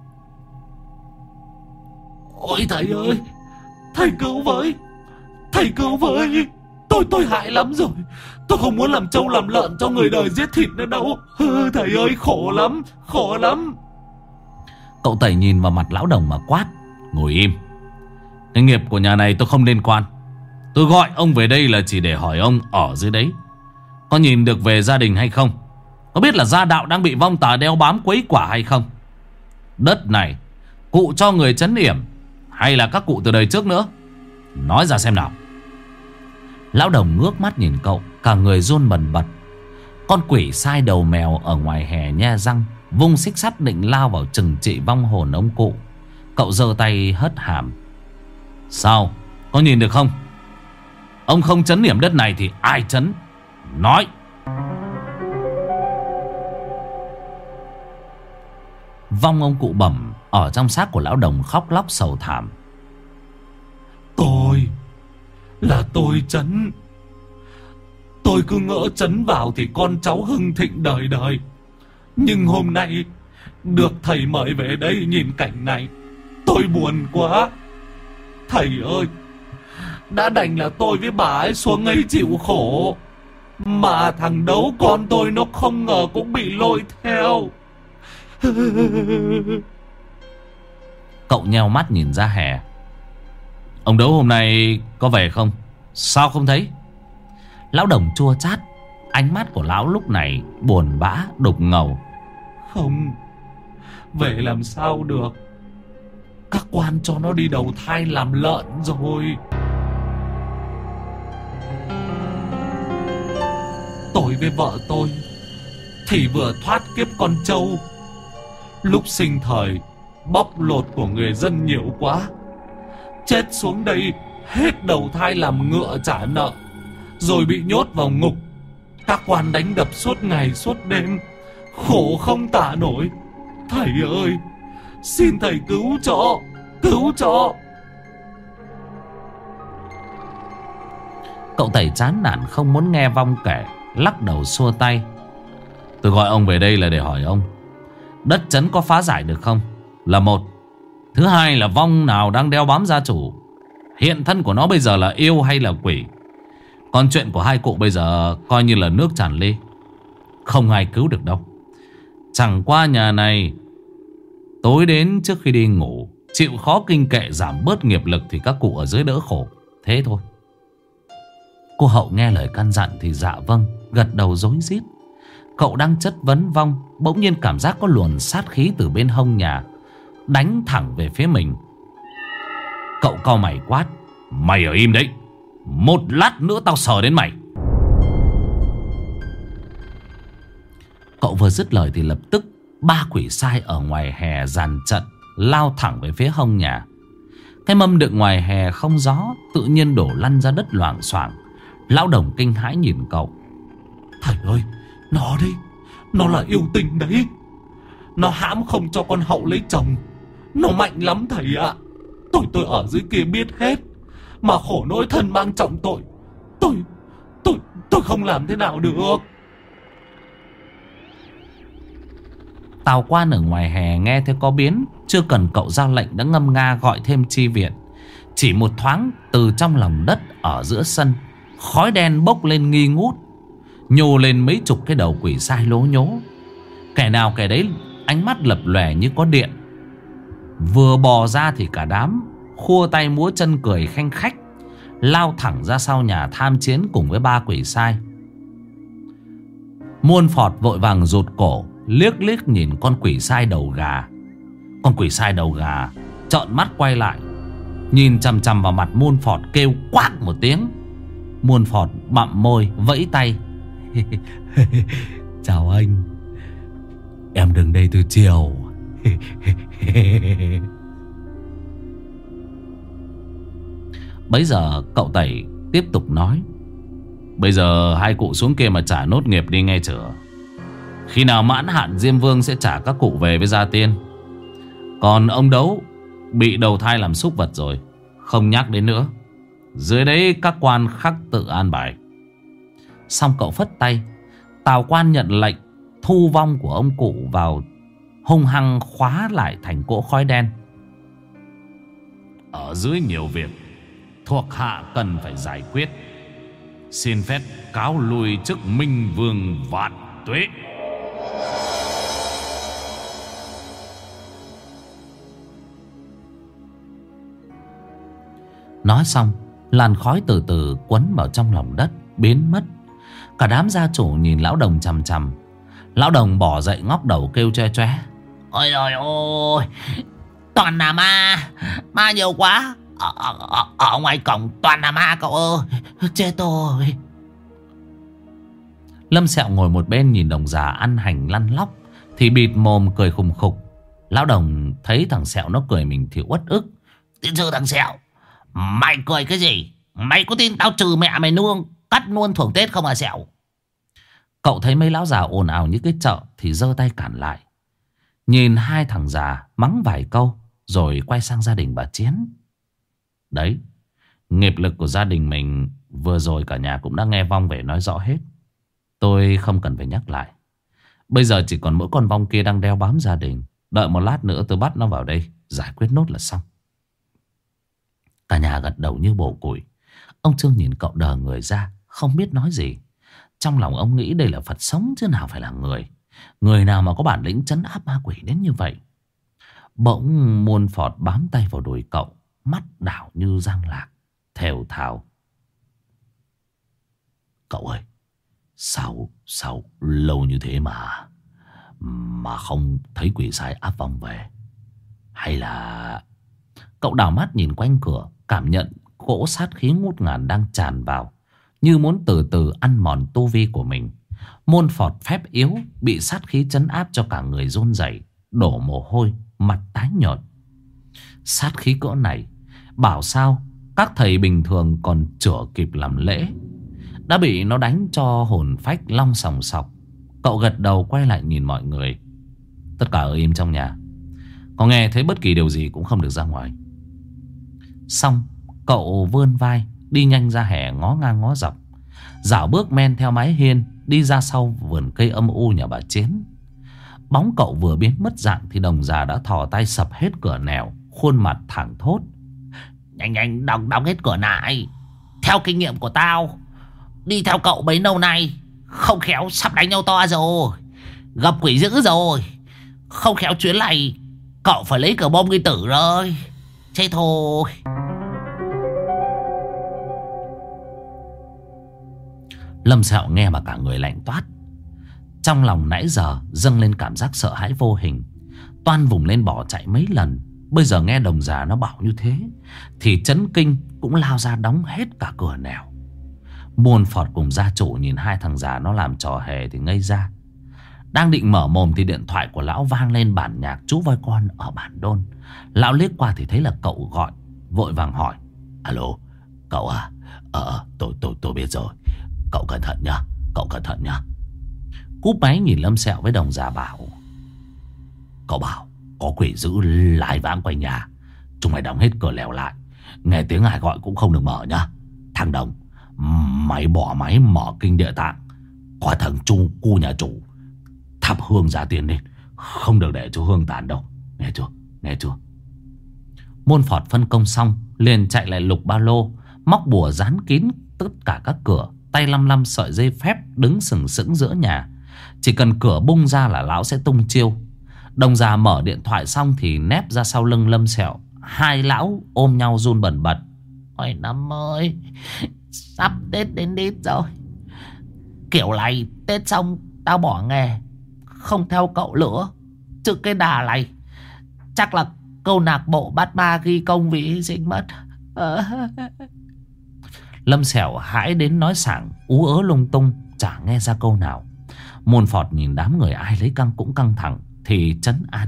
Ôi thầy ơi, thầy cứu với, thầy cứu với. Tôi hại lắm rồi. Tôi không muốn làm trâu làm lợn cho người đời giết thịt nữa đâu. Thầy ơi, khổ lắm, khổ lắm. Cậu Tẩy nhìn vào mặt lão đồng mà quát. Ngồi im. Cái nghiệp của nhà này tôi không liên quan. Tôi gọi ông về đây là chỉ để hỏi ông ở dưới đấy có nhìn được về gia đình hay không, có biết là gia đạo đang bị vong tà đeo bám quấy quả hay không. Đất này cụ cho người trấn yểm hay là các cụ từ đời trước nữa? Nói ra xem nào. Lão đồng ngước mắt nhìn cậu, cả người run bần bật. Con quỷ sai đầu mèo ở ngoài hè nhe răng, vung xích sắt định lao vào trừng trị vong hồn ông cụ. Cậu giơ tay hất hàm. Sao? Có nhìn được không? Ông không trấn yểm đất này thì ai trấn? Nói. Vong ông cụ bẩm ở trong xác của lão đồng khóc lóc sầu thảm. Tôi trấn. Tôi cứ ngỡ trấn vào thì con cháu hưng thịnh đời đời. Nhưng hôm nay được thầy mời về đây nhìn cảnh này, tôi buồn quá. Thầy ơi, đã đành là tôi với bà ấy xuống ấy chịu khổ, mà thằng đấu con tôi nó không ngờ cũng bị lôi theo. Cậu nheo mắt nhìn ra hè. Ông Đấu hôm nay có về không? Sao không thấy? Lão đồng chua chát. Ánh mắt của lão lúc này buồn bã đục ngầu. Không, về làm sao được. Các quan cho nó đi đầu thai làm lợn rồi. Tôi với vợ tôi thì vừa thoát kiếp con trâu. Lúc sinh thời bóc lột của người dân nhiều quá, chết xuống đây hết đầu thai làm ngựa trả nợ, rồi bị nhốt vào ngục. Các quan đánh đập suốt ngày suốt đêm, khổ không tả nổi. Thầy ơi, xin thầy cứu cho, cứu cho. Cậu Tẩy chán nản không muốn nghe vong kể, lắc đầu xua tay. Tôi gọi ông về đây là để hỏi ông, đất trấn có phá giải được không? Là một. Thứ hai là vong nào đang đeo bám gia chủ, hiện thân của nó bây giờ là yêu hay là quỷ? Còn chuyện của hai cụ bây giờ coi như là nước tràn ly, không ai cứu được đâu. Chẳng qua nhà này tối đến trước khi đi ngủ chịu khó kinh kệ giảm bớt nghiệp lực thì các cụ ở dưới đỡ khổ. Thế thôi. Cô Hậu nghe lời căn dặn thì dạ vâng, gật đầu rối rít. Cậu đang chất vấn vong, bỗng nhiên cảm giác có luồn sát khí từ bên hông nhà đánh thẳng về phía mình. Cậu cau mày quát. Mày ở im đấy, một lát nữa tao sờ đến mày. Cậu vừa dứt lời thì lập tức ba quỷ sai ở ngoài hè dàn trận lao thẳng về phía hông nhà. Cái mâm đựng ngoài hè không gió tự nhiên đổ lăn ra đất loảng xoảng. Lão đồng kinh hãi nhìn cậu. Thầy ơi, nó đấy, nó là yêu tinh đấy. Nó hãm không cho con Hậu lấy chồng. Nó mạnh lắm thầy ạ. Tôi ở dưới kia biết hết, mà khổ nỗi thân mang trọng tội. Tôi không làm thế nào được. Tào quan ở ngoài hè nghe thấy có biến, chưa cần cậu ra lệnh đã ngâm nga gọi thêm chi viện. Chỉ một thoáng, từ trong lòng đất ở giữa sân, khói đen bốc lên nghi ngút, nhô lên mấy chục cái đầu quỷ sai lố nhố. Kẻ nào kẻ đấy ánh mắt lập lòe như có điện. Vừa bò ra thì cả đám khua tay múa chân cười khanh khách, lao thẳng ra sau nhà tham chiến cùng với ba quỷ sai. Muôn Phọt vội vàng rụt cổ, liếc liếc nhìn con quỷ sai đầu gà. Con quỷ sai đầu gà trợn mắt quay lại, nhìn chằm chằm vào mặt Muôn Phọt kêu quát một tiếng. Muôn Phọt bặm môi vẫy tay. Chào anh, em đứng đây từ chiều. Bấy giờ cậu Tẩy tiếp tục nói. Bây giờ hai cụ xuống kia mà trả nốt nghiệp đi nghe chửa. Khi nào mãn hạn Diêm Vương sẽ trả các cụ về với gia tiên. Còn ông Đấu bị đầu thai làm súc vật rồi, không nhắc đến nữa. Dưới đấy các quan khắc tự an bài. Xong cậu phất tay. Tào Quan nhận lệnh thu vong của ông cụ vào, hung hăng khóa lại thành cỗ khói đen. Ở dưới nhiều việc thuộc hạ cần phải giải quyết. Xin phép cáo lui trước Minh Vương vạn tuế. Nói xong, làn khói từ từ quấn vào trong lòng đất, biến mất. Cả đám gia chủ nhìn lão đồng chằm chằm. Lão đồng bỏ dậy ngóc đầu kêu choe choe. Ôi trời ơi, toàn là ma. Ma nhiều quá. Ở ngoài cổng toàn là ma cậu ơi. Chết tôi. Lâm Sẹo ngồi một bên nhìn đồng già ăn hành lăn lóc thì bịt mồm cười khùng khục. Lão đồng thấy thằng Sẹo nó cười mình thì uất ức. Tin sư thằng Sẹo, mày cười cái gì? Mày có tin tao trừ mẹ mày nuông, cắt luôn thưởng Tết không à Sẹo? Cậu thấy mấy lão già ồn ào như cái chợ thì giơ tay cản lại. Nhìn hai thằng già mắng vài câu rồi quay sang gia đình bà Chiến. Đấy, nghiệp lực của gia đình mình vừa rồi cả nhà cũng đã nghe vong về nói rõ hết. Tôi không cần phải nhắc lại. Bây giờ chỉ còn mỗi con vong kia đang đeo bám gia đình. Đợi một lát nữa tôi bắt nó vào đây giải quyết nốt là xong. Cả nhà gật đầu như bổ củi. Ông Trương nhìn cậu đờ người ra, không biết nói gì. Trong lòng ông nghĩ đây là Phật sống chứ nào phải là người. Người nào mà có bản lĩnh trấn áp ma quỷ đến như vậy. Bỗng Muôn Phọt bám tay vào đùi cậu, mắt đảo như giang lạc, thều thào. Cậu ơi, sao lâu như thế mà không thấy quỷ sai áp vong về? Hay là... Cậu đảo mắt nhìn quanh cửa, cảm nhận cỗ sát khí ngút ngàn đang tràn vào, như muốn từ từ ăn mòn tu vi của mình. Muôn Phọt phép yếu bị sát khí trấn áp cho cả người run rẩy, đổ mồ hôi, mặt tái nhợt. Sát khí cỡ này, bảo sao các thầy bình thường còn chữa kịp làm lễ, đã bị nó đánh cho hồn phách long sòng sọc. Cậu gật đầu quay lại nhìn mọi người. Tất cả ở im trong nhà, có nghe thấy bất kỳ điều gì cũng không được ra ngoài. Xong cậu vươn vai đi nhanh ra hè ngó ngang ngó dọc, dạo bước men theo mái hiên đi ra sau vườn cây âm u nhà bà Chiến. Bóng cậu vừa biến mất dạng thì đồng già đã thò tay sập hết cửa nẻo, khuôn mặt thẳng thốt. Nhanh đóng hết cửa lại. Theo kinh nghiệm của tao, đi theo cậu bấy lâu nay, không khéo sắp đánh nhau to rồi, gặp quỷ dữ rồi. Không khéo chuyến này cậu phải lấy cờ bom gây tử rồi. Chết thôi. Lâm Sẹo nghe mà cả người lạnh toát. Trong lòng nãy giờ dâng lên cảm giác sợ hãi vô hình, toan vùng lên bỏ chạy mấy lần. Bây giờ nghe đồng già nó bảo như thế thì chấn kinh, cũng lao ra đóng hết cả cửa nẻo. Muôn Phọt cùng gia chủ nhìn hai thằng già nó làm trò hề thì ngây ra. Đang định mở mồm thì điện thoại của lão vang lên bản nhạc Chú Voi Con ở bản Đôn. Lão liếc qua thì thấy là cậu gọi, vội vàng hỏi. Alo, cậu à? Tôi biết rồi. Cậu cẩn thận nhá, cậu cẩn thận nhá. Cúp máy nhìn Lâm Sẹo với đồng già bảo. Cậu bảo có quỷ dữ lai vãng quanh nhà, chúng mày đóng hết cửa lèo lại, nghe tiếng ai gọi cũng không được mở nhá. Thằng Đồng, mày bỏ máy mở kinh địa tạng, qua thằng Trung cu nhà chủ thắp hương ra tiền lên, không được để cho hương tàn đâu. Nghe chưa? Muôn Phọt phân công xong liền chạy lại lục ba lô, móc bùa dán kín tất cả các cửa, tay lăm lăm sợi dây phép đứng sừng sững giữa nhà. Chỉ cần cửa bung ra là lão sẽ tung chiêu. Đồng già mở điện thoại xong thì nép ra sau lưng Lâm Sẹo. Hai lão ôm nhau run bần bật. Ôi Năm ơi, sắp Tết đến đít rồi. Kiểu này Tết xong tao bỏ nghề, không theo cậu nữa. Chứ cái đà này chắc là câu lạc bộ bắt ba ghi công vì hy sinh mất. Lâm Sẹo hãi đến nói sảng, ú ớ lung tung, chả nghe ra câu nào. Muôn Phọt nhìn đám người ai lấy căng cũng căng thẳng thì trấn an.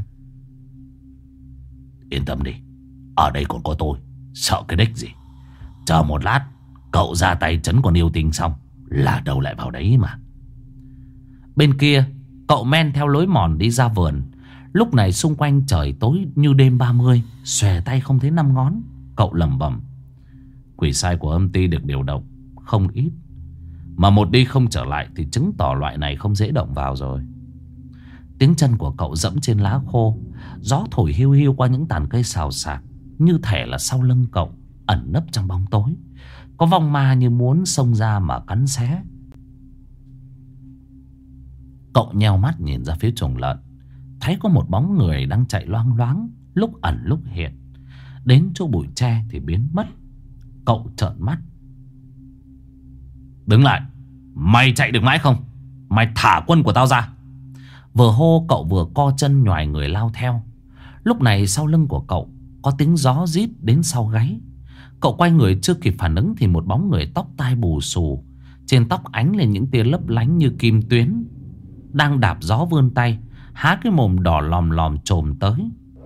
Yên tâm đi, ở đây còn có tôi, sợ cái đếch gì. Chờ một lát, cậu ra tay trấn con yêu tinh xong là đầu lại vào đấy mà. Bên kia, Cậu men theo lối mòn đi ra vườn. Lúc này xung quanh trời tối như đêm 30, xòe tay không thấy 5 ngón. Cậu lẩm bẩm: quỷ sai của âm ty được điều động không ít, mà một đi không trở lại thì chứng tỏ loại này không dễ động vào rồi. Tiếng chân của cậu dẫm trên lá khô, gió thổi hiu hiu qua những tàn cây xào xạc. Như thể là sau lưng cậu ẩn nấp trong bóng tối có vong ma như muốn xông ra mà cắn xé. Cậu nheo mắt nhìn ra phía chuồng lợn, thấy có một bóng người đang chạy loang loáng, lúc ẩn lúc hiện. Đến chỗ bụi tre thì biến mất. Cậu trợn mắt: đứng lại! Mày chạy được mãi không? Mày thả quân của tao ra! Vừa hô cậu vừa co chân nhoài người lao theo. Lúc này sau lưng của cậu có tiếng gió rít đến sau gáy. Cậu quay người chưa kịp phản ứng thì một bóng người tóc tai bù xù, trên tóc ánh lên những tia lấp lánh như kim tuyến, đang đạp gió vươn tay, há cái mồm đỏ lòm lòm chồm tới.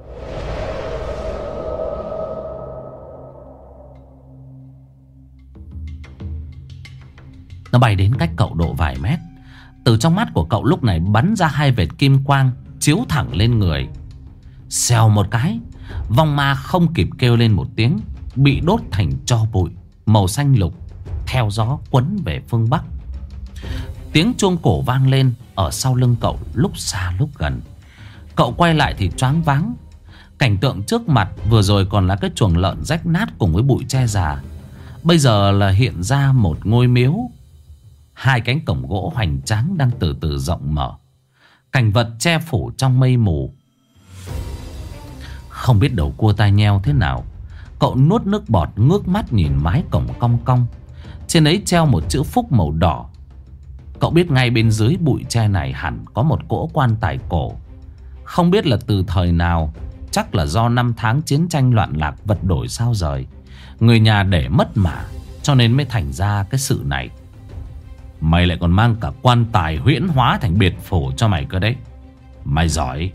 Nó bay đến cách cậu độ vài mét. Từ trong mắt của cậu lúc này bắn ra 2 vệt kim quang chiếu thẳng lên người. Xèo một cái, vong ma không kịp kêu lên một tiếng, bị đốt thành tro bụi màu xanh lục, theo gió quấn về phương Bắc. Tiếng chuông cổ vang lên ở sau lưng cậu lúc xa lúc gần. Cậu quay lại thì choáng váng. Cảnh tượng trước mặt vừa rồi còn là cái chuồng lợn rách nát cùng với bụi tre già, bây giờ là hiện ra một ngôi miếu. 2 cánh cổng gỗ hoành tráng đang từ từ rộng mở, cảnh vật che phủ trong mây mù. Không biết đầu cua tai nheo thế nào, cậu nuốt nước bọt ngước mắt nhìn mái cổng cong cong. Trên ấy treo một chữ phúc màu đỏ. Cậu biết ngay bên dưới bụi tre này hẳn có một cỗ quan tài cổ. Không biết là từ thời nào, chắc là do năm tháng chiến tranh loạn lạc vật đổi sao rời, người nhà để mất mà, cho nên mới thành ra cái sự này. Mày lại còn mang cả quan tài huyễn hóa thành biệt phủ cho mày cơ đấy. Mày giỏi.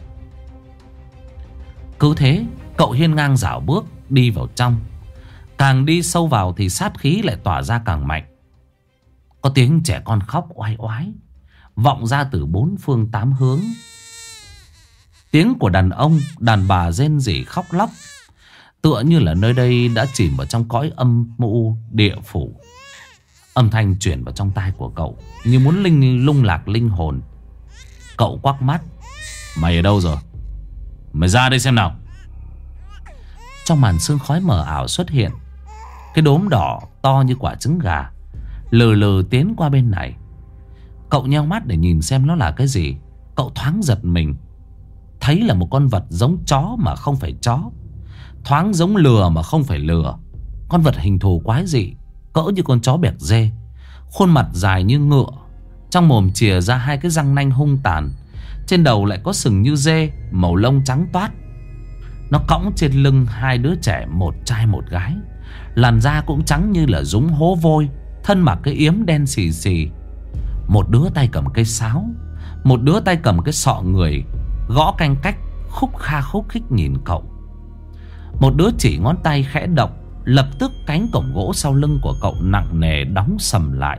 Cứ thế cậu hiên ngang dạo bước đi vào trong. Càng đi sâu vào thì sát khí lại tỏa ra càng mạnh. Có tiếng trẻ con khóc oai oái vọng ra từ 4 phương 8 hướng. Tiếng của đàn ông, đàn bà rên rỉ khóc lóc, tựa như là nơi đây đã chìm vào trong cõi âm mưu địa phủ. Âm thanh chuyển vào trong tai của cậu như muốn lung lạc linh hồn. Cậu quắc mắt: mày ở đâu rồi? Mày ra đây xem nào. Trong màn sương khói mờ ảo xuất hiện cái đốm đỏ to như quả trứng gà, lừ lừ tiến qua bên này. Cậu nheo mắt để nhìn xem nó là cái gì. Cậu thoáng giật mình, thấy là một con vật giống chó mà không phải chó, thoáng giống lừa mà không phải lừa. Con vật hình thù quái dị, cỡ như con chó bẹt dê, khuôn mặt dài như ngựa, trong mồm chìa ra 2 cái răng nanh hung tàn, trên đầu lại có sừng như dê, màu lông trắng toát. Nó cõng trên lưng 2 đứa trẻ, một trai một gái. Làn da cũng trắng như là dúng hố vôi, thân mặc cái yếm đen xì xì. Một đứa tay cầm cây sáo, một đứa tay cầm cái sọ người, gõ canh cách khúc kha khúc khích nhìn cậu. Một đứa chỉ ngón tay khẽ động, lập tức cánh cổng gỗ sau lưng của cậu nặng nề đóng sầm lại.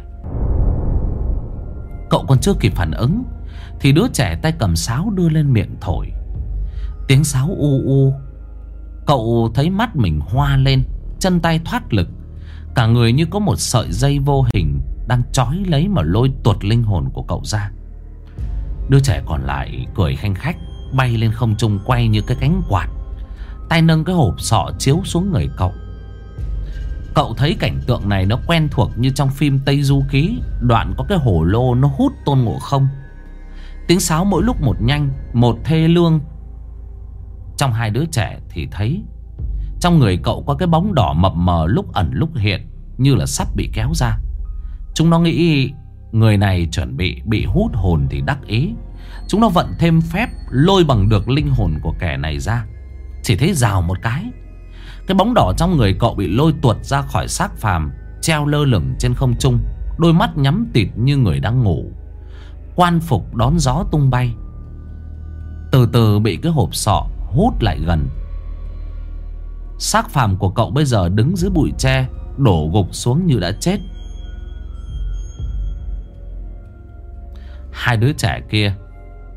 Cậu còn chưa kịp phản ứng thì đứa trẻ tay cầm sáo đưa lên miệng thổi. Tiếng sáo u u. Cậu thấy mắt mình hoa lên, chân tay thoát lực, cả người như có một sợi dây vô hình đang trói lấy mà lôi tuột linh hồn của cậu ra. Đứa trẻ còn lại cười khanh khách, bay lên không trung quay như cái cánh quạt, tay nâng cái hộp sọ chiếu xuống người cậu. Cậu thấy cảnh tượng này nó quen thuộc như trong phim Tây Du Ký, đoạn có cái hồ lô nó hút Tôn Ngộ Không. Tiếng sáo mỗi lúc một nhanh, một thê lương. Trong 2 đứa trẻ thì thấy trong người cậu có cái bóng đỏ mập mờ lúc ẩn lúc hiện, như là sắp bị kéo ra. Chúng nó nghĩ người này chuẩn bị hút hồn thì đắc ý. Chúng nó vận thêm phép lôi bằng được linh hồn của kẻ này ra. Chỉ thấy rào một cái bóng đỏ trong người cậu bị lôi tuột ra khỏi xác phàm, treo lơ lửng trên không trung, đôi mắt nhắm tịt như người đang ngủ. Quan phục đón gió tung bay, từ từ bị cái hộp sọ hút lại gần. Xác phàm của cậu bây giờ đứng dưới bụi tre, đổ gục xuống như đã chết. 2 đứa trẻ kia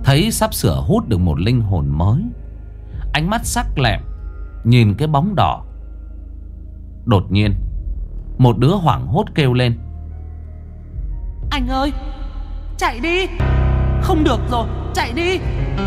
thấy sắp sửa hút được một linh hồn mới. Ánh mắt sắc lẹm nhìn cái bóng đỏ. Đột nhiên một đứa hoảng hốt kêu lên: Anh ơi, chạy đi! Không được rồi, chạy đi!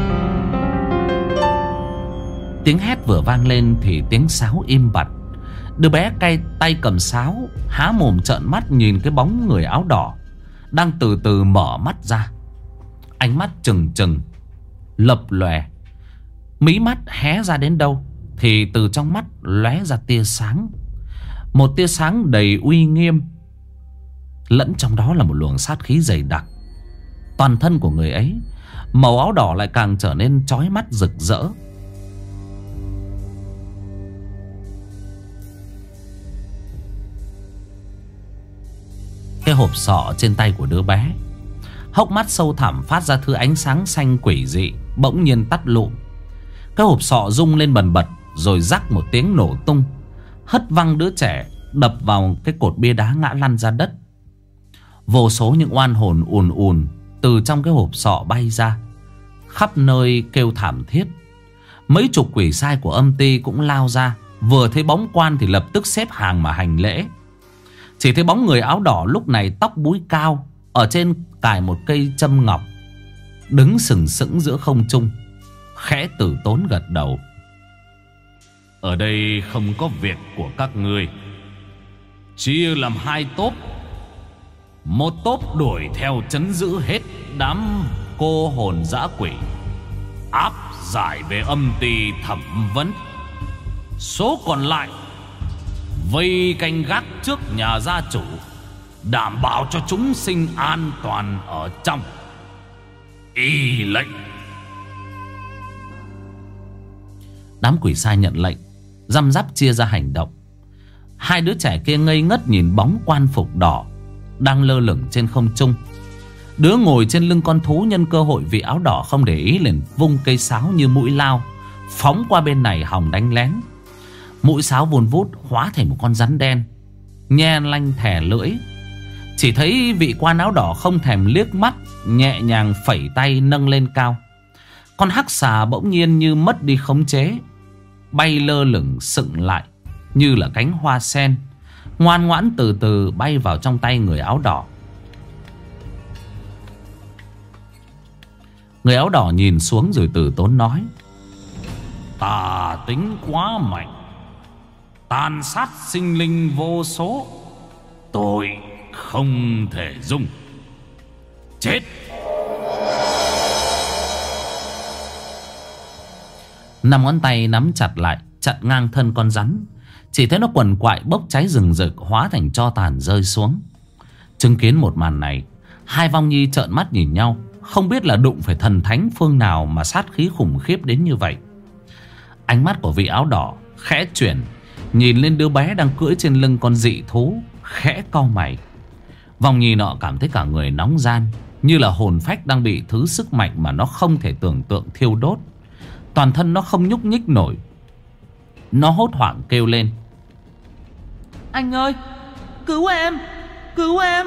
Tiếng hét vừa vang lên thì tiếng sáo im bặt. Đứa bé tay cầm sáo há mồm trợn mắt nhìn cái bóng người áo đỏ đang từ từ mở mắt ra. Ánh mắt trừng trừng lập lòe, mí mắt hé ra đến đâu thì từ trong mắt lóe ra tia sáng. Một tia sáng đầy uy nghiêm, lẫn trong đó là một luồng sát khí dày đặc. Toàn thân của người ấy, màu áo đỏ lại càng trở nên chói mắt rực rỡ. Cái hộp sọ trên tay của đứa bé, hốc mắt sâu thẳm phát ra thứ ánh sáng xanh quỷ dị, bỗng nhiên tắt lụm. Cái hộp sọ rung lên bần bật, rồi rắc một tiếng nổ tung, hất văng đứa trẻ đập vào cái cột bia đá ngã lăn ra đất. Vô số những oan hồn ùn ùn từ trong cái hộp sọ bay ra, khắp nơi kêu thảm thiết. Mấy chục quỷ sai của âm ty cũng lao ra, vừa thấy bóng quan thì lập tức xếp hàng mà hành lễ. Chỉ thấy bóng người áo đỏ lúc này tóc búi cao, ở trên cài một cây châm ngọc, đứng sừng sững giữa không trung, khẽ từ tốn gật đầu: Ở đây không có việc của các ngươi. Chia làm hai tốp. Một tốp đuổi theo trấn giữ hết đám cô hồn dã quỷ, áp giải về âm ty thẩm vấn. Số còn lại vây canh gác trước nhà gia chủ, đảm bảo cho chúng sinh an toàn ở trong. Y lệnh. Đám quỷ sai nhận lệnh, răm rắp chia ra hành động. Hai đứa trẻ kia ngây ngất nhìn bóng quan phục đỏ đang lơ lửng trên không trung. Đứa ngồi trên lưng con thú nhân cơ hội vị áo đỏ không để ý, liền vung cây sáo như mũi lao phóng qua bên này hòng đánh lén. Mũi sáo vun vút hóa thành một con rắn đen, nhe lanh thè lưỡi. Chỉ thấy vị quan áo đỏ không thèm liếc mắt, nhẹ nhàng phẩy tay nâng lên cao. Con hắc xà bỗng nhiên như mất đi khống chế, bay lơ lửng sựng lại như là cánh hoa sen, ngoan ngoãn từ từ bay vào trong tay người áo đỏ. Người áo đỏ nhìn xuống rồi từ tốn nói: Tà tính quá mạnh, tàn sát sinh linh vô số, tôi không thể dung. Chết. Năm ngón tay nắm chặt lại, chặn ngang thân con rắn. Chỉ thấy nó quằn quại bốc cháy rừng rực, hóa thành tro tàn rơi xuống. Chứng kiến một màn này, hai vong nhi trợn mắt nhìn nhau, không biết là đụng phải thần thánh phương nào mà sát khí khủng khiếp đến như vậy. Ánh mắt của vị áo đỏ khẽ chuyển, nhìn lên đứa bé đang cưỡi trên lưng con dị thú, khẽ cau mày. Vong nhi nọ cảm thấy cả người nóng ran, như là hồn phách đang bị thứ sức mạnh mà nó không thể tưởng tượng thiêu đốt. Toàn thân nó không nhúc nhích nổi. Nó hốt hoảng kêu lên: Anh ơi, cứu em, cứu em!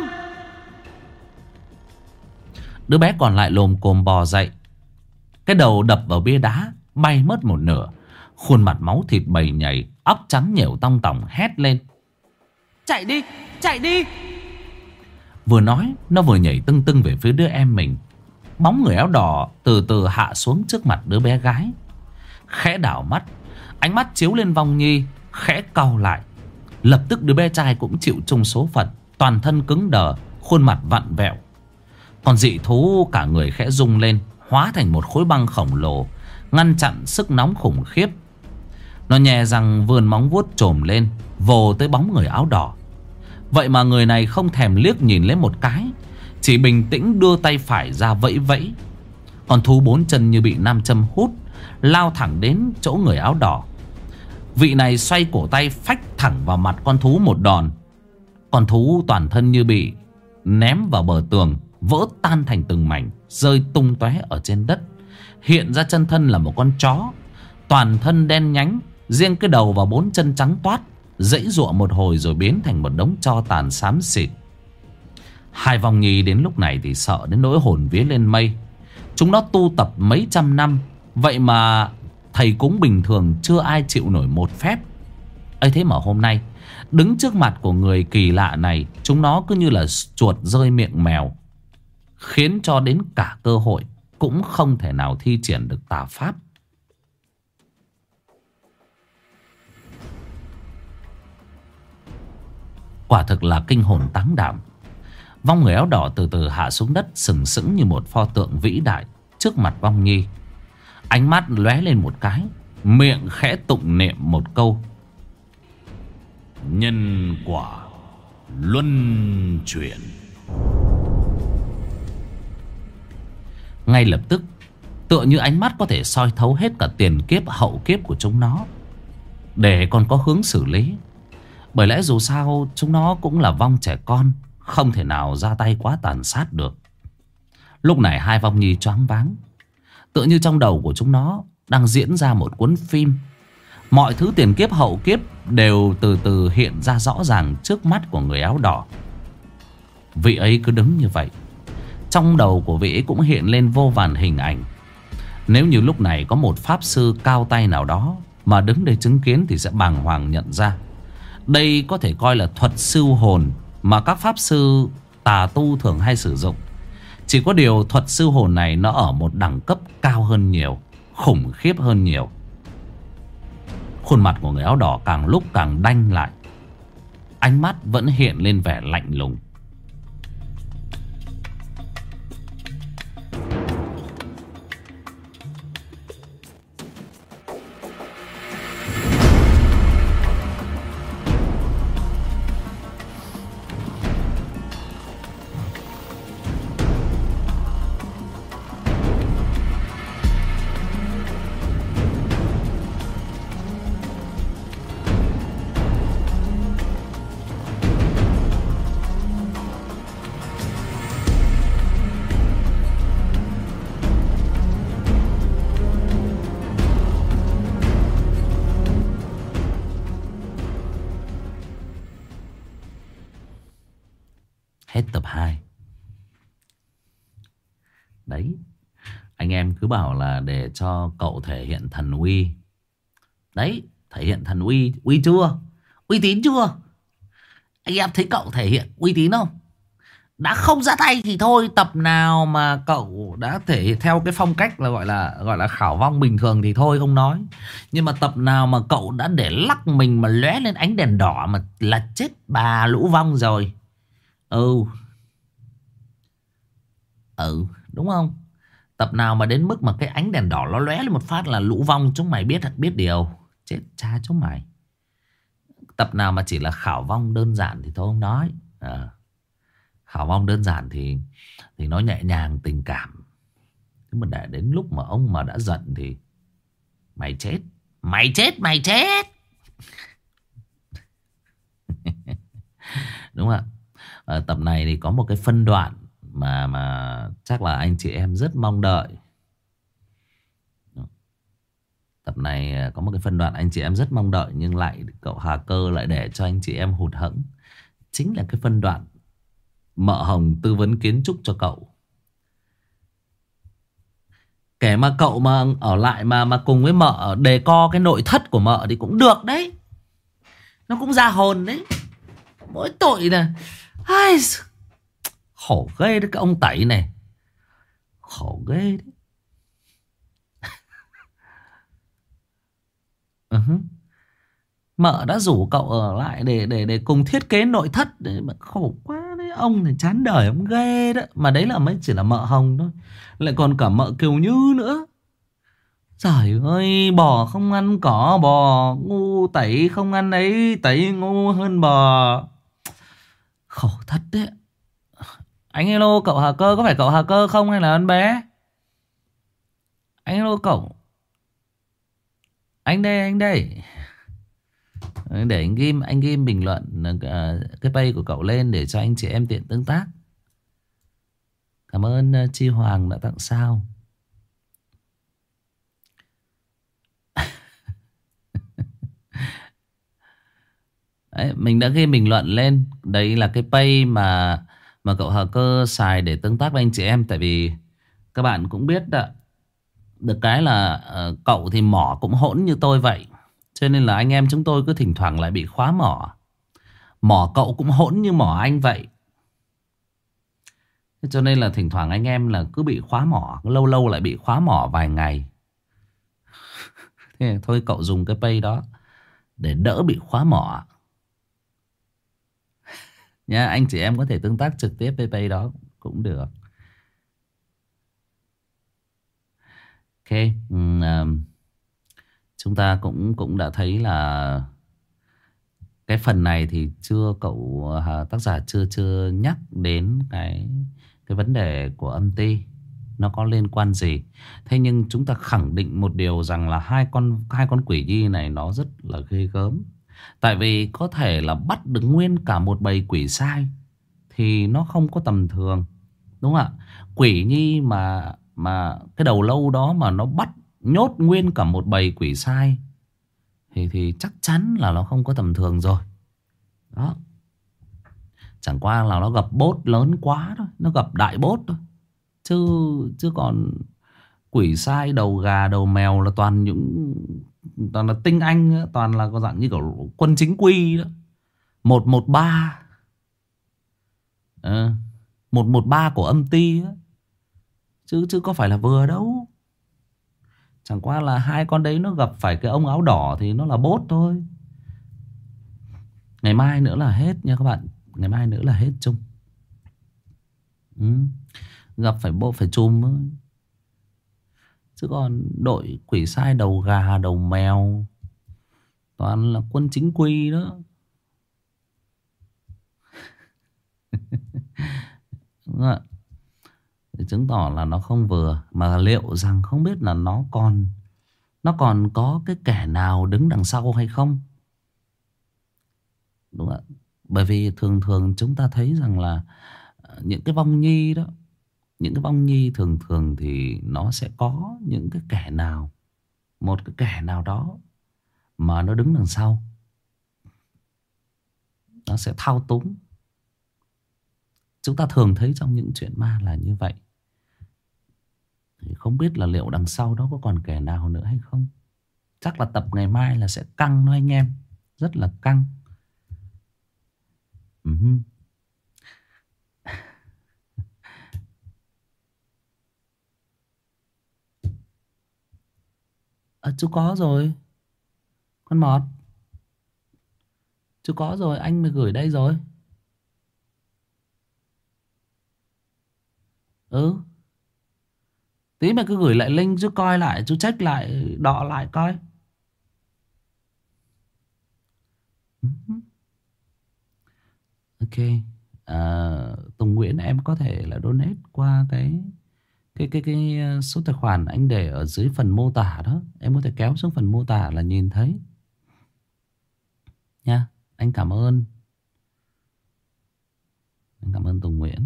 Đứa bé còn lại lồm cồm bò dậy, cái đầu đập vào bia đá, bay mất một nửa. Khuôn mặt máu thịt bầy nhảy, óc trắng nhểu tong tỏng hét lên: Chạy đi, chạy đi! Vừa nói, nó vừa nhảy tưng tưng về phía đứa em mình. Bóng người áo đỏ từ từ hạ xuống trước mặt đứa bé gái, khẽ đảo mắt, ánh mắt chiếu lên vong nhi, khẽ cau lại. Lập tức đứa bé trai cũng chịu chung số phận, toàn thân cứng đờ, khuôn mặt vặn vẹo. Còn dị thú cả người khẽ rung lên, hóa thành một khối băng khổng lồ, ngăn chặn sức nóng khủng khiếp. Nó nhè răng vươn móng vuốt chồm lên, vồ tới bóng người áo đỏ. Vậy mà người này không thèm liếc nhìn lên một cái, chỉ bình tĩnh đưa tay phải ra vẫy vẫy. Con thú bốn chân như bị nam châm hút, lao thẳng đến chỗ người áo đỏ. Vị này xoay cổ tay phách thẳng vào mặt con thú một đòn. Con thú toàn thân như bị ném vào bờ tường, vỡ tan thành từng mảnh, rơi tung tóe ở trên đất. Hiện ra chân thân là một con chó, toàn thân đen nhánh, riêng cái đầu và bốn chân trắng toát, giãy giụa một hồi rồi biến thành một đống tro tàn xám xịt. Hai vong nhi đến lúc này thì sợ đến nỗi hồn vía lên mây. Chúng nó tu tập mấy trăm năm, vậy mà thầy cúng bình thường chưa ai chịu nổi một phép. ấy thế mà hôm nay đứng trước mặt của người kỳ lạ này, chúng nó cứ như là chuột rơi miệng mèo, khiến cho đến cả cơ hội cũng không thể nào thi triển được tà pháp. Quả thực là kinh hồn táng đảm. Vong người áo đỏ từ từ hạ xuống đất, sừng sững như một pho tượng vĩ đại trước mặt Vong Nhi. Ánh mắt lóe lên một cái, miệng khẽ tụng niệm một câu: nhân quả luân chuyển. Ngay lập tức, tựa như ánh mắt có thể soi thấu hết cả tiền kiếp hậu kiếp của chúng nó, để còn có hướng xử lý. Bởi lẽ dù sao chúng nó cũng là vong trẻ con, không thể nào ra tay quá tàn sát được. Lúc này hai Vong Nhi choáng váng, tựa như trong đầu của chúng nó đang diễn ra một cuốn phim. Mọi thứ tiền kiếp hậu kiếp đều từ từ hiện ra rõ ràng trước mắt của người áo đỏ. Vị ấy cứ đứng như vậy, trong đầu của vị ấy cũng hiện lên vô vàn hình ảnh. Nếu như lúc này có một pháp sư cao tay nào đó mà đứng đây chứng kiến thì sẽ bàng hoàng nhận ra đây có thể coi là thuật siêu hồn mà các pháp sư tà tu thường hay sử dụng. Chỉ có điều thuật siêu hồn này nó ở một đẳng cấp cao hơn nhiều, khủng khiếp hơn nhiều. Khuôn mặt của người áo đỏ càng lúc càng đanh lại, ánh mắt vẫn hiện lên vẻ lạnh lùng. Hết tập 2. Đấy, anh em cứ bảo là để cho cậu thể hiện thần uy. Đấy, thể hiện thần uy. Uy chưa? Uy tín chưa? Anh em thấy cậu thể hiện uy tín không? Đã không ra tay thì thôi, tập nào mà cậu đã thể theo cái phong cách là gọi là khảo vong bình thường thì thôi không nói. Nhưng mà tập nào mà cậu đã để lắc mình mà lóe lên ánh đèn đỏ mà là chết bà lũ vong rồi. Đúng không? Tập nào mà đến mức mà cái ánh đèn đỏ nó lóe lên một phát là lũ vong chúng mày biết điều. Chết cha chúng mày. Tập nào mà chỉ là khảo vong đơn giản thì thôi không nói. Khảo vong đơn giản thì nó nhẹ nhàng tình cảm. Nhưng mà để đến lúc mà ông mà đã giận thì mày chết. Mày chết. Đúng không ạ? Tập này thì có một cái phân đoạn mà chắc là anh chị em rất mong đợi. Tập này có một cái phân đoạn anh chị em rất mong đợi, nhưng lại cậu Hà Cơ lại để cho anh chị em hụt hẫng. Chính là cái phân đoạn mợ Hồng tư vấn kiến trúc cho cậu. Kể mà cậu mà ở lại mà cùng với mợ đề co cái nội thất của mợ thì cũng được đấy. Nó cũng ra hồn đấy. Mỗi tội là khổ ghê đấy cái ông Tẩy này. Khổ ghê đấy. Mợ đã rủ cậu ở lại để cùng thiết kế nội thất đấy, mà khổ quá đấy. Ông này chán đời, ông ghê đó. Mà đấy là mới chỉ là mợ Hồng thôi, lại còn cả mợ Kiều Như nữa. Trời ơi, bò không ăn cỏ bò, ngu Tẩy không ăn ấy, Tẩy ngu hơn bò. Khổ thật đấy. Anh hello cậu Hà Cơ, có phải cậu Hà Cơ không hay là anh bé? Anh hello cậu. Anh đây. Để anh ghim bình luận cái page của cậu lên để cho anh chị em tiện tương tác. Cảm ơn Chi Hoàng đã tặng sao. Đấy, mình đã ghi bình luận lên. Đấy là cái page mà cậu Hà Cơ xài để tương tác với anh chị em. Tại vì Các bạn cũng biết đó. Được cái là cậu thì mỏ cũng hỗn như tôi vậy. Cho nên là anh em chúng tôi cứ thỉnh thoảng lại bị khóa mỏ. Mỏ cậu cũng hỗn như mỏ anh vậy. Cho nên là thỉnh thoảng anh em là cứ bị khóa mỏ. Lâu lâu lại bị khóa mỏ vài ngày. Thế thôi cậu dùng cái pay đó để đỡ bị khóa mỏ nha. Anh chị em có thể tương tác trực tiếp với pay đó cũng được. Ok. Chúng ta cũng đã thấy là cái phần này thì tác giả chưa nhắc đến cái vấn đề của âm ty nó có liên quan gì. Thế nhưng chúng ta khẳng định một điều rằng là hai con quỷ nhi này nó rất là ghê gớm. Tại vì có thể là bắt được nguyên cả một bầy quỷ sai thì nó không có tầm thường, đúng không ạ? Quỷ nhi mà cái đầu lâu đó mà nó bắt nhốt nguyên cả một bầy quỷ sai thì chắc chắn là nó không có tầm thường rồi. Đó. Chẳng qua là nó gặp bốt lớn quá thôi, nó gặp đại bốt thôi. Chứ còn quỷ sai đầu gà đầu mèo là toàn là tinh anh, toàn là có dạng như kiểu quân chính quy đó. 113 113 của âm ty đó. Chứ có phải là vừa đâu. Chẳng qua là hai con đấy nó gặp phải cái ông áo đỏ thì nó là bốt thôi. Ngày mai nữa là hết nha các bạn. Ngày mai nữa là hết chung. Gặp phải bốt phải chùm thôi. Chứ còn đội quỷ sai đầu gà đầu mèo toàn là quân chính quy đó. Đúng không ạ? Để chứng tỏ là nó không vừa. Mà liệu rằng không biết là nó còn có cái kẻ nào đứng đằng sau hay không. Đúng không ạ? Bởi vì thường chúng ta thấy rằng là những cái vong nhi đó, những cái vong nhi thường thì nó sẽ có những cái kẻ nào, một cái kẻ nào đó mà nó đứng đằng sau, nó sẽ thao túng. Chúng ta thường thấy trong những chuyện ma là như vậy. Thì không biết là liệu đằng sau đó có còn kẻ nào nữa hay không. Chắc là tập ngày mai là sẽ căng thôi anh em. Rất là căng. Chú có rồi. Con Mọt, chú có rồi, anh mới gửi đây rồi. Tí mà cứ gửi lại link chú coi lại, chú check lại, đọ lại coi. Ok. Tùng Nguyễn em có thể là donate qua cái số tài khoản anh để ở dưới phần mô tả đó. Em có thể kéo xuống phần mô tả là nhìn thấy nha. Anh cảm ơn. Anh cảm ơn Tùng Nguyễn.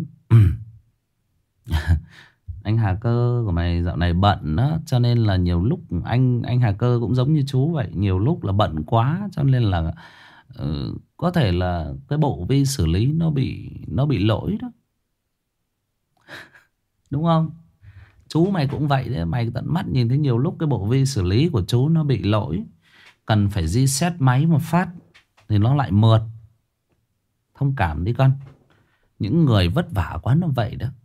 Anh Hà Cơ của mày dạo này bận đó, cho nên là nhiều lúc anh Hà Cơ cũng giống như chú vậy, nhiều lúc là bận quá cho nên là có thể là cái bộ vi xử lý nó bị lỗi đó. Đúng không? Chú mày cũng vậy đấy, mày tận mắt nhìn thấy nhiều lúc cái bộ vi xử lý của chú nó bị lỗi, cần phải reset máy một phát thì nó lại mượt. Thông cảm đi con. Những người vất vả quá nó vậy đó.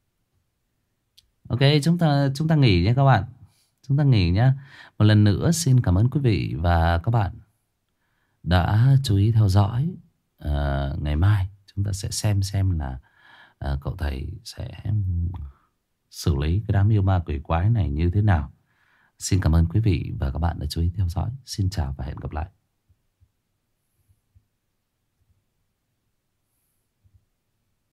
Ok, chúng ta nghỉ nha các bạn. Chúng ta nghỉ nhá. Một lần nữa xin cảm ơn quý vị và các bạn đã chú ý theo dõi. Ngày mai chúng ta sẽ xem là cậu thầy sẽ xử lý cái đám yêu ma quỷ quái này như thế nào. Xin cảm ơn quý vị và các bạn đã chú ý theo dõi. Xin chào và hẹn gặp lại.